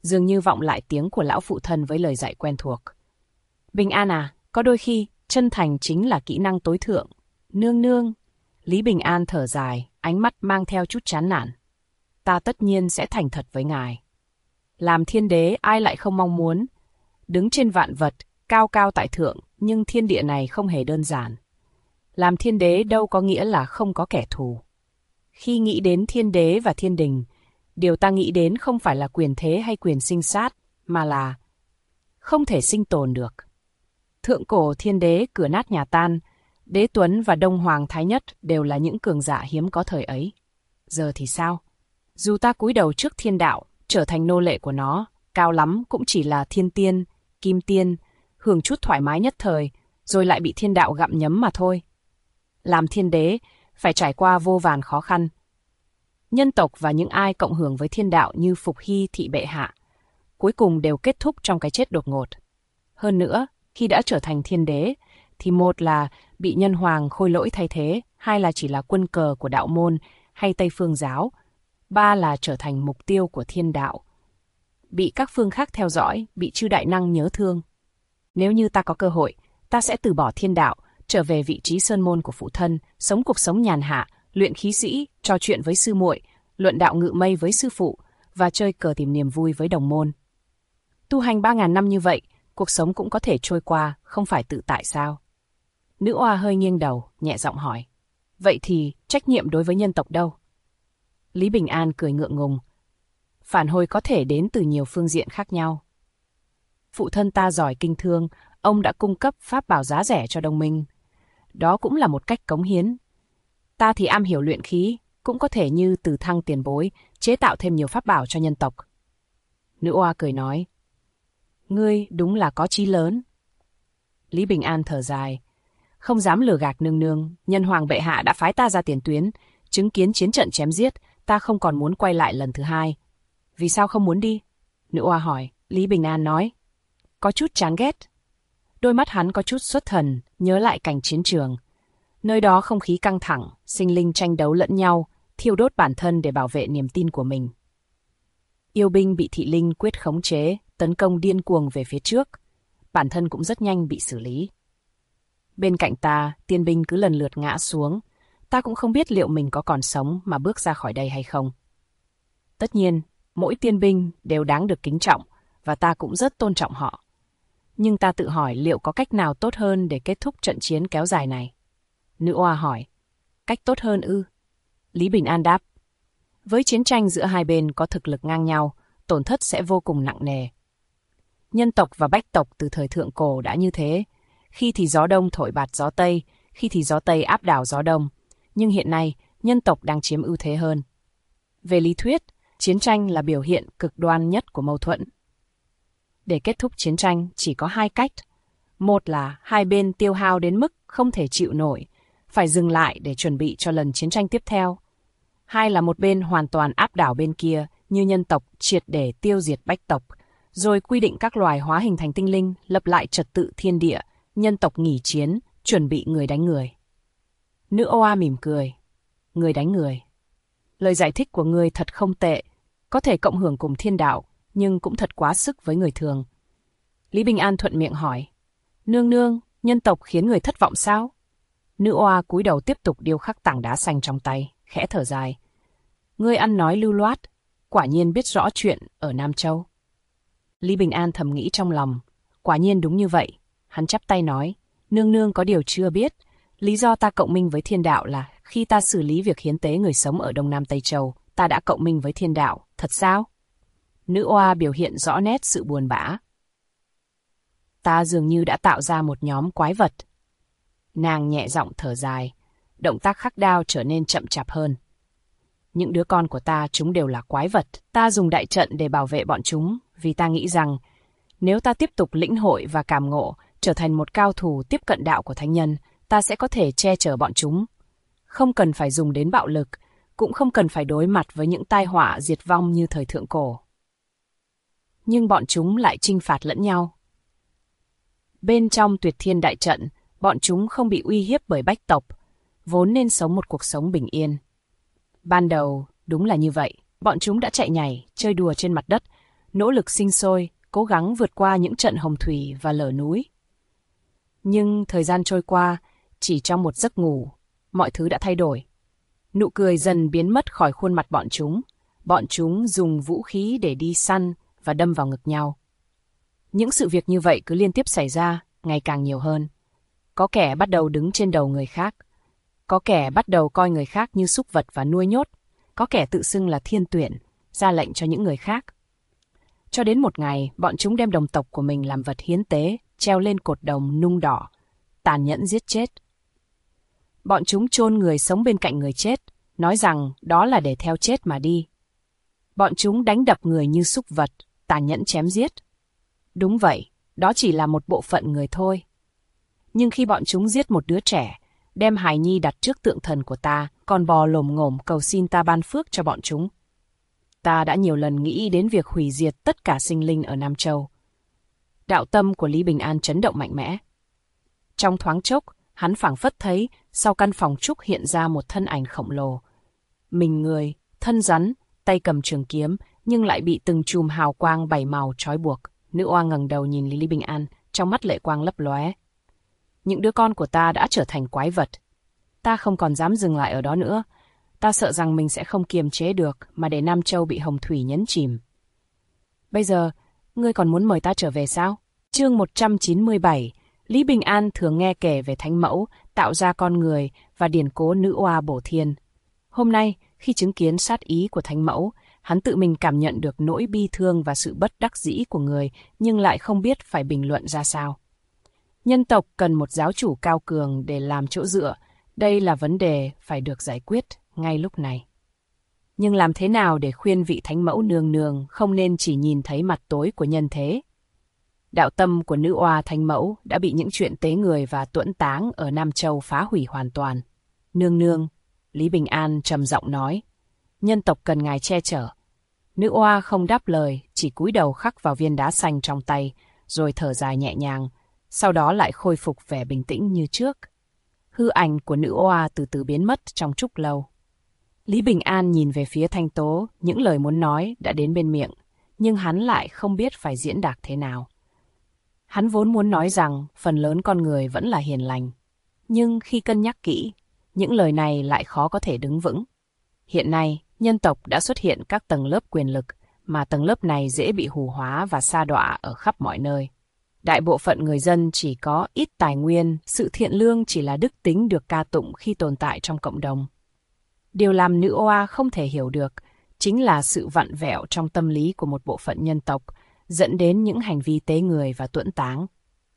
dường như vọng lại tiếng của lão phụ thân với lời dạy quen thuộc. Bình An à, có đôi khi, chân thành chính là kỹ năng tối thượng. Nương nương. Lý Bình An thở dài, ánh mắt mang theo chút chán nản. Ta tất nhiên sẽ thành thật với ngài. Làm thiên đế ai lại không mong muốn. Đứng trên vạn vật, cao cao tại thượng, nhưng thiên địa này không hề đơn giản. Làm thiên đế đâu có nghĩa là không có kẻ thù. Khi nghĩ đến thiên đế và thiên đình, điều ta nghĩ đến không phải là quyền thế hay quyền sinh sát, mà là không thể sinh tồn được. Thượng cổ thiên đế cửa nát nhà tan, Đế Tuấn và Đông Hoàng Thái Nhất đều là những cường giả hiếm có thời ấy. Giờ thì sao? Dù ta cúi đầu trước thiên đạo, trở thành nô lệ của nó, cao lắm cũng chỉ là thiên tiên, kim tiên, hưởng chút thoải mái nhất thời, rồi lại bị thiên đạo gặm nhấm mà thôi. Làm thiên đế, phải trải qua vô vàn khó khăn. Nhân tộc và những ai cộng hưởng với thiên đạo như Phục Hy thị bệ hạ, cuối cùng đều kết thúc trong cái chết đột ngột. Hơn nữa, khi đã trở thành thiên đế, thì một là bị nhân hoàng Khôi Lỗi thay thế, hai là chỉ là quân cờ của đạo môn hay Tây Phương giáo, ba là trở thành mục tiêu của thiên đạo. Bị các phương khác theo dõi, bị chư đại năng nhớ thương. Nếu như ta có cơ hội, ta sẽ từ bỏ thiên đạo, trở về vị trí sơn môn của phụ thân, sống cuộc sống nhàn hạ, luyện khí sĩ, trò chuyện với sư muội, luận đạo ngự mây với sư phụ và chơi cờ tìm niềm vui với đồng môn. Tu hành 3.000 năm như vậy, cuộc sống cũng có thể trôi qua, không phải tự tại sao? Nữ oa hơi nghiêng đầu, nhẹ giọng hỏi. Vậy thì trách nhiệm đối với nhân tộc đâu? Lý Bình An cười ngượng ngùng. Phản hồi có thể đến từ nhiều phương diện khác nhau. Phụ thân ta giỏi kinh thương, ông đã cung cấp pháp bảo giá rẻ cho đồng minh. Đó cũng là một cách cống hiến. Ta thì am hiểu luyện khí, cũng có thể như từ thăng tiền bối, chế tạo thêm nhiều pháp bảo cho nhân tộc. Nữ oa cười nói. Ngươi đúng là có chí lớn. Lý Bình An thở dài. Không dám lừa gạt nương nương, nhân hoàng bệ hạ đã phái ta ra tiền tuyến, chứng kiến chiến trận chém giết, ta không còn muốn quay lại lần thứ hai. Vì sao không muốn đi? Nữ oa hỏi. Lý Bình An nói. Có chút chán ghét. Đôi mắt hắn có chút xuất thần, nhớ lại cảnh chiến trường. Nơi đó không khí căng thẳng, sinh linh tranh đấu lẫn nhau, thiêu đốt bản thân để bảo vệ niềm tin của mình. Yêu binh bị thị linh quyết khống chế, tấn công điên cuồng về phía trước. Bản thân cũng rất nhanh bị xử lý. Bên cạnh ta, tiên binh cứ lần lượt ngã xuống. Ta cũng không biết liệu mình có còn sống mà bước ra khỏi đây hay không. Tất nhiên, mỗi tiên binh đều đáng được kính trọng, và ta cũng rất tôn trọng họ. Nhưng ta tự hỏi liệu có cách nào tốt hơn để kết thúc trận chiến kéo dài này. Nữ oa hỏi. Cách tốt hơn ư? Lý Bình An đáp. Với chiến tranh giữa hai bên có thực lực ngang nhau, tổn thất sẽ vô cùng nặng nề. Nhân tộc và bách tộc từ thời thượng cổ đã như thế. Khi thì gió đông thổi bạt gió tây, khi thì gió tây áp đảo gió đông. Nhưng hiện nay, nhân tộc đang chiếm ưu thế hơn. Về lý thuyết, chiến tranh là biểu hiện cực đoan nhất của mâu thuẫn. Để kết thúc chiến tranh chỉ có hai cách. Một là hai bên tiêu hao đến mức không thể chịu nổi, phải dừng lại để chuẩn bị cho lần chiến tranh tiếp theo. Hai là một bên hoàn toàn áp đảo bên kia, như nhân tộc triệt để tiêu diệt bách tộc, rồi quy định các loài hóa hình thành tinh linh, lập lại trật tự thiên địa, nhân tộc nghỉ chiến, chuẩn bị người đánh người. Nữ oa mỉm cười. Người đánh người. Lời giải thích của ngươi thật không tệ, có thể cộng hưởng cùng thiên đạo, nhưng cũng thật quá sức với người thường. Lý Bình An thuận miệng hỏi. Nương nương, nhân tộc khiến người thất vọng sao? Nữ oa cúi đầu tiếp tục điêu khắc tảng đá xanh trong tay, khẽ thở dài. Ngươi ăn nói lưu loát, quả nhiên biết rõ chuyện ở Nam Châu. Lý Bình An thầm nghĩ trong lòng, quả nhiên đúng như vậy. Hắn chắp tay nói, nương nương có điều chưa biết, lý do ta cộng minh với thiên đạo là khi ta xử lý việc hiến tế người sống ở Đông Nam Tây Châu, ta đã cộng minh với thiên đạo, thật sao? Nữ oa biểu hiện rõ nét sự buồn bã. Ta dường như đã tạo ra một nhóm quái vật. Nàng nhẹ giọng thở dài, động tác khắc đao trở nên chậm chạp hơn. Những đứa con của ta chúng đều là quái vật, ta dùng đại trận để bảo vệ bọn chúng, vì ta nghĩ rằng nếu ta tiếp tục lĩnh hội và cảm ngộ, trở thành một cao thủ tiếp cận đạo của thánh nhân, ta sẽ có thể che chở bọn chúng. Không cần phải dùng đến bạo lực, cũng không cần phải đối mặt với những tai họa diệt vong như thời thượng cổ. Nhưng bọn chúng lại chinh phạt lẫn nhau. Bên trong Tuyệt Thiên Đại Trận, bọn chúng không bị uy hiếp bởi bách tộc, vốn nên sống một cuộc sống bình yên. Ban đầu, đúng là như vậy, bọn chúng đã chạy nhảy, chơi đùa trên mặt đất, nỗ lực sinh sôi, cố gắng vượt qua những trận hồng thủy và lở núi. Nhưng thời gian trôi qua, chỉ trong một giấc ngủ, mọi thứ đã thay đổi. Nụ cười dần biến mất khỏi khuôn mặt bọn chúng. Bọn chúng dùng vũ khí để đi săn và đâm vào ngực nhau. Những sự việc như vậy cứ liên tiếp xảy ra, ngày càng nhiều hơn. Có kẻ bắt đầu đứng trên đầu người khác. Có kẻ bắt đầu coi người khác như súc vật và nuôi nhốt. Có kẻ tự xưng là thiên tuyển, ra lệnh cho những người khác. Cho đến một ngày, bọn chúng đem đồng tộc của mình làm vật hiến tế, treo lên cột đồng nung đỏ, tàn nhẫn giết chết. Bọn chúng chôn người sống bên cạnh người chết, nói rằng đó là để theo chết mà đi. Bọn chúng đánh đập người như súc vật, tàn nhẫn chém giết. Đúng vậy, đó chỉ là một bộ phận người thôi. Nhưng khi bọn chúng giết một đứa trẻ, đem hài nhi đặt trước tượng thần của ta, còn bò lồm ngồm cầu xin ta ban phước cho bọn chúng. Ta đã nhiều lần nghĩ đến việc hủy diệt tất cả sinh linh ở Nam Châu. Đạo tâm của Lý Bình An chấn động mạnh mẽ. Trong thoáng chốc, hắn phảng phất thấy sau căn phòng trúc hiện ra một thân ảnh khổng lồ. Mình người, thân rắn, tay cầm trường kiếm, nhưng lại bị từng chùm hào quang bảy màu trói buộc. Nữ oa ngẩng đầu nhìn Lý Bình An, trong mắt lệ quang lấp lóe. Những đứa con của ta đã trở thành quái vật. Ta không còn dám dừng lại ở đó nữa. Ta sợ rằng mình sẽ không kiềm chế được mà để Nam Châu bị hồng thủy nhấn chìm. Bây giờ, ngươi còn muốn mời ta trở về sao? Chương 197, Lý Bình An thường nghe kể về Thánh Mẫu, tạo ra con người và điển cố nữ oa bổ thiên. Hôm nay, khi chứng kiến sát ý của Thánh Mẫu, hắn tự mình cảm nhận được nỗi bi thương và sự bất đắc dĩ của người, nhưng lại không biết phải bình luận ra sao. Nhân tộc cần một giáo chủ cao cường để làm chỗ dựa. Đây là vấn đề phải được giải quyết ngay lúc này. Nhưng làm thế nào để khuyên vị Thánh Mẫu nương nương không nên chỉ nhìn thấy mặt tối của nhân thế? Đạo tâm của nữ oa Thánh Mẫu đã bị những chuyện tế người và tuẫn táng ở Nam Châu phá hủy hoàn toàn. Nương nương, Lý Bình An trầm giọng nói, nhân tộc cần ngài che chở. Nữ oa không đáp lời, chỉ cúi đầu khắc vào viên đá xanh trong tay, rồi thở dài nhẹ nhàng, sau đó lại khôi phục vẻ bình tĩnh như trước. Hư ảnh của nữ oa từ từ biến mất trong trúc lâu. Lý Bình An nhìn về phía Thanh Tố, những lời muốn nói đã đến bên miệng, nhưng hắn lại không biết phải diễn đạt thế nào. Hắn vốn muốn nói rằng phần lớn con người vẫn là hiền lành, nhưng khi cân nhắc kỹ, những lời này lại khó có thể đứng vững. Hiện nay, nhân tộc đã xuất hiện các tầng lớp quyền lực, mà tầng lớp này dễ bị hù hóa và sa đọa ở khắp mọi nơi. Đại bộ phận người dân chỉ có ít tài nguyên, sự thiện lương chỉ là đức tính được ca tụng khi tồn tại trong cộng đồng. Điều làm nữ oa không thể hiểu được chính là sự vặn vẹo trong tâm lý của một bộ phận nhân tộc, dẫn đến những hành vi tế người và tuẫn táng.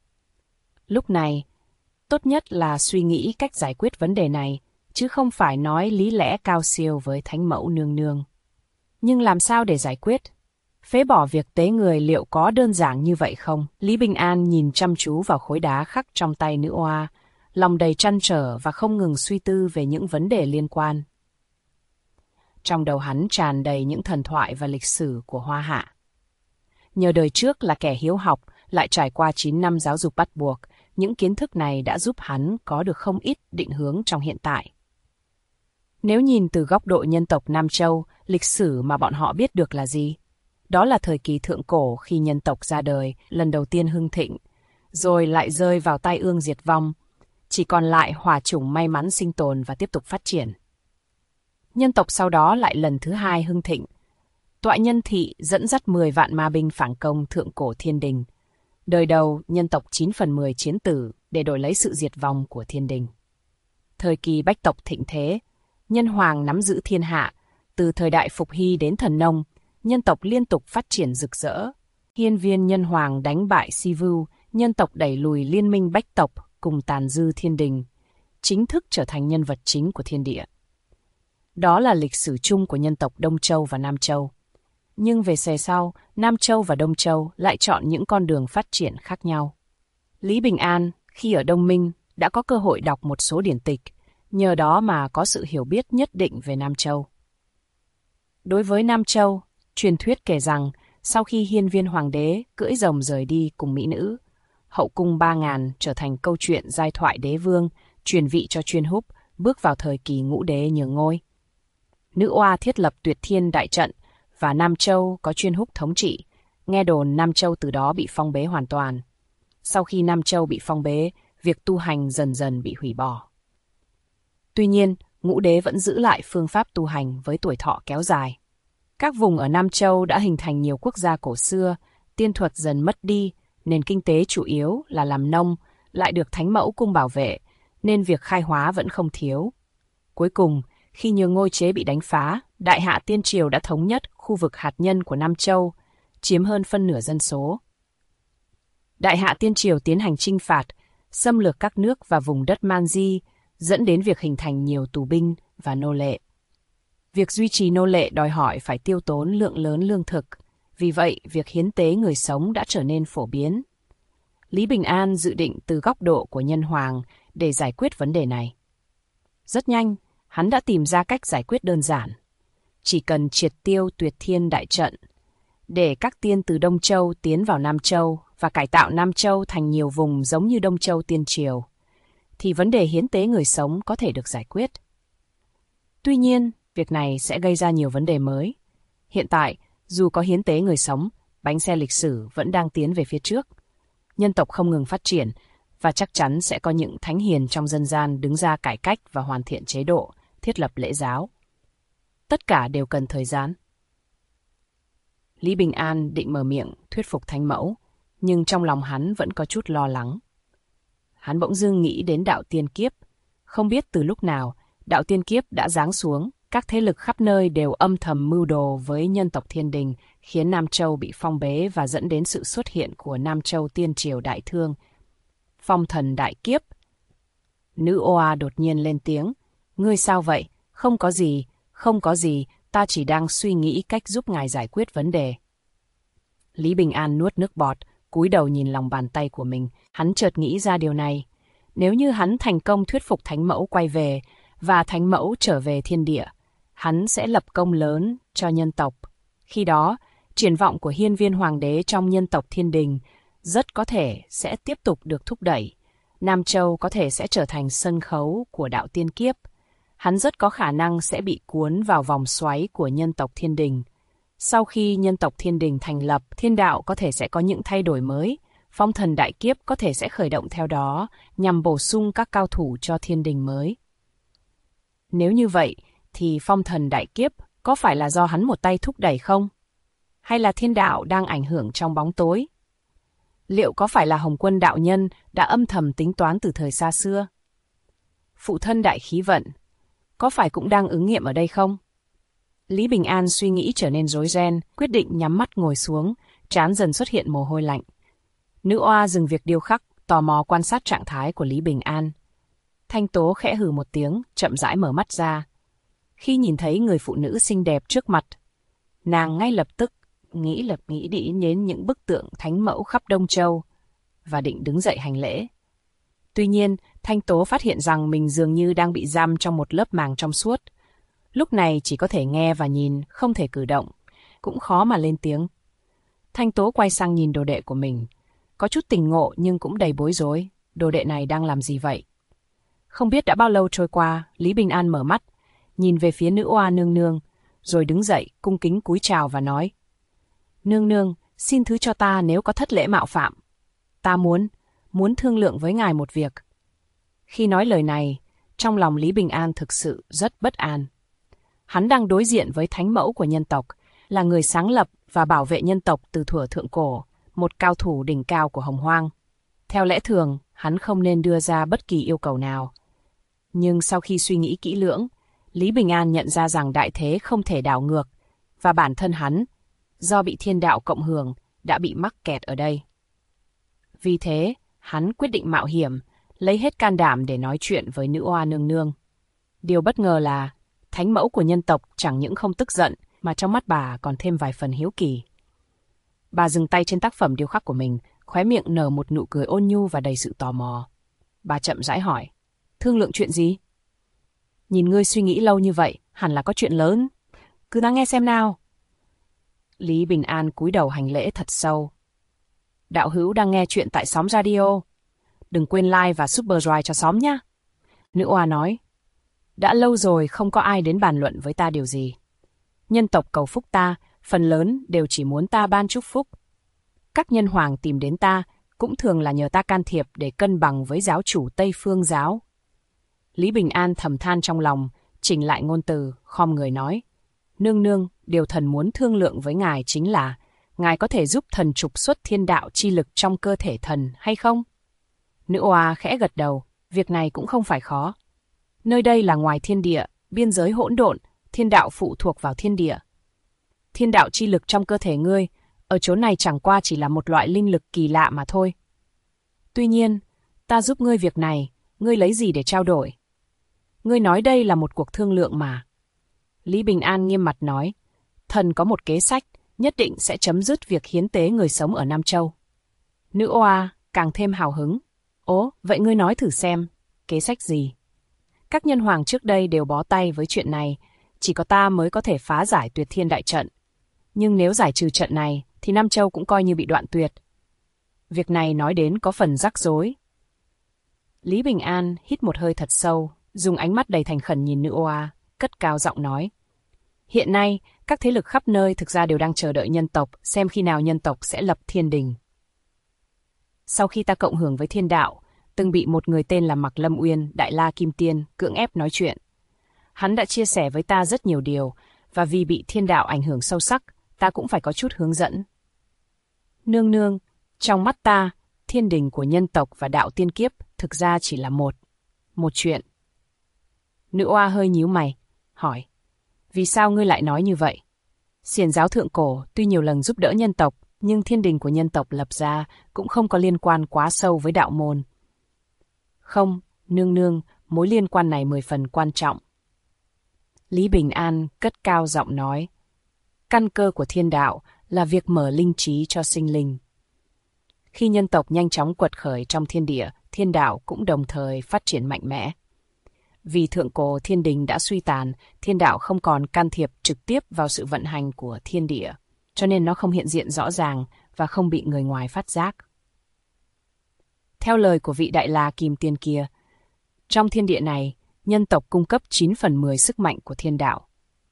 Lúc này, tốt nhất là suy nghĩ cách giải quyết vấn đề này, chứ không phải nói lý lẽ cao siêu với Thánh Mẫu nương nương. Nhưng làm sao để giải quyết? Phế bỏ việc tế người liệu có đơn giản như vậy không? Lý Bình An nhìn chăm chú vào khối đá khắc trong tay nữ oa, lòng đầy trăn trở và không ngừng suy tư về những vấn đề liên quan. Trong đầu hắn tràn đầy những thần thoại và lịch sử của Hoa Hạ. Nhờ đời trước là kẻ hiếu học, lại trải qua 9 năm giáo dục bắt buộc, những kiến thức này đã giúp hắn có được không ít định hướng trong hiện tại. Nếu nhìn từ góc độ nhân tộc Nam Châu, lịch sử mà bọn họ biết được là gì? Đó là thời kỳ thượng cổ khi nhân tộc ra đời, lần đầu tiên hưng thịnh, rồi lại rơi vào tai ương diệt vong, chỉ còn lại hỏa chủng may mắn sinh tồn và tiếp tục phát triển. Nhân tộc sau đó lại lần thứ hai hưng thịnh. Tọa Nhân Thị dẫn dắt 10 vạn ma binh phản công thượng cổ thiên đình. Đời đầu, nhân tộc 9/10 chiến tử để đổi lấy sự diệt vong của thiên đình. Thời kỳ bách tộc thịnh thế, nhân hoàng nắm giữ thiên hạ, từ thời đại Phục Hy đến Thần Nông, nhân tộc liên tục phát triển rực rỡ. Hiên Viên nhân hoàng đánh bại Si Vu, nhân tộc đẩy lùi liên minh bách tộc cùng tàn dư thiên đình, chính thức trở thành nhân vật chính của thiên địa. Đó là lịch sử chung của nhân tộc Đông Châu và Nam Châu. Nhưng về sau, Nam Châu và Đông Châu lại chọn những con đường phát triển khác nhau. Lý Bình An, khi ở Đông Minh, đã có cơ hội đọc một số điển tịch, nhờ đó mà có sự hiểu biết nhất định về Nam Châu. Đối với Nam Châu, truyền thuyết kể rằng sau khi Hiên Viên hoàng đế cưỡi rồng rời đi cùng mỹ nữ, hậu cung 3.000 trở thành câu chuyện giai thoại đế vương, truyền vị cho Chuyên Húc, bước vào thời kỳ ngũ đế nhường ngôi. Nữ oa thiết lập Tuyệt Thiên đại trận, và Nam Châu có Chuyên Húc thống trị, nghe đồn Nam Châu từ đó bị phong bế hoàn toàn. Sau khi Nam Châu bị phong bế, việc tu hành dần dần bị hủy bỏ. Tuy nhiên, Ngũ Đế vẫn giữ lại phương pháp tu hành với tuổi thọ kéo dài. Các vùng ở Nam Châu đã hình thành nhiều quốc gia cổ xưa, tiên thuật dần mất đi, nền kinh tế chủ yếu là làm nông, lại được Thánh Mẫu cung bảo vệ, nên việc khai hóa vẫn không thiếu. Cuối cùng, khi Nhường Ngôi Chế bị đánh phá, Đại Hạ Tiên Triều đã thống nhất khu vực hạt nhân của Nam Châu, chiếm hơn phân nửa dân số. Đại Hạ Tiên Triều tiến hành chinh phạt, xâm lược các nước và vùng đất Man Di, dẫn đến việc hình thành nhiều tù binh và nô lệ. Việc duy trì nô lệ đòi hỏi phải tiêu tốn lượng lớn lương thực, vì vậy việc hiến tế người sống đã trở nên phổ biến. Lý Bình An dự định từ góc độ của nhân hoàng để giải quyết vấn đề này. Rất nhanh, hắn đã tìm ra cách giải quyết đơn giản. Chỉ cần triệt tiêu Tuyệt Thiên Đại Trận, để các tiên từ Đông Châu tiến vào Nam Châu và cải tạo Nam Châu thành nhiều vùng giống như Đông Châu Tiên Triều, thì vấn đề hiến tế người sống có thể được giải quyết. Tuy nhiên, việc này sẽ gây ra nhiều vấn đề mới. Hiện tại, dù có hiến tế người sống, bánh xe lịch sử vẫn đang tiến về phía trước. Nhân tộc không ngừng phát triển, và chắc chắn sẽ có những thánh hiền trong dân gian đứng ra cải cách và hoàn thiện chế độ, thiết lập lễ giáo. Tất cả đều cần thời gian. Lý Bình An định mở miệng thuyết phục Thánh Mẫu, nhưng trong lòng hắn vẫn có chút lo lắng. Hắn bỗng dưng nghĩ đến đạo tiên kiếp. Không biết từ lúc nào, đạo tiên kiếp đã giáng xuống, các thế lực khắp nơi đều âm thầm mưu đồ với nhân tộc Thiên Đình, khiến Nam Châu bị phong bế và dẫn đến sự xuất hiện của Nam Châu Tiên Triều Đại Thương. Phong thần đại kiếp. Nữ Oa đột nhiên lên tiếng. Ngươi sao vậy? Không có gì, ta chỉ đang suy nghĩ cách giúp ngài giải quyết vấn đề. Lý Bình An nuốt nước bọt, cúi đầu nhìn lòng bàn tay của mình. Hắn chợt nghĩ ra điều này. Nếu như hắn thành công thuyết phục Thánh Mẫu quay về, và Thánh Mẫu trở về thiên địa, hắn sẽ lập công lớn cho nhân tộc. Khi đó, triển vọng của hiên viên hoàng đế trong nhân tộc Thiên Đình rất có thể sẽ tiếp tục được thúc đẩy. Nam Châu có thể sẽ trở thành sân khấu của đạo tiên kiếp. Hắn rất có khả năng sẽ bị cuốn vào vòng xoáy của nhân tộc Thiên Đình. Sau khi nhân tộc Thiên Đình thành lập, thiên đạo có thể sẽ có những thay đổi mới. Phong thần đại kiếp có thể sẽ khởi động theo đó nhằm bổ sung các cao thủ cho Thiên Đình mới. Nếu như vậy, thì phong thần đại kiếp có phải là do hắn một tay thúc đẩy không? Hay là thiên đạo đang ảnh hưởng trong bóng tối? Liệu có phải là Hồng Quân đạo nhân đã âm thầm tính toán từ thời xa xưa? Phụ thân đại khí vận, có phải cũng đang ứng nghiệm ở đây không? Lý Bình An suy nghĩ trở nên rối ren, quyết định nhắm mắt ngồi xuống, trán dần xuất hiện mồ hôi lạnh. Nữ oa dừng việc điêu khắc, tò mò quan sát trạng thái của Lý Bình An. Thanh Tố khẽ hừ một tiếng, chậm rãi mở mắt ra. Khi nhìn thấy người phụ nữ xinh đẹp trước mặt, nàng ngay lập tức nghĩ đến những bức tượng Thánh Mẫu khắp Đông Châu và định đứng dậy hành lễ. Tuy nhiên, Thanh Tố phát hiện rằng mình dường như đang bị giam trong một lớp màng trong suốt. Lúc này chỉ có thể nghe và nhìn, không thể cử động, cũng khó mà lên tiếng. Thanh Tố quay sang nhìn đồ đệ của mình, có chút tỉnh ngộ nhưng cũng đầy bối rối. Đồ đệ này đang làm gì vậy? Không biết đã bao lâu trôi qua, Lý Bình An mở mắt, nhìn về phía nữ oa nương nương, rồi đứng dậy, cung kính cúi chào và nói: Nương nương, xin thứ cho ta nếu có thất lễ mạo phạm. Ta muốn thương lượng với ngài một việc. Khi nói lời này, trong lòng Lý Bình An thực sự rất bất an. Hắn đang đối diện với Thánh Mẫu của nhân tộc, là người sáng lập và bảo vệ nhân tộc từ thuở thượng cổ, một cao thủ đỉnh cao của Hồng Hoang. Theo lẽ thường, hắn không nên đưa ra bất kỳ yêu cầu nào. Nhưng sau khi suy nghĩ kỹ lưỡng, Lý Bình An nhận ra rằng đại thế không thể đảo ngược, và bản thân hắn, do bị thiên đạo cộng hưởng, đã bị mắc kẹt ở đây. Vì thế, hắn quyết định mạo hiểm, lấy hết can đảm để nói chuyện với nữ oa nương nương. Điều bất ngờ là, Thánh Mẫu của nhân tộc chẳng những không tức giận, mà trong mắt bà còn thêm vài phần hiếu kỳ. Bà dừng tay trên tác phẩm điêu khắc của mình, khóe miệng nở một nụ cười ôn nhu và đầy sự tò mò. Bà chậm rãi hỏi: Thương lượng chuyện gì? Nhìn ngươi suy nghĩ lâu như vậy, hẳn là có chuyện lớn. Cứ lắng nghe xem nào. Lý Bình An cúi đầu hành lễ thật sâu. Đạo hữu đang nghe chuyện tại Xóm Radio. Đừng quên like và subscribe cho xóm nhé. Nữ oa nói: Đã lâu rồi không có ai đến bàn luận với ta điều gì. Nhân tộc cầu phúc ta, phần lớn đều chỉ muốn ta ban chúc phúc. các nhân hoàng tìm đến ta cũng thường là nhờ ta can thiệp để cân bằng với giáo chủ Tây Phương giáo. Lý Bình An thầm than trong lòng, chỉnh lại ngôn từ, khom người nói. Nương nương, điều thần muốn thương lượng với ngài chính là, ngài có thể giúp thần trục xuất thiên đạo chi lực trong cơ thể thần hay không? Nữ oa khẽ gật đầu, việc này cũng không phải khó. Nơi đây là ngoài thiên địa, biên giới hỗn độn, thiên đạo phụ thuộc vào thiên địa. Thiên đạo chi lực trong cơ thể ngươi, ở chỗ này chẳng qua chỉ là một loại linh lực kỳ lạ mà thôi. Tuy nhiên, ta giúp ngươi việc này, ngươi lấy gì để trao đổi? Ngươi nói đây là một cuộc thương lượng mà. Lý Bình An nghiêm mặt nói, thần có một kế sách, nhất định sẽ chấm dứt việc hiến tế người sống ở Nam Châu. Nữ oa càng thêm hào hứng. Ố, vậy ngươi nói thử xem, kế sách gì? Các nhân hoàng trước đây đều bó tay với chuyện này, chỉ có ta mới có thể phá giải Tuyệt Thiên đại trận. Nhưng nếu giải trừ trận này, thì Nam Châu cũng coi như bị đoạn tuyệt. Việc này nói đến có phần rắc rối. Lý Bình An hít một hơi thật sâu, dùng ánh mắt đầy thành khẩn nhìn nữ oa, cất cao giọng nói. Hiện nay, các thế lực khắp nơi thực ra đều đang chờ đợi nhân tộc, xem khi nào nhân tộc sẽ lập thiên đình. Sau khi ta cộng hưởng với thiên đạo, từng bị một người tên là Mạc Lâm Uyên, Đại La Kim Tiên, cưỡng ép nói chuyện. Hắn đã chia sẻ với ta rất nhiều điều, và vì bị thiên đạo ảnh hưởng sâu sắc, ta cũng phải có chút hướng dẫn. Nương nương, trong mắt ta, thiên đình của nhân tộc và đạo tiên kiếp thực ra chỉ là một chuyện. Nữ oa hơi nhíu mày, hỏi. Vì sao ngươi lại nói như vậy? Xiển giáo thượng cổ tuy nhiều lần giúp đỡ nhân tộc, nhưng thiên đình của nhân tộc lập ra cũng không có liên quan quá sâu với đạo môn. Không, nương nương, mối liên quan này 10 phần quan trọng. Lý Bình An cất cao giọng nói. Căn cơ của thiên đạo là việc mở linh trí cho sinh linh. Khi nhân tộc nhanh chóng quật khởi trong thiên địa, thiên đạo cũng đồng thời phát triển mạnh mẽ. Vì thượng cổ thiên đình đã suy tàn, thiên đạo không còn can thiệp trực tiếp vào sự vận hành của thiên địa, cho nên nó không hiện diện rõ ràng và không bị người ngoài phát giác. Theo lời của vị Đại La Kim Tiên kia, trong thiên địa này, nhân tộc cung cấp 9/10 sức mạnh của thiên đạo.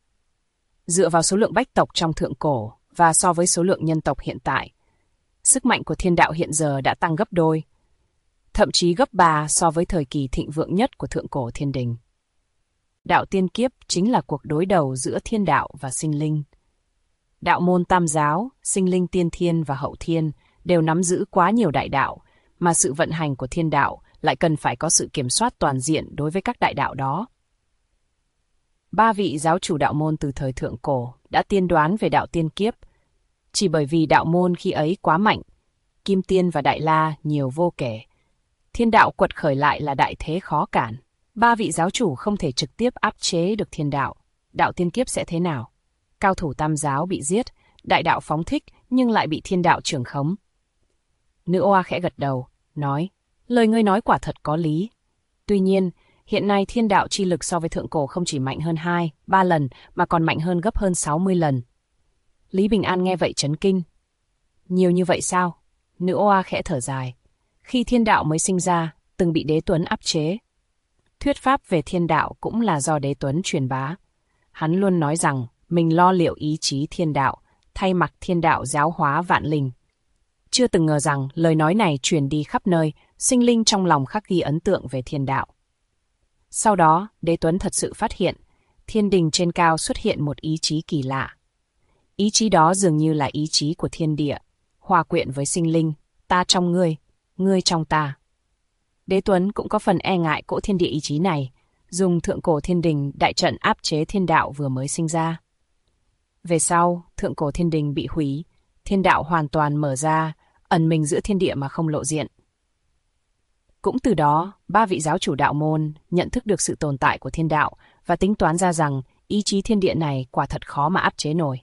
Dựa vào số lượng bách tộc trong thượng cổ và so với số lượng nhân tộc hiện tại, sức mạnh của thiên đạo hiện giờ đã tăng gấp đôi, thậm chí gấp 3 so với thời kỳ thịnh vượng nhất của thượng cổ thiên đình. Đạo tiên kiếp chính là cuộc đối đầu giữa thiên đạo và sinh linh. Đạo môn tam giáo, sinh linh tiên thiên và hậu thiên đều nắm giữ quá nhiều đại đạo, mà sự vận hành của thiên đạo lại cần phải có sự kiểm soát toàn diện đối với các đại đạo đó. 3 vị giáo chủ đạo môn từ thời thượng cổ đã tiên đoán về đạo tiên kiếp. Chỉ bởi vì đạo môn khi ấy quá mạnh, Kim Tiên và Đại La nhiều vô kể. Thiên đạo quật khởi lại là đại thế khó cản. 3 vị giáo chủ không thể trực tiếp áp chế được thiên đạo. Đạo tiên kiếp sẽ thế nào? Cao thủ tam giáo bị giết, đại đạo phóng thích nhưng lại bị thiên đạo trưởng khống. Nữ oa khẽ gật đầu, nói, lời ngươi nói quả thật có lý. Tuy nhiên, hiện nay thiên đạo chi lực so với thượng cổ không chỉ mạnh hơn 2-3 lần mà còn mạnh hơn gấp hơn 60 lần. Lý Bình An nghe vậy chấn kinh. Nhiều như vậy sao? Nữ oa khẽ thở dài. Khi thiên đạo mới sinh ra, từng bị Đế Tuấn áp chế. Thuyết pháp về thiên đạo cũng là do Đế Tuấn truyền bá. Hắn luôn nói rằng mình lo liệu ý chí thiên đạo, thay mặt thiên đạo giáo hóa vạn linh. Chưa từng ngờ rằng lời nói này truyền đi khắp nơi, sinh linh trong lòng khắc ghi ấn tượng về thiên đạo. Sau đó, Đế Tuấn thật sự phát hiện, thiên đình trên cao xuất hiện một ý chí kỳ lạ. Ý chí đó dường như là ý chí của thiên địa, hòa quyện với sinh linh, ta trong ngươi trong ta. Đế Tuấn cũng có phần e ngại cỗ thiên địa ý chí này, dùng thượng cổ thiên đình đại trận áp chế thiên đạo vừa mới sinh ra. Về sau, thượng cổ thiên đình bị hủy, thiên đạo hoàn toàn mở ra, ẩn mình giữa thiên địa mà không lộ diện. Cũng từ đó, 3 vị giáo chủ đạo môn nhận thức được sự tồn tại của thiên đạo và tính toán ra rằng ý chí thiên địa này quả thật khó mà áp chế nổi.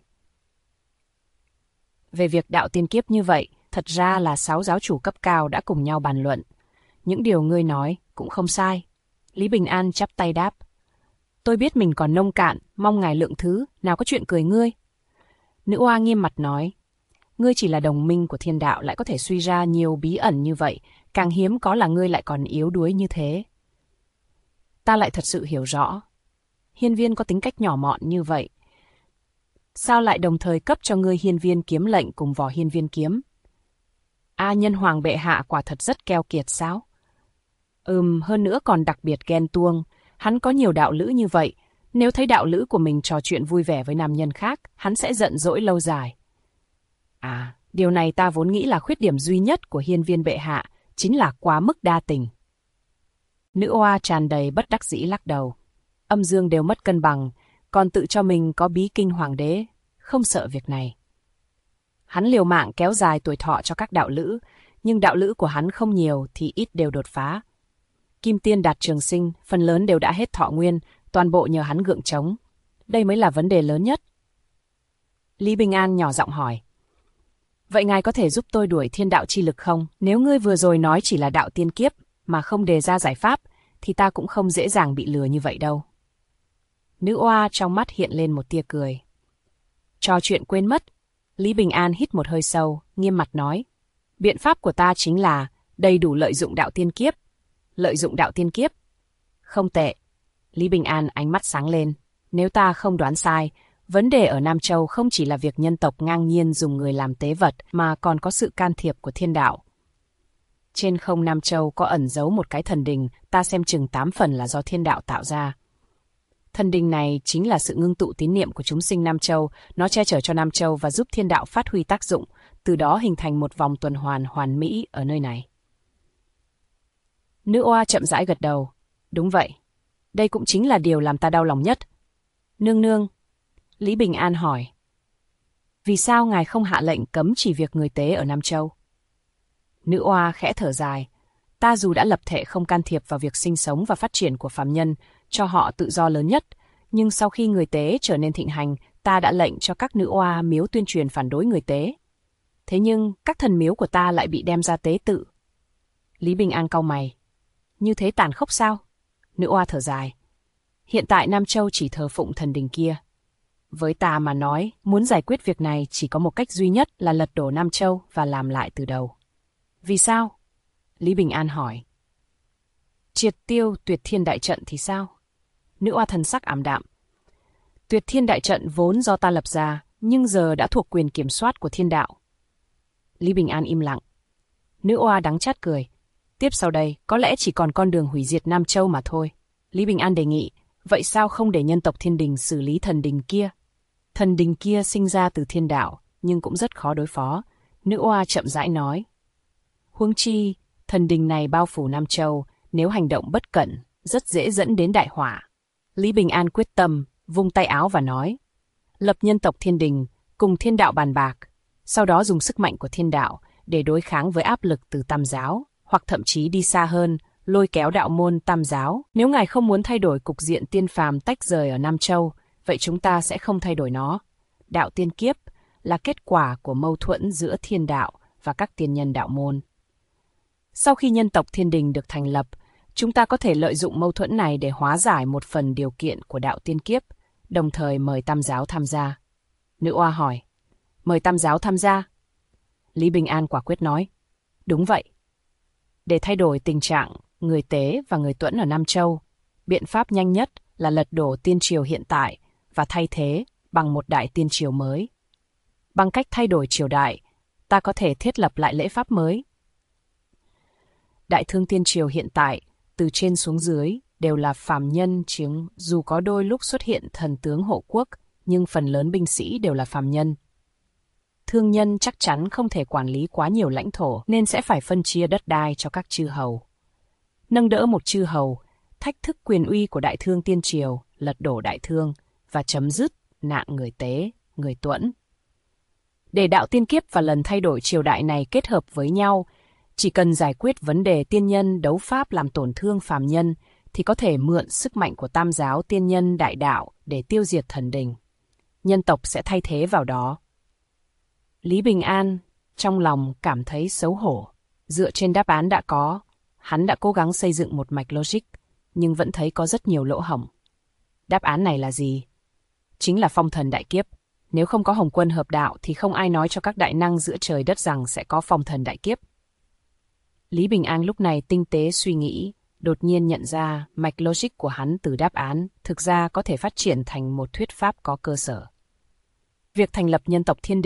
Về việc đạo tiên kiếp như vậy, thật ra là 6 giáo chủ cấp cao đã cùng nhau bàn luận. Những điều ngươi nói cũng không sai. Lý Bình An chắp tay đáp. Tôi biết mình còn nông cạn, mong ngài lượng thứ, nào có chuyện cười ngươi. Nữ oa nghiêm mặt nói. Ngươi chỉ là đồng minh của thiên đạo lại có thể suy ra nhiều bí ẩn như vậy, càng hiếm có là ngươi lại còn yếu đuối như thế. Ta lại thật sự hiểu rõ. Hiên viên có tính cách nhỏ mọn như vậy. Sao lại đồng thời cấp cho ngươi hiên viên kiếm lệnh cùng vỏ hiên viên kiếm? Nhân hoàng bệ hạ quả thật rất keo kiệt sao? Hơn nữa còn đặc biệt ghen tuông. Hắn có nhiều đạo lữ như vậy. Nếu thấy đạo lữ của mình trò chuyện vui vẻ với nam nhân khác, hắn sẽ giận dỗi lâu dài. Điều này ta vốn nghĩ là khuyết điểm duy nhất của hiên viên bệ hạ, chính là quá mức đa tình. Nữ oa tràn đầy bất đắc dĩ lắc đầu. Âm dương đều mất cân bằng, còn tự cho mình có bí kinh hoàng đế, không sợ việc này. Hắn liều mạng kéo dài tuổi thọ cho các đạo lữ, nhưng đạo lữ của hắn không nhiều thì ít đều đột phá. Kim Tiên Đạt Trường Sinh, phần lớn đều đã hết thọ nguyên, toàn bộ nhờ hắn gượng chống. Đây mới là vấn đề lớn nhất. Lý Bình An nhỏ giọng hỏi. Vậy ngài có thể giúp tôi đuổi thiên đạo chi lực không? Nếu ngươi vừa rồi nói chỉ là đạo tiên kiếp, mà không đề ra giải pháp, thì ta cũng không dễ dàng bị lừa như vậy đâu. Nữ oa trong mắt hiện lên một tia cười. Trò chuyện quên mất. Lý Bình An hít một hơi sâu, nghiêm mặt nói. Biện pháp của ta chính là đầy đủ lợi dụng đạo tiên kiếp. Lợi dụng đạo tiên kiếp? Không tệ. Lý Bình An ánh mắt sáng lên. Nếu ta không đoán sai, vấn đề ở Nam Châu không chỉ là việc nhân tộc ngang nhiên dùng người làm tế vật, mà còn có sự can thiệp của thiên đạo. Trên không Nam Châu có ẩn giấu một cái thần đình, ta xem chừng 8 phần là do thiên đạo tạo ra. Thần đình này chính là sự ngưng tụ tín niệm của chúng sinh Nam Châu, nó che chở cho Nam Châu và giúp thiên đạo phát huy tác dụng, từ đó hình thành một vòng tuần hoàn hoàn mỹ ở nơi này. Nữ oa chậm rãi gật đầu. Đúng vậy. Đây cũng chính là điều làm ta đau lòng nhất. Nương nương. Lý Bình An hỏi. Vì sao ngài không hạ lệnh cấm chỉ việc người tế ở Nam Châu? Nữ oa khẽ thở dài. Ta dù đã lập thể không can thiệp vào việc sinh sống và phát triển của phàm nhân, cho họ tự do lớn nhất, nhưng sau khi người tế trở nên thịnh hành, ta đã lệnh cho các nữ oa miếu tuyên truyền phản đối người tế. Thế nhưng, các thần miếu của ta lại bị đem ra tế tự. Lý Bình An cau mày. Như thế tàn khốc sao? Nữ oa thở dài. Hiện tại Nam Châu chỉ thờ phụng thần đình kia. Với ta mà nói, muốn giải quyết việc này chỉ có một cách duy nhất là lật đổ Nam Châu và làm lại từ đầu. Vì sao? Lý Bình An hỏi. Triệt tiêu Tuyệt Thiên Đại Trận thì sao? Nữ oa thần sắc ảm đạm. Tuyệt Thiên Đại Trận vốn do ta lập ra, nhưng giờ đã thuộc quyền kiểm soát của thiên đạo. Lý Bình An im lặng. Nữ oa đắng chát cười. Tiếp sau đây, có lẽ chỉ còn con đường hủy diệt Nam Châu mà thôi. Lý Bình An đề nghị, vậy sao không để nhân tộc thiên đình xử lý thần đình kia? Thần đình kia sinh ra từ thiên đạo, nhưng cũng rất khó đối phó. Nữ oa chậm rãi nói. Huống chi, thần đình này bao phủ Nam Châu, nếu hành động bất cẩn, rất dễ dẫn đến đại họa. Lý Bình An quyết tâm, vung tay áo và nói. Lập nhân tộc thiên đình, cùng thiên đạo bàn bạc, sau đó dùng sức mạnh của thiên đạo để đối kháng với áp lực từ Tam giáo, hoặc thậm chí đi xa hơn, lôi kéo đạo môn Tam giáo. Nếu ngài không muốn thay đổi cục diện tiên phàm tách rời ở Nam Châu, vậy chúng ta sẽ không thay đổi nó. Đạo tiên kiếp là kết quả của mâu thuẫn giữa thiên đạo và các tiên nhân đạo môn. Sau khi nhân tộc thiên đình được thành lập, chúng ta có thể lợi dụng mâu thuẫn này để hóa giải một phần điều kiện của đạo tiên kiếp, đồng thời mời Tam giáo tham gia. Nữ oa hỏi, mời Tam giáo tham gia? Lý Bình An quả quyết nói, đúng vậy. Để thay đổi tình trạng người tế và người tuẫn ở Nam Châu, biện pháp nhanh nhất là lật đổ tiên triều hiện tại và thay thế bằng một đại tiên triều mới. Bằng cách thay đổi triều đại, ta có thể thiết lập lại lễ pháp mới. Đại thương tiên triều hiện tại, từ trên xuống dưới, đều là phàm nhân chiếm, dù có đôi lúc xuất hiện thần tướng hộ quốc, nhưng phần lớn binh sĩ đều là phàm nhân. Thương nhân chắc chắn không thể quản lý quá nhiều lãnh thổ, nên sẽ phải phân chia đất đai cho các chư hầu. Nâng đỡ một chư hầu, thách thức quyền uy của đại thương tiên triều, lật đổ đại thương và chấm dứt nạn người tế, người tuẫn. Để đạo tiên kiếp và lần thay đổi triều đại này kết hợp với nhau, chỉ cần giải quyết vấn đề tiên nhân đấu pháp làm tổn thương phàm nhân, thì có thể mượn sức mạnh của Tam giáo tiên nhân đại đạo để tiêu diệt thần đình. Nhân tộc sẽ thay thế vào đó. Lý Bình An trong lòng cảm thấy xấu hổ. Dựa trên đáp án đã có, hắn đã cố gắng xây dựng một mạch logic, nhưng vẫn thấy có rất nhiều lỗ hổng. Đáp án này là gì? Chính là phong thần đại kiếp. Nếu không có Hồng Quân hợp đạo thì không ai nói cho các đại năng giữa trời đất rằng sẽ có phong thần đại kiếp. Lý Bình An lúc này tinh tế suy nghĩ, đột nhiên nhận ra mạch logic của hắn từ đáp án thực ra có thể phát triển thành một thuyết pháp có cơ sở. Việc thành lập nhân tộc thiên đình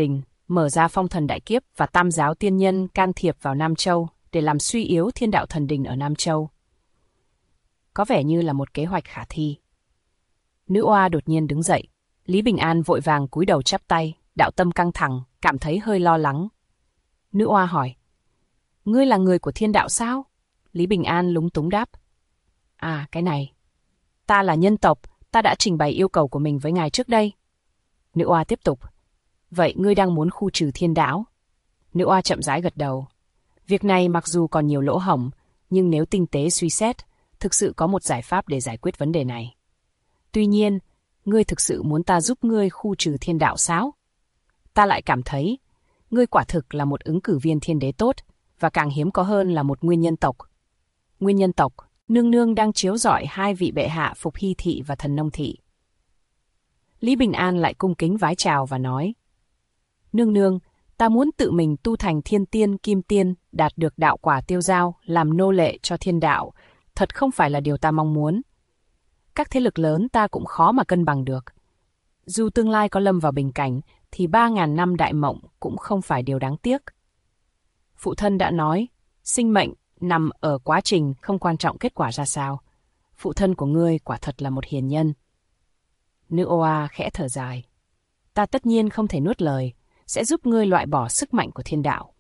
mở ra phong thần đại kiếp và tam giáo tiên nhân can thiệp vào Nam Châu để làm suy yếu thiên đạo thần đình ở Nam Châu. Có vẻ như là một kế hoạch khả thi. Nữ oa đột nhiên đứng dậy. Lý Bình An vội vàng cúi đầu chắp tay, đạo tâm căng thẳng, cảm thấy hơi lo lắng. Nữ oa hỏi, ngươi là người của thiên đạo sao? Lý Bình An lúng túng đáp, cái này. Ta là nhân tộc, ta đã trình bày yêu cầu của mình với ngài trước đây. Nữ oa tiếp tục, vậy ngươi đang muốn khu trừ thiên đạo? Nữ oa chậm rãi gật đầu. Việc này mặc dù còn nhiều lỗ hổng, nhưng nếu tinh tế suy xét, thực sự có một giải pháp để giải quyết vấn đề này. Tuy nhiên, ngươi thực sự muốn ta giúp ngươi khu trừ thiên đạo sao? Ta lại cảm thấy, ngươi quả thực là một ứng cử viên thiên đế tốt, và càng hiếm có hơn là một nguyên nhân tộc. Nguyên nhân tộc, nương nương đang chiếu rọi hai vị bệ hạ Phục Hy Thị và Thần Nông Thị. Lý Bình An lại cung kính vái chào và nói, nương nương, ta muốn tự mình tu thành thiên tiên kim tiên, đạt được đạo quả tiêu giao, làm nô lệ cho thiên đạo, thật không phải là điều ta mong muốn. Các thế lực lớn ta cũng khó mà cân bằng được. Dù tương lai có lâm vào bình cảnh, thì 3.000 năm đại mộng cũng không phải điều đáng tiếc. Phụ thân đã nói, sinh mệnh nằm ở quá trình, không quan trọng kết quả ra sao. Phụ thân của ngươi quả thật là một hiền nhân. Nữ oa khẽ thở dài. Ta tất nhiên không thể nuốt lời, sẽ giúp ngươi loại bỏ sức mạnh của thiên đạo.